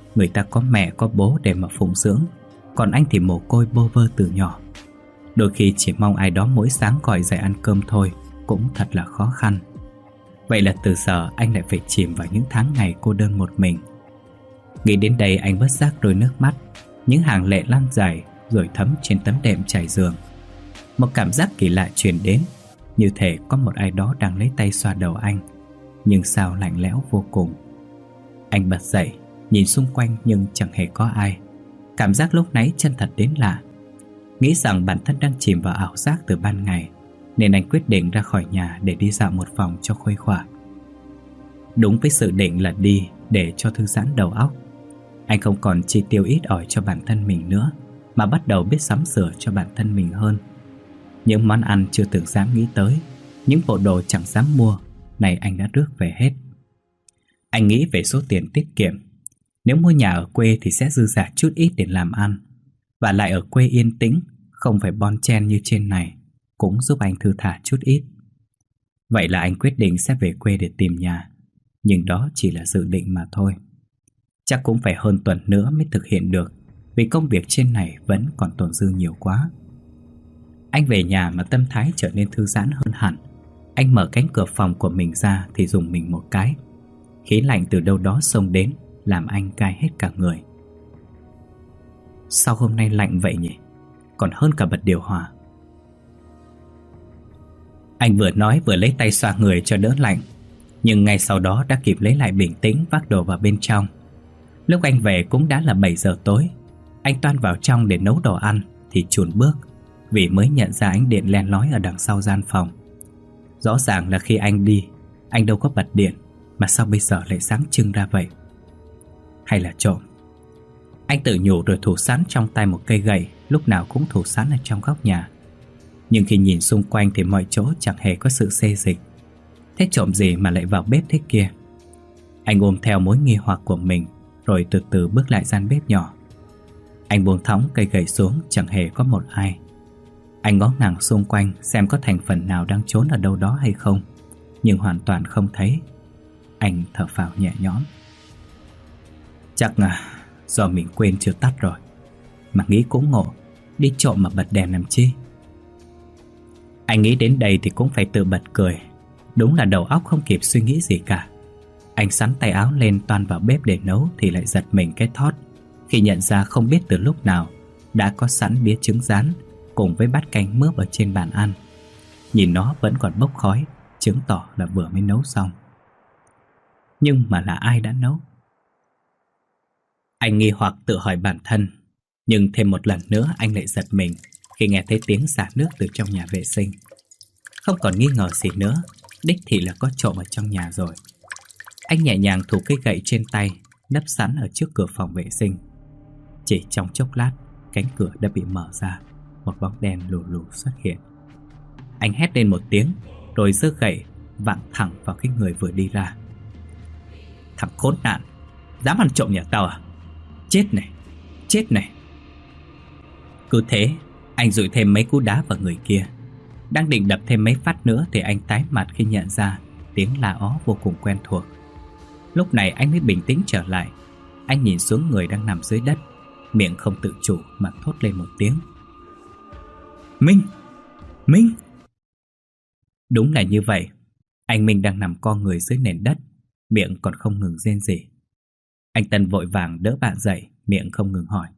Người ta có mẹ có bố để mà phụng dưỡng, còn anh thì mồ côi bơ vơ từ nhỏ. Đôi khi chỉ mong ai đó mỗi sáng gọi dậy ăn cơm thôi cũng thật là khó khăn. Vậy là từ giờ anh lại phải chìm vào những tháng ngày cô đơn một mình. Nghĩ đến đây anh bất giác đôi nước mắt, những hàng lệ lăn dài rồi thấm trên tấm đệm trải giường. Một cảm giác kỳ lạ truyền đến, như thể có một ai đó đang lấy tay xoa đầu anh, nhưng sao lạnh lẽo vô cùng. Anh bật dậy, nhìn xung quanh nhưng chẳng hề có ai. Cảm giác lúc nãy chân thật đến lạ. Nghĩ rằng bản thân đang chìm vào ảo giác từ ban ngày, nên anh quyết định ra khỏi nhà để đi dạo một vòng cho khuây khỏa. Đúng với dự định là đi để cho thư giãn đầu óc, anh không còn chi tiêu ít ỏi cho bản thân mình nữa, mà bắt đầu biết sắm sửa cho bản thân mình hơn. Những món ăn chưa từng dám nghĩ tới, những bộ đồ chẳng dám mua, này anh đã rước về hết. Anh nghĩ về số tiền tiết kiệm. Nếu mua nhà ở quê thì sẽ dư dả chút ít để làm ăn, và lại ở quê yên tĩnh, không phải bon chen như trên này, cũng giúp anh thư thả chút ít. Vậy là anh quyết định sẽ về quê để tìm nhà. Nhưng đó chỉ là dự định mà thôi. Chắc cũng phải hơn tuần nữa mới thực hiện được, vì công việc trên này vẫn còn tồn dư nhiều quá. Anh về nhà mà tâm thái trở nên thư giãn hơn hẳn. Anh mở cánh cửa phòng của mình ra thì rùng mình một cái. Khí lạnh từ đâu đó xông đến, làm anh cay hết cả người. Sao hôm nay lạnh vậy nhỉ? Còn hơn cả bật điều hòa. Anh vừa nói vừa lấy tay xoa người cho đỡ lạnh, nhưng ngay sau đó đã kịp lấy lại bình tĩnh vác đồ vào bên trong. Lúc anh về cũng đã là 7 giờ tối. Anh toan vào trong để nấu đồ ăn thì chùn bước, vì mới nhận ra ánh điện len lói ở đằng sau gian phòng. Rõ ràng là khi anh đi, anh đâu có bật điện, mà sao bây giờ lại sáng trưng ra vậy? Hay là trộm? Anh tự nhủ rồi thủ sẵn trong tay một cây gậy, lúc nào cũng thủ sẵn ở trong góc nhà. Nhưng khi nhìn xung quanh thì mọi chỗ chẳng hề có sự xê dịch. Thế trộm gì mà lại vào bếp thế kia? Anh ôm theo mối nghi hoặc của mình, rồi từ từ bước lại gian bếp nhỏ. Anh buông thõng cây gậy xuống, chẳng hề có một ai. Anh ngó ngàng xung quanh xem có thành phần nào đang trốn ở đâu đó hay không, nhưng hoàn toàn không thấy. Anh thở phào nhẹ nhõm. Chắc là do mình quên chưa tắt rồi. Mà nghĩ cũng ngộ, đi trộm mà bật đèn làm chi? Anh nghĩ đến đây thì cũng phải tự bật cười. Đúng là đầu óc không kịp suy nghĩ gì cả. Anh xắn tay áo lên toan vào bếp để nấu thì lại giật mình cái thót khi nhận ra không biết từ lúc nào đã có sẵn đĩa trứng rán cùng với bát canh mướp ở trên bàn ăn. Nhìn nó vẫn còn bốc khói, chứng tỏ là vừa mới nấu xong. Nhưng mà là ai đã nấu? Anh nghi hoặc tự hỏi bản thân. Nhưng thêm một lần nữa anh lại giật mình khi nghe thấy tiếng xả nước từ trong nhà vệ sinh. Không còn nghi ngờ gì nữa, đích thị là có trộm ở trong nhà rồi. Anh nhẹ nhàng thủ cây gậy trên tay, nấp sẵn ở trước cửa phòng vệ sinh. Chỉ trong chốc lát, cánh cửa đã bị mở ra, một bóng đen lù lù xuất hiện. Anh hét lên một tiếng, rồi giơ gậy vặn thẳng vào cái người vừa đi ra. Thằng khốn nạn, dám ăn trộm nhà tao à? Chết này, chết này. Cứ thế, anh dụi thêm mấy cú đá vào người kia. Đang định đập thêm mấy phát nữa thì anh tái mặt khi nhận ra tiếng la ó vô cùng quen thuộc. Lúc này anh mới bình tĩnh trở lại. Anh nhìn xuống người đang nằm dưới đất, miệng không tự chủ mà thốt lên một tiếng. Minh! Minh! Đúng là như vậy. Anh Minh đang nằm co người dưới nền đất, miệng còn không ngừng rên rỉ. Anh Tân vội vàng đỡ bạn dậy, miệng không ngừng hỏi.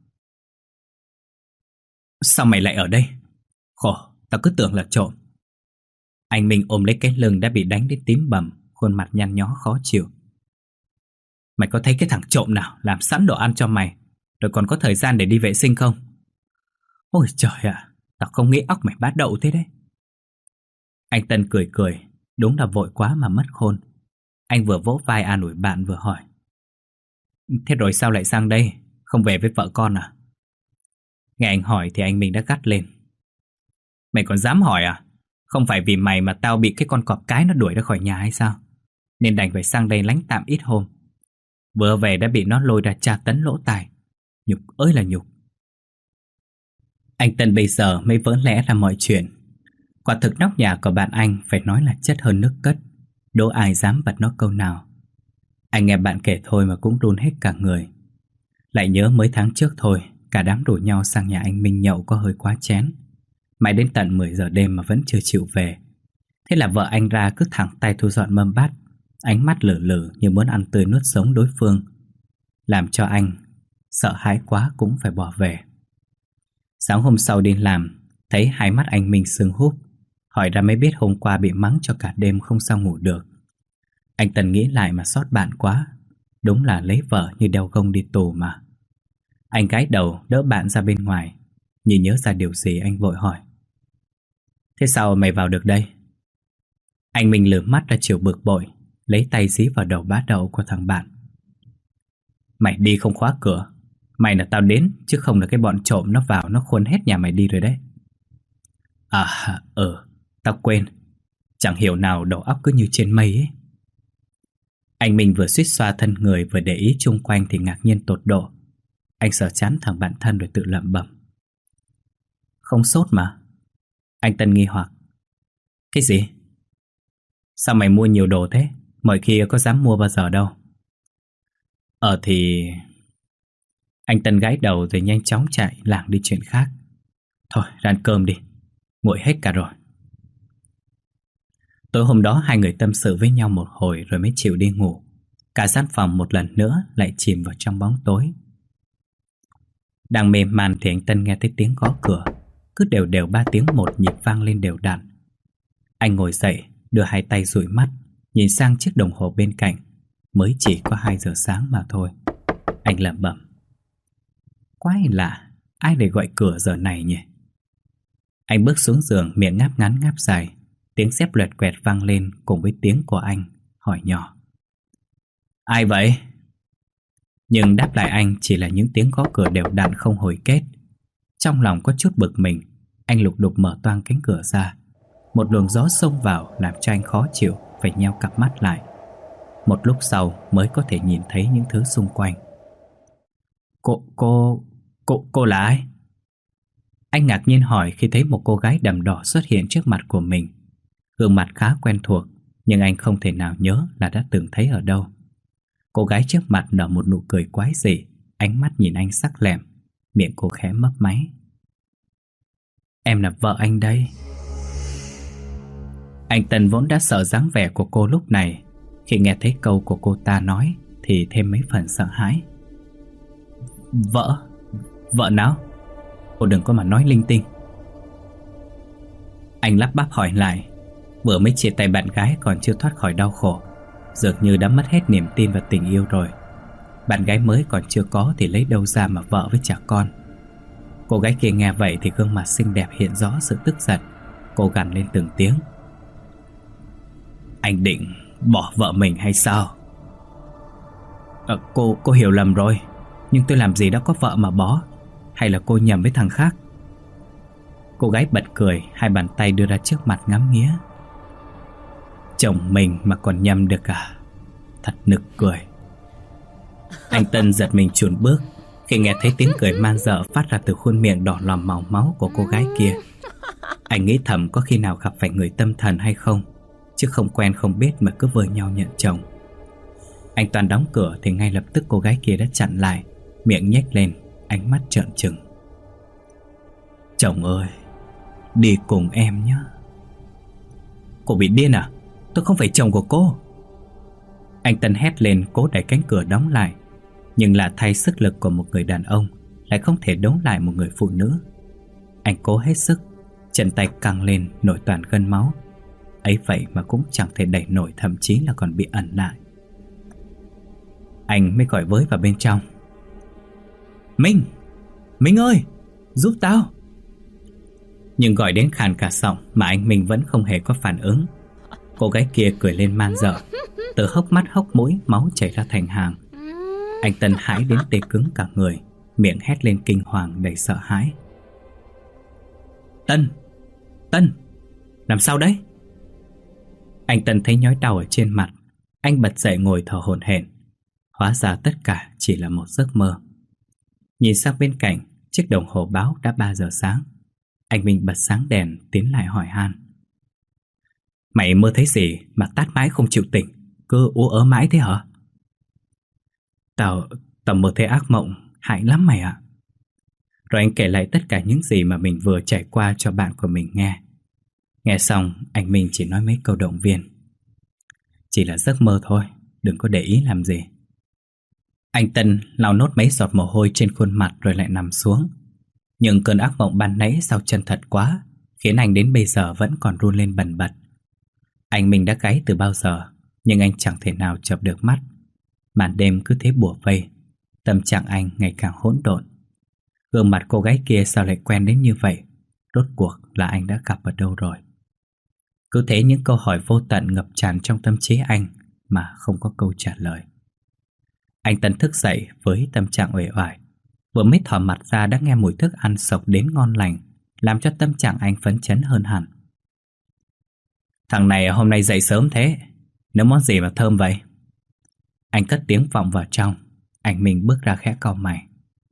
Sao mày lại ở đây? Khổ, tao cứ tưởng là trộm. Anh Minh ôm lấy cái lưng đã bị đánh đến tím bầm, khuôn mặt nhăn nhó khó chịu. Mày có thấy cái thằng trộm nào làm sẵn đồ ăn cho mày, rồi còn có thời gian để đi vệ sinh không? Ôi trời ạ, tao không nghĩ óc mày bát đậu thế đấy. Anh Tân cười cười, đúng là vội quá mà mất khôn. Anh vừa vỗ vai an ủi bạn vừa hỏi. Thế rồi sao lại sang đây? Không về với vợ con à? Nghe anh hỏi thì anh Minh đã gắt lên. Mày còn dám hỏi à? Không phải vì mày mà tao bị cái con cọp cái nó đuổi ra khỏi nhà hay sao? Nên đành phải sang đây lánh tạm ít hôm. Vừa về đã bị nó lôi ra tra tấn lỗ tai. Nhục ơi là nhục. Anh Tân bây giờ mới vỡ lẽ ra mọi chuyện. Quả thực nóc nhà của bạn anh phải nói là chất hơn nước cất. Đố ai dám bật nó câu nào. Anh nghe bạn kể thôi mà cũng run hết cả người. Lại nhớ mới tháng trước thôi, cả đám rủ nhau sang nhà anh Minh nhậu có hơi quá chén. Mãi đến tận 10 giờ đêm mà vẫn chưa chịu về. Thế là vợ anh ra cứ thẳng tay thu dọn mâm bát, ánh mắt lử lử như muốn ăn tươi nuốt sống đối phương, làm cho anh sợ hãi quá cũng phải bỏ về. Sáng hôm sau đi làm, thấy hai mắt anh Minh sưng húp, hỏi ra mới biết hôm qua bị mắng cho cả đêm không sao ngủ được. Anh Tân nghĩ lại mà xót bạn quá, đúng là lấy vợ như đeo gông đi tù mà. Anh gái đầu đỡ bạn ra bên ngoài, nhìn nhớ ra điều gì anh vội hỏi: Thế sao mày vào được đây? Anh Minh lườm mắt ra chiều bực bội, lấy tay dí vào đầu bá đậu của thằng bạn. Mày đi không khóa cửa, mày là tao đến, chứ không là cái bọn trộm nó vào nó khuôn hết nhà mày đi rồi đấy. Tao quên, chẳng hiểu nào đầu óc cứ như trên mây ấy. Anh Minh vừa suýt xoa thân người vừa để ý chung quanh thì ngạc nhiên tột độ. Anh sờ chán thằng bạn thân rồi tự lẩm bẩm: Không sốt mà. Anh Tân nghi hoặc: Cái gì? Sao mày mua nhiều đồ thế? Mọi khi có dám mua bao giờ đâu. Thì... Anh Tân gãi đầu rồi nhanh chóng chạy lảng đi chuyện khác. Thôi ra ăn cơm đi, nguội hết cả rồi. Tối hôm đó hai người tâm sự với nhau một hồi rồi mới chịu đi ngủ. Cả gian phòng một lần nữa lại chìm vào trong bóng tối. Đang mê man thì anh Tân nghe thấy tiếng gõ cửa, cứ đều đều 3 tiếng một nhịp vang lên đều đặn. Anh ngồi dậy, đưa hai tay dụi mắt, nhìn sang chiếc đồng hồ bên cạnh. Mới chỉ có 2 giờ sáng mà thôi. Anh lẩm bẩm: Quái lạ, ai để gọi cửa giờ này nhỉ? Anh bước xuống giường, miệng ngáp ngắn ngáp dài. Tiếng dép loẹt quẹt vang lên cùng với tiếng của anh, hỏi nhỏ: Ai vậy? Nhưng đáp lại anh chỉ là những tiếng gõ cửa đều đặn không hồi kết. Trong lòng có chút bực mình, anh lục đục mở toang cánh cửa ra. Một luồng gió xông vào làm cho anh khó chịu, phải nheo cặp mắt lại. Một lúc sau mới có thể nhìn thấy những thứ xung quanh. Cô là ai? Anh ngạc nhiên hỏi khi thấy một cô gái đầm đỏ xuất hiện trước mặt của mình. Gương mặt khá quen thuộc, nhưng anh không thể nào nhớ là đã từng thấy ở đâu. Cô gái trước mặt nở một nụ cười quái dị, ánh mắt nhìn anh sắc lẹm, miệng cô khẽ mấp máy. Em là vợ anh đây. Anh Tân vốn đã sợ dáng vẻ của cô lúc này, khi nghe thấy câu của cô ta nói thì thêm mấy phần sợ hãi. Vợ nào? Cô đừng có mà nói linh tinh. Anh lắp bắp hỏi lại. Vừa mới chia tay bạn gái còn chưa thoát khỏi đau khổ, dường như đã mất hết niềm tin vào tình yêu rồi. Bạn gái mới còn chưa có thì lấy đâu ra mà vợ với trả con. Cô gái kia nghe vậy thì gương mặt xinh đẹp hiện rõ sự tức giận. Cô gằn lên từng tiếng: Anh định bỏ vợ mình hay sao? Cô hiểu lầm rồi. Nhưng tôi làm gì đã có vợ mà bỏ? Hay là cô nhầm với thằng khác? Cô gái bật cười, hai bàn tay đưa ra trước mặt ngắm nghía. Chồng mình mà còn nhầm được à? Thật nực cười. Anh Tân giật mình chùn bước khi nghe thấy tiếng cười man dợ phát ra từ khuôn miệng đỏ lòm màu máu của cô gái kia. Anh nghĩ thầm có khi nào gặp phải người tâm thần hay không, chứ không quen không biết mà cứ vơ nhau nhận chồng. Anh toàn đóng cửa thì ngay lập tức cô gái kia đã chặn lại, miệng nhếch lên, ánh mắt trợn trừng. Chồng ơi, đi cùng em nhé. Cô bị điên à? Tôi không phải chồng của cô. Anh Tân hét lên cố đẩy cánh cửa đóng lại, nhưng là thay sức lực của một người đàn ông lại không thể đấu lại một người phụ nữ. Anh cố hết sức, chân tay căng lên nổi toàn gân máu. Ấy vậy mà cũng chẳng thể đẩy nổi, thậm chí là còn bị ẩn lại. Anh mới gọi với vào bên trong. Minh ơi, giúp tao. Nhưng gọi đến khàn cả giọng mà anh Minh vẫn không hề có phản ứng. Cô gái kia cười lên man dợ, từ hốc mắt hốc mũi máu chảy ra thành hàng. Anh Tân hãi đến tê cứng cả người, miệng hét lên kinh hoàng đầy sợ hãi. Tân, làm sao đấy? Anh Tân thấy nhói đau ở trên mặt. Anh bật dậy ngồi thở hổn hển. Hóa ra tất cả chỉ là một giấc mơ. Nhìn sang bên cạnh, chiếc đồng hồ báo đã 3 giờ sáng. Anh Minh bật sáng đèn tiến lại hỏi han. Mày mơ thấy gì mà tát mãi không chịu tỉnh, cứ ú ớ mãi thế hả? Tao mơ thấy ác mộng, hại lắm mày ạ. Rồi anh kể lại tất cả những gì mà mình vừa trải qua cho bạn của mình nghe. Nghe xong, anh Minh chỉ nói mấy câu động viên. Chỉ là giấc mơ thôi, đừng có để ý làm gì. Anh Tân lau nốt mấy giọt mồ hôi trên khuôn mặt rồi lại nằm xuống. Nhưng cơn ác mộng ban nãy sao chân thật quá, khiến anh đến bây giờ vẫn còn run lên bần bật. Anh Minh đã gáy từ bao giờ, nhưng anh chẳng thể nào chợp được mắt. Màn đêm cứ thế bủa vây, tâm trạng anh ngày càng hỗn độn. Gương mặt cô gái kia sao lại quen đến như vậy? Rốt cuộc là anh đã gặp ở đâu rồi? Cứ thế những câu hỏi vô tận ngập tràn trong tâm trí anh mà không có câu trả lời. Anh Tân thức dậy với tâm trạng uể oải. Vừa mới thò mặt ra đã nghe mùi thức ăn sộc đến ngon lành, làm cho tâm trạng anh phấn chấn hơn hẳn. Thằng này hôm nay dậy sớm thế, nấu món gì mà thơm vậy? Anh cất tiếng vọng vào trong. Anh Minh bước ra khẽ cau mày.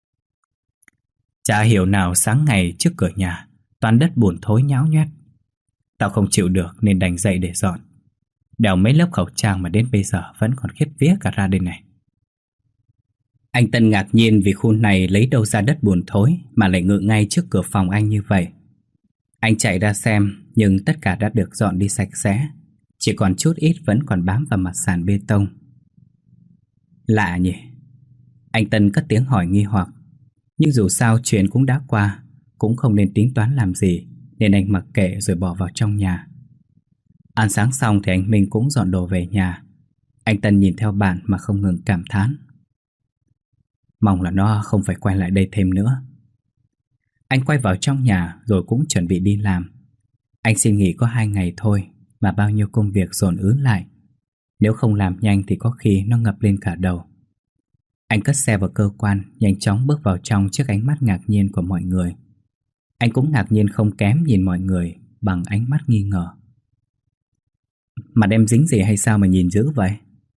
Chả hiểu nào sáng ngày trước cửa nhà toàn đất bùn thối nháo nhoét. Tao không chịu được nên đành dậy để dọn. Đèo mấy lớp khẩu trang mà đến bây giờ vẫn còn khiếp vía cả ra đây này. Anh Tân ngạc nhiên vì khu này lấy đâu ra đất bùn thối mà lại ngự ngay trước cửa phòng anh như vậy. Anh chạy ra xem nhưng tất cả đã được dọn đi sạch sẽ. Chỉ còn chút ít vẫn còn bám vào mặt sàn bê tông. Lạ nhỉ? Anh Tân cất tiếng hỏi nghi hoặc. Nhưng dù sao chuyện cũng đã qua, cũng không nên tính toán làm gì, nên anh mặc kệ rồi bỏ vào trong nhà. Ăn sáng xong thì anh Minh cũng dọn đồ về nhà. Anh Tân nhìn theo bạn mà không ngừng cảm thán. Mong là nó không phải quay lại đây thêm nữa. Anh quay vào trong nhà rồi cũng chuẩn bị đi làm. Anh xin nghỉ có 2 ngày thôi mà bao nhiêu công việc dồn ứ lại. Nếu không làm nhanh thì có khi nó ngập lên cả đầu. Anh cất xe vào cơ quan, nhanh chóng bước vào trong trước ánh mắt ngạc nhiên của mọi người. Anh cũng ngạc nhiên không kém nhìn mọi người bằng ánh mắt nghi ngờ. Mặt em dính gì hay sao mà nhìn dữ vậy?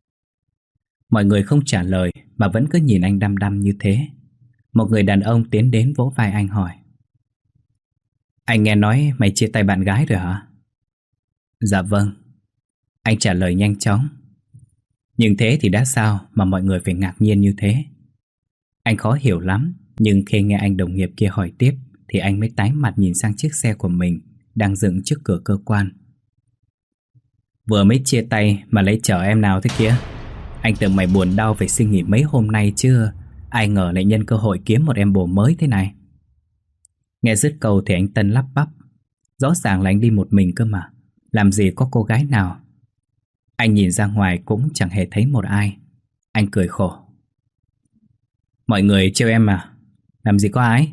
Mọi người không trả lời mà vẫn cứ nhìn anh đăm đăm như thế. Một người đàn ông tiến đến vỗ vai anh hỏi. Anh nghe nói mày chia tay bạn gái rồi hả? Dạ vâng. Anh trả lời nhanh chóng. Nhưng thế thì đã sao mà mọi người phải ngạc nhiên như thế? Anh khó hiểu lắm, nhưng khi nghe anh đồng nghiệp kia hỏi tiếp thì anh mới tái mặt nhìn sang chiếc xe của mình đang dựng trước cửa cơ quan. Vừa mới chia tay mà lấy chở em nào thế kia? Anh tưởng mày buồn đau phải xin nghỉ mấy hôm nay chứ, ai ngờ lại nhân cơ hội kiếm một em bồ mới thế này. Nghe dứt câu thì anh Tân lắp bắp. Rõ ràng là anh đi một mình cơ mà, làm gì có cô gái nào. Anh nhìn ra ngoài cũng chẳng hề thấy một ai. Anh cười khổ. Mọi người trêu em mà, làm gì có ai.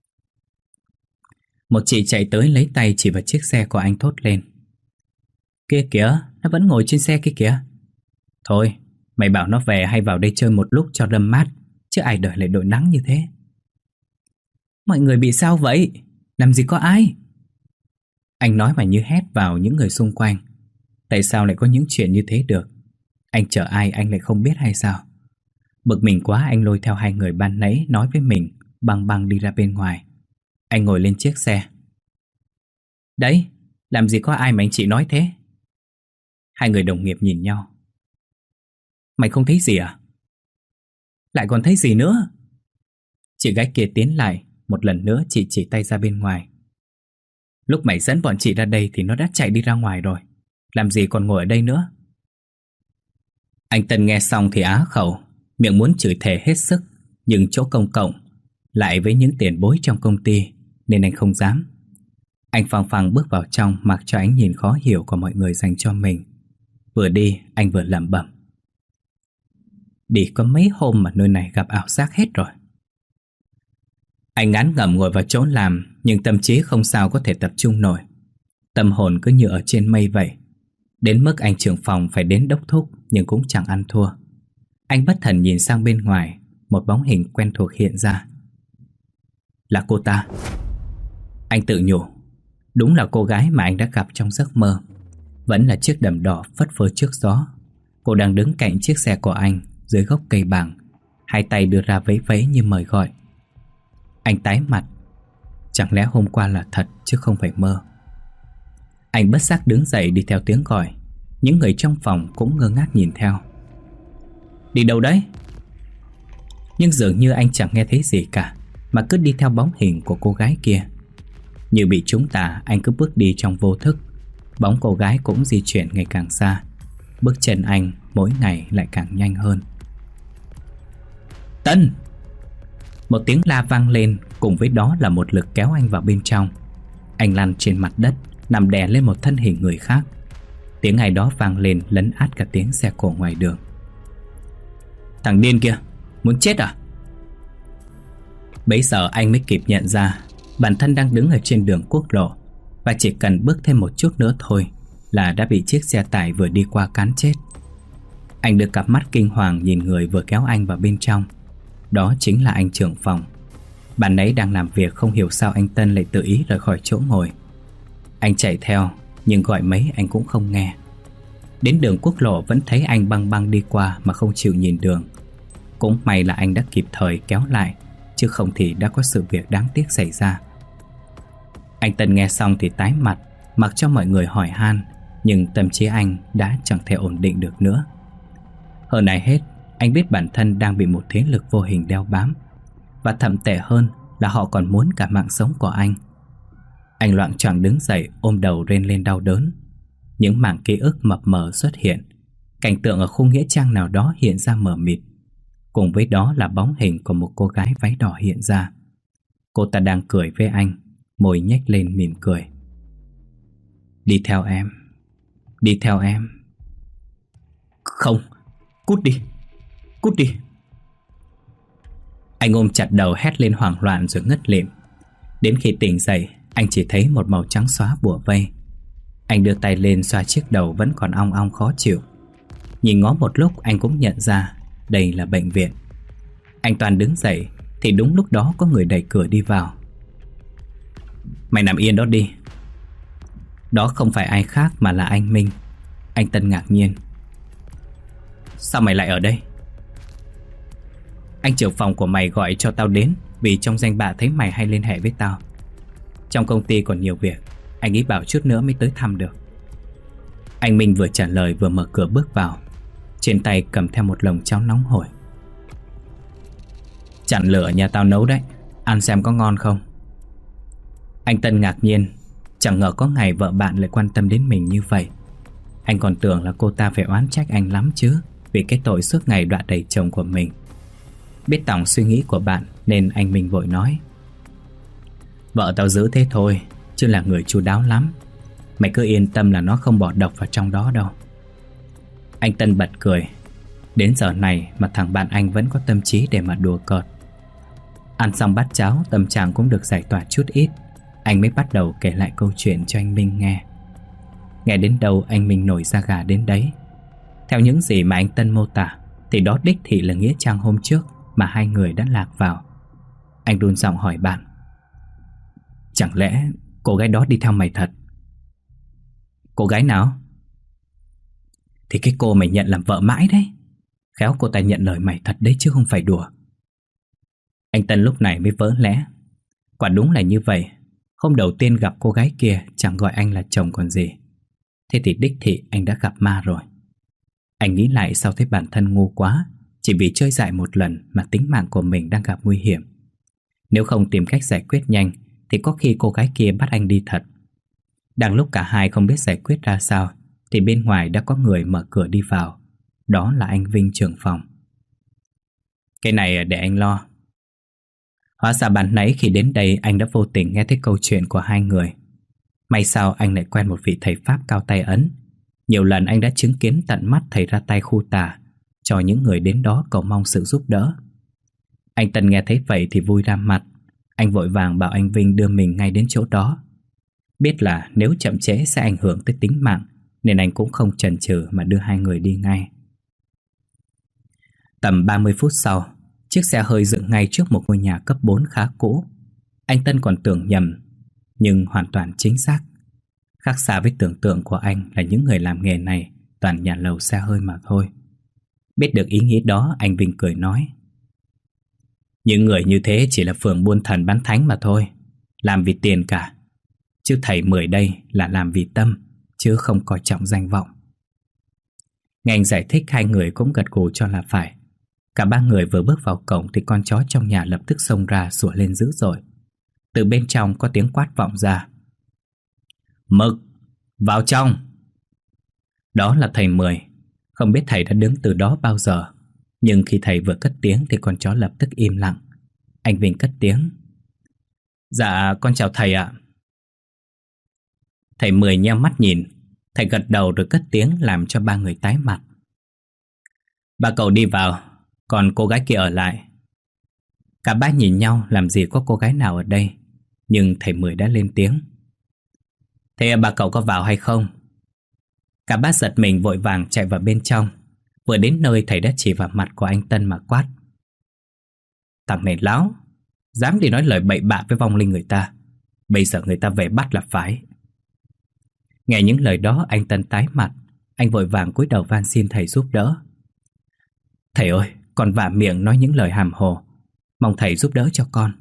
Một chị chạy tới lấy tay chỉ vào chiếc xe của anh thốt lên. Kia kìa, nó vẫn ngồi trên xe kia kìa. Thôi, mày bảo nó về hay vào đây chơi một lúc cho đâm mát, chứ ai đợi lại đội nắng như thế. Mọi người bị sao vậy? Làm gì có ai? Anh nói mà như hét vào những người xung quanh. Tại sao lại có những chuyện như thế được? Anh chở ai anh lại không biết hay sao? Bực mình quá anh lôi theo 2 người ban nãy nói với mình, băng băng đi ra bên ngoài. Anh ngồi lên chiếc xe. Đấy, làm gì có ai mà anh chị nói thế? 2 người đồng nghiệp nhìn nhau. Mày không thấy gì à? Lại còn thấy gì nữa? Chị gái kia tiến lại, một lần nữa chị chỉ tay ra bên ngoài. Lúc mày dẫn bọn chị ra đây thì nó đã chạy đi ra ngoài rồi, làm gì còn ngồi ở đây nữa? Anh Tân nghe xong thì á khẩu, miệng muốn chửi thề hết sức, nhưng chỗ công cộng, lại với những tiền bối trong công ty, nên anh không dám. Anh phăng phăng bước vào trong mặc cho ánh nhìn khó hiểu của mọi người dành cho mình. Vừa đi anh vừa lẩm bẩm. Đi có mấy hôm mà nơi này gặp ảo giác hết rồi. Anh ngán ngẩm ngồi vào chỗ làm, nhưng tâm trí không sao có thể tập trung nổi. Tâm hồn cứ như ở trên mây vậy. Đến mức anh trưởng phòng phải đến đốc thúc nhưng cũng chẳng ăn thua. Anh bất thần nhìn sang bên ngoài, một bóng hình quen thuộc hiện ra. Là cô ta. Anh tự nhủ. Đúng là cô gái mà anh đã gặp trong giấc mơ. Vẫn là chiếc đầm đỏ phất phơ trước gió. Cô đang đứng cạnh chiếc xe của anh dưới gốc cây bàng, 2 tay đưa ra vẫy vẫy như mời gọi. Anh tái mặt. Chẳng lẽ hôm qua là thật chứ không phải mơ? Anh bất giác đứng dậy đi theo tiếng gọi. Những người trong phòng cũng ngơ ngác nhìn theo. Đi đâu đấy? Nhưng dường như anh chẳng nghe thấy gì cả, mà cứ đi theo bóng hình của cô gái kia. Như bị trúng tà, anh cứ bước đi trong vô thức. Bóng cô gái cũng di chuyển ngày càng xa. Bước chân anh mỗi ngày lại càng nhanh hơn. Tân! Một tiếng la vang lên, cùng với đó là một lực kéo anh vào bên trong. Anh lăn trên mặt đất, nằm đè lên một thân hình người khác. Tiếng ai đó vang lên lấn át cả tiếng xe cộ ngoài đường. Thằng điên kia, muốn chết à? Bấy giờ anh mới kịp nhận ra bản thân đang đứng ở trên đường quốc lộ, và chỉ cần bước thêm một chút nữa thôi là đã bị chiếc xe tải vừa đi qua cán chết. Anh đưa cặp mắt kinh hoàng nhìn người vừa kéo anh vào bên trong. Đó chính là anh trưởng phòng. Bạn ấy đang làm việc, không hiểu sao anh Tân lại tự ý rời khỏi chỗ ngồi. Anh chạy theo, nhưng gọi mấy anh cũng không nghe. Đến đường quốc lộ vẫn thấy anh băng băng đi qua mà không chịu nhìn đường. Cũng may là anh đã kịp thời kéo lại, chứ không thì đã có sự việc đáng tiếc xảy ra. Anh Tân nghe xong thì tái mặt, mặc cho mọi người hỏi han, nhưng tâm trí anh đã chẳng thể ổn định được nữa. Hơn ai hết, anh biết bản thân đang bị một thế lực vô hình đeo bám, và thậm tệ hơn là họ còn muốn cả mạng sống của anh. Anh loạng choạng đứng dậy, ôm đầu rên lên đau đớn. Những mảng ký ức mập mờ xuất hiện. Cảnh tượng ở khu nghĩa trang nào đó hiện ra mờ mịt. Cùng với đó là bóng hình của một cô gái váy đỏ hiện ra. Cô ta đang cười với anh, môi nhếch lên mỉm cười. Đi theo em, đi theo em. Không, cút đi, cút đi. Anh ôm chặt đầu hét lên hoảng loạn rồi ngất lịm. Đến khi tỉnh dậy, anh chỉ thấy một màu trắng xóa bủa vây. Anh đưa tay lên xoa chiếc đầu vẫn còn ong ong khó chịu. Nhìn ngó một lúc anh cũng nhận ra đây là bệnh viện. Anh toàn đứng dậy thì đúng lúc đó có người đẩy cửa đi vào. Mày nằm yên đó đi. Đó không phải ai khác mà là anh Minh. Anh Tân ngạc nhiên. Sao mày lại ở đây? Anh trưởng phòng của mày gọi cho tao đến, vì trong danh bạ thấy mày hay liên hệ với tao. Trong công ty còn nhiều việc, anh ấy bảo chút nữa mới tới thăm được. Anh Minh vừa trả lời vừa mở cửa bước vào. Trên tay cầm theo một lồng cháo nóng hổi. Chặn lửa nhà tao nấu đấy, ăn xem có ngon không. Anh Tân ngạc nhiên, chẳng ngờ có ngày vợ bạn lại quan tâm đến mình như vậy. Anh còn tưởng là cô ta phải oán trách anh lắm chứ, vì cái tội suốt ngày đọa đầy chồng của mình. Biết tỏng suy nghĩ của bạn nên anh Minh vội nói. Vợ tao giữ thế thôi, chứ là người chu đáo lắm. Mày cứ yên tâm là nó không bỏ độc vào trong đó đâu. Anh Tân bật cười. Đến giờ này mà thằng bạn anh vẫn có tâm trí để mà đùa cợt. Ăn xong bát cháo, tâm trạng cũng được giải tỏa chút ít. Anh mới bắt đầu kể lại câu chuyện cho anh Minh nghe. Nghe đến đâu anh Minh nổi da gà đến đấy. Theo những gì mà anh Tân mô tả thì đó đích thị là nghĩa trang hôm trước mà hai người đã lạc vào. Anh đun giọng hỏi bạn. Chẳng lẽ cô gái đó đi theo mày thật? Cô gái nào? Thì cái cô mày nhận làm vợ mãi đấy. Khéo cô ta nhận lời mày thật đấy chứ không phải đùa. Anh Tân lúc này mới vỡ lẽ. Quả đúng là như vậy. Hôm đầu tiên gặp cô gái kia chẳng gọi anh là chồng còn gì. Thế thì đích thị anh đã gặp ma rồi. Anh nghĩ lại sau thấy bản thân ngu quá, chỉ vì chơi dại một lần mà tính mạng của mình đang gặp nguy hiểm. Nếu không tìm cách giải quyết nhanh thì có khi cô gái kia bắt anh đi thật. Đang lúc cả hai không biết giải quyết ra sao thì bên ngoài đã có người mở cửa đi vào. Đó là anh Vinh trưởng phòng. Cái này để anh lo. Hóa ra ban nãy khi đến đây anh đã vô tình nghe thấy câu chuyện của hai người. May sao anh lại quen một vị thầy Pháp cao tay ấn. Nhiều lần anh đã chứng kiến tận mắt thầy ra tay khu tà cho những người đến đó cầu mong sự giúp đỡ. Anh Tân nghe thấy vậy thì vui ra mặt. Anh vội vàng bảo anh Vinh đưa mình ngay đến chỗ đó. Biết là nếu chậm trễ sẽ ảnh hưởng tới tính mạng, nên anh cũng không chần chừ mà đưa hai người đi ngay. Tầm 30 phút sau, chiếc xe hơi dựng ngay trước một ngôi nhà cấp 4 khá cũ. Anh Tân còn tưởng nhầm, nhưng hoàn toàn chính xác. Khác xa với tưởng tượng của anh là những người làm nghề này toàn nhà lầu xe hơi mà thôi. Biết được ý nghĩ đó, anh Vinh cười nói. Những người như thế chỉ là phường buôn thần bán thánh mà thôi, làm vì tiền cả. Chứ thầy Mười đây là làm vì tâm, chứ không coi trọng danh vọng. Nghe anh giải thích, hai người cũng gật gù cho là phải. Cả ba người vừa bước vào cổng thì con chó trong nhà lập tức xông ra sủa lên dữ dội. Từ bên trong có tiếng quát vọng ra: Mực, vào trong! Đó là thầy Mười. Không biết thầy đã đứng từ đó bao giờ, nhưng khi thầy vừa cất tiếng thì con chó lập tức im lặng. Anh Vinh cất tiếng: Dạ, con chào thầy ạ. Thầy Mười nheo mắt nhìn. Thầy gật đầu rồi cất tiếng làm cho ba người tái mặt. Ba cậu đi vào, còn cô gái kia ở lại. Cả ba nhìn nhau, làm gì có cô gái nào ở đây. Nhưng thầy Mười đã lên tiếng: Thế ba cậu có vào hay không? Cả ba giật mình vội vàng chạy vào bên trong. Vừa đến nơi thầy đã chỉ vào mặt của anh Tân mà quát: Thằng này láo, dám đi nói lời bậy bạ với vong linh người ta. Bây giờ người ta về bắt là phải. Nghe những lời đó, anh Tân tái mặt. Anh vội vàng cúi đầu van xin thầy giúp đỡ. Thầy ơi, con vạ miệng nói những lời hàm hồ, mong thầy giúp đỡ cho con.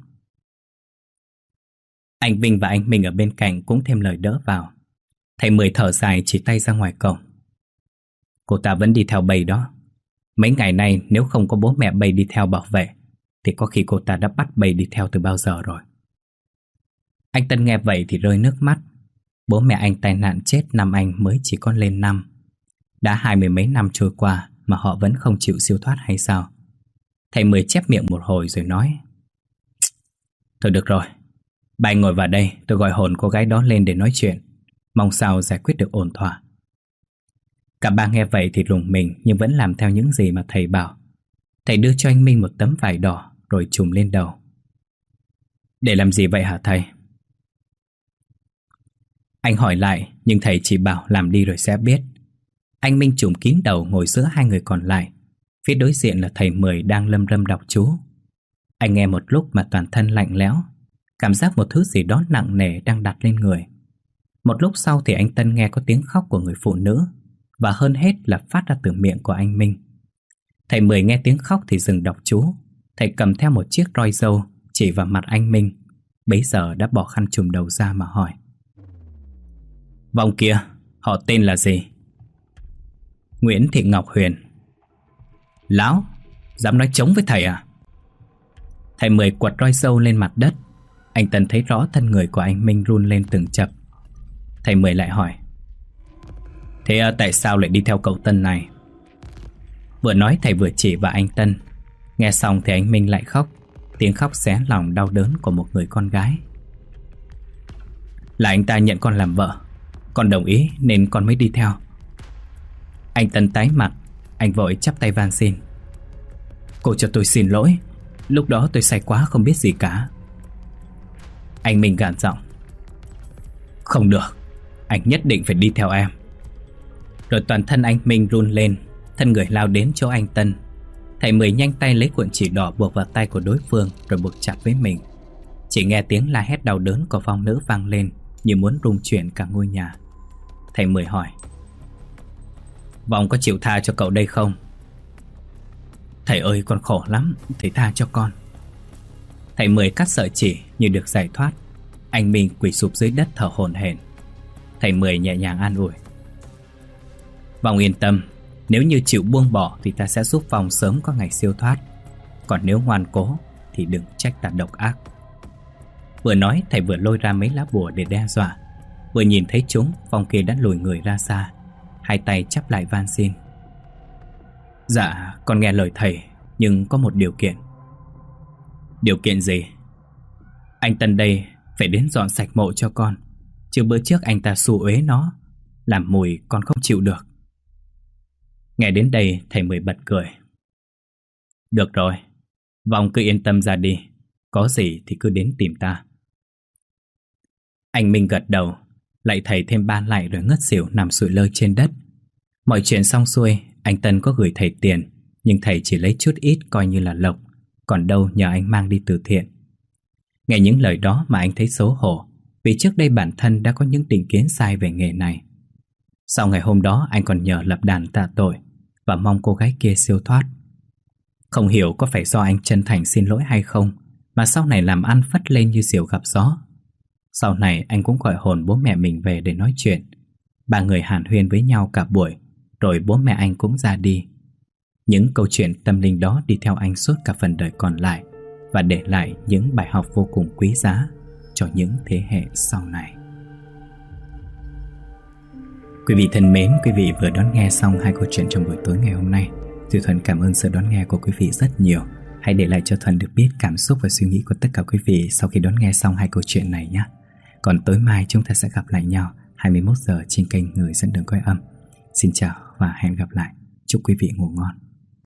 Anh Vinh và anh Minh ở bên cạnh cũng thêm lời đỡ vào. Thầy Mười thở dài chỉ tay ra ngoài cổng. Cô ta vẫn đi theo bầy đó. Mấy ngày nay nếu không có bố mẹ bầy đi theo bảo vệ thì có khi cô ta đã bắt bầy đi theo từ bao giờ rồi. Anh Tân nghe vậy thì rơi nước mắt. Bố mẹ anh tai nạn chết năm anh mới chỉ có lên năm. Đã 20 mấy năm trôi qua mà họ vẫn không chịu siêu thoát hay sao? Thầy Mười chép miệng một hồi rồi nói: Thôi được rồi, bà ngồi vào đây, tôi gọi hồn cô gái đó lên để nói chuyện, mong sao giải quyết được ổn thỏa. Cả ba nghe vậy thì rùng mình nhưng vẫn làm theo những gì mà thầy bảo. Thầy đưa cho anh Minh một tấm vải đỏ rồi trùm lên đầu. Để làm gì vậy hả thầy? Anh hỏi lại nhưng thầy chỉ bảo làm đi rồi sẽ biết. Anh Minh trùm kín đầu ngồi giữa hai người còn lại. Phía đối diện là thầy Mười đang lâm râm đọc chú. Anh nghe một lúc mà toàn thân lạnh lẽo, cảm giác một thứ gì đó nặng nề đang đặt lên người. Một lúc sau thì anh Tân nghe có tiếng khóc của người phụ nữ, và hơn hết là phát ra từ miệng của anh Minh. Thầy Mười nghe tiếng khóc thì dừng đọc chú. Thầy cầm theo một chiếc roi râu chỉ vào mặt anh Minh. Bấy giờ đã bỏ khăn trùm đầu ra mà hỏi: Vong kia, họ tên là gì? Nguyễn Thị Ngọc Huyền. Láo, dám nói chống với thầy à? Thầy Mười quật roi râu lên mặt đất. Anh Tân thấy rõ thân người của anh Minh run lên từng chập. Thầy Mười lại hỏi: Thế tại sao lại đi theo cậu Tân này? Vừa nói thầy vừa chỉ vào anh Tân. Nghe xong thì anh Minh lại khóc, tiếng khóc xé lòng đau đớn của một người con gái. Là anh ta nhận con làm vợ, con đồng ý nên con mới đi theo. Anh Tân tái mặt. Anh vội chắp tay van xin: Cô cho tôi xin lỗi, lúc đó tôi say quá không biết gì cả. Anh Minh gằn giọng: Không được, anh nhất định phải đi theo em. Rồi toàn thân anh Minh run lên, thân người lao đến chỗ anh Tân. Thầy Mười nhanh tay lấy cuộn chỉ đỏ buộc vào tay của đối phương rồi buộc chặt với mình. Chỉ nghe tiếng la hét đau đớn của vong nữ vang lên như muốn rung chuyển cả ngôi nhà. Thầy Mười hỏi: Vong có chịu tha cho cậu đây không? Thầy ơi, con khổ lắm, thầy tha cho con. Thầy Mười cắt sợi chỉ như được giải thoát. Anh Minh quỳ sụp dưới đất thở hổn hển. Thầy Mười nhẹ nhàng an ủi: Vong yên tâm, nếu như chịu buông bỏ thì ta sẽ giúp Vong sớm có ngày siêu thoát. Còn nếu ngoan cố thì đừng trách ta độc ác. Vừa nói thầy vừa lôi ra mấy lá bùa để đe dọa. Vừa nhìn thấy chúng, vong kia đã lùi người ra xa, hai tay chắp lại van xin: Dạ, con nghe lời thầy, nhưng có một điều kiện. Điều kiện gì? Anh Tân đây phải đến dọn sạch mộ cho con, chứ bữa trước anh ta xù uế nó, làm mùi con không chịu được. Nghe đến đây thầy Mười bật cười: Được rồi, Vong cứ yên tâm ra đi, có gì thì cứ đến tìm ta. Anh Minh gật đầu, lạy thầy thêm ba lạy rồi ngất xỉu nằm sụi lơ trên đất. Mọi chuyện xong xuôi, anh Tân có gửi thầy tiền, nhưng thầy chỉ lấy chút ít coi như là lộc, còn đâu nhờ anh mang đi từ thiện. Nghe những lời đó mà anh thấy xấu hổ, vì trước đây bản thân đã có những định kiến sai về nghề này. Sau ngày hôm đó anh còn nhờ lập đàn tạ tội và mong cô gái kia siêu thoát. Không hiểu có phải do anh chân thành xin lỗi hay không mà sau này làm ăn phất lên như diều gặp gió. Sau này anh cũng gọi hồn bố mẹ mình về để nói chuyện. Ba người hàn huyên với nhau cả buổi, rồi bố mẹ anh cũng ra đi. Những câu chuyện tâm linh đó đi theo anh suốt cả phần đời còn lại và để lại những bài học vô cùng quý giá cho những thế hệ sau này. Quý vị thân mến, quý vị vừa đón nghe xong 2 câu chuyện trong buổi tối ngày hôm nay. Duy Thuận cảm ơn sự đón nghe của quý vị rất nhiều. Hãy để lại cho Thuận được biết cảm xúc và suy nghĩ của tất cả quý vị sau khi đón nghe xong 2 câu chuyện này nhé. Còn tối mai chúng ta sẽ gặp lại nhau 21 giờ trên kênh Người Dẫn Đường Quay Âm. Xin chào và hẹn gặp lại. Chúc quý vị ngủ ngon.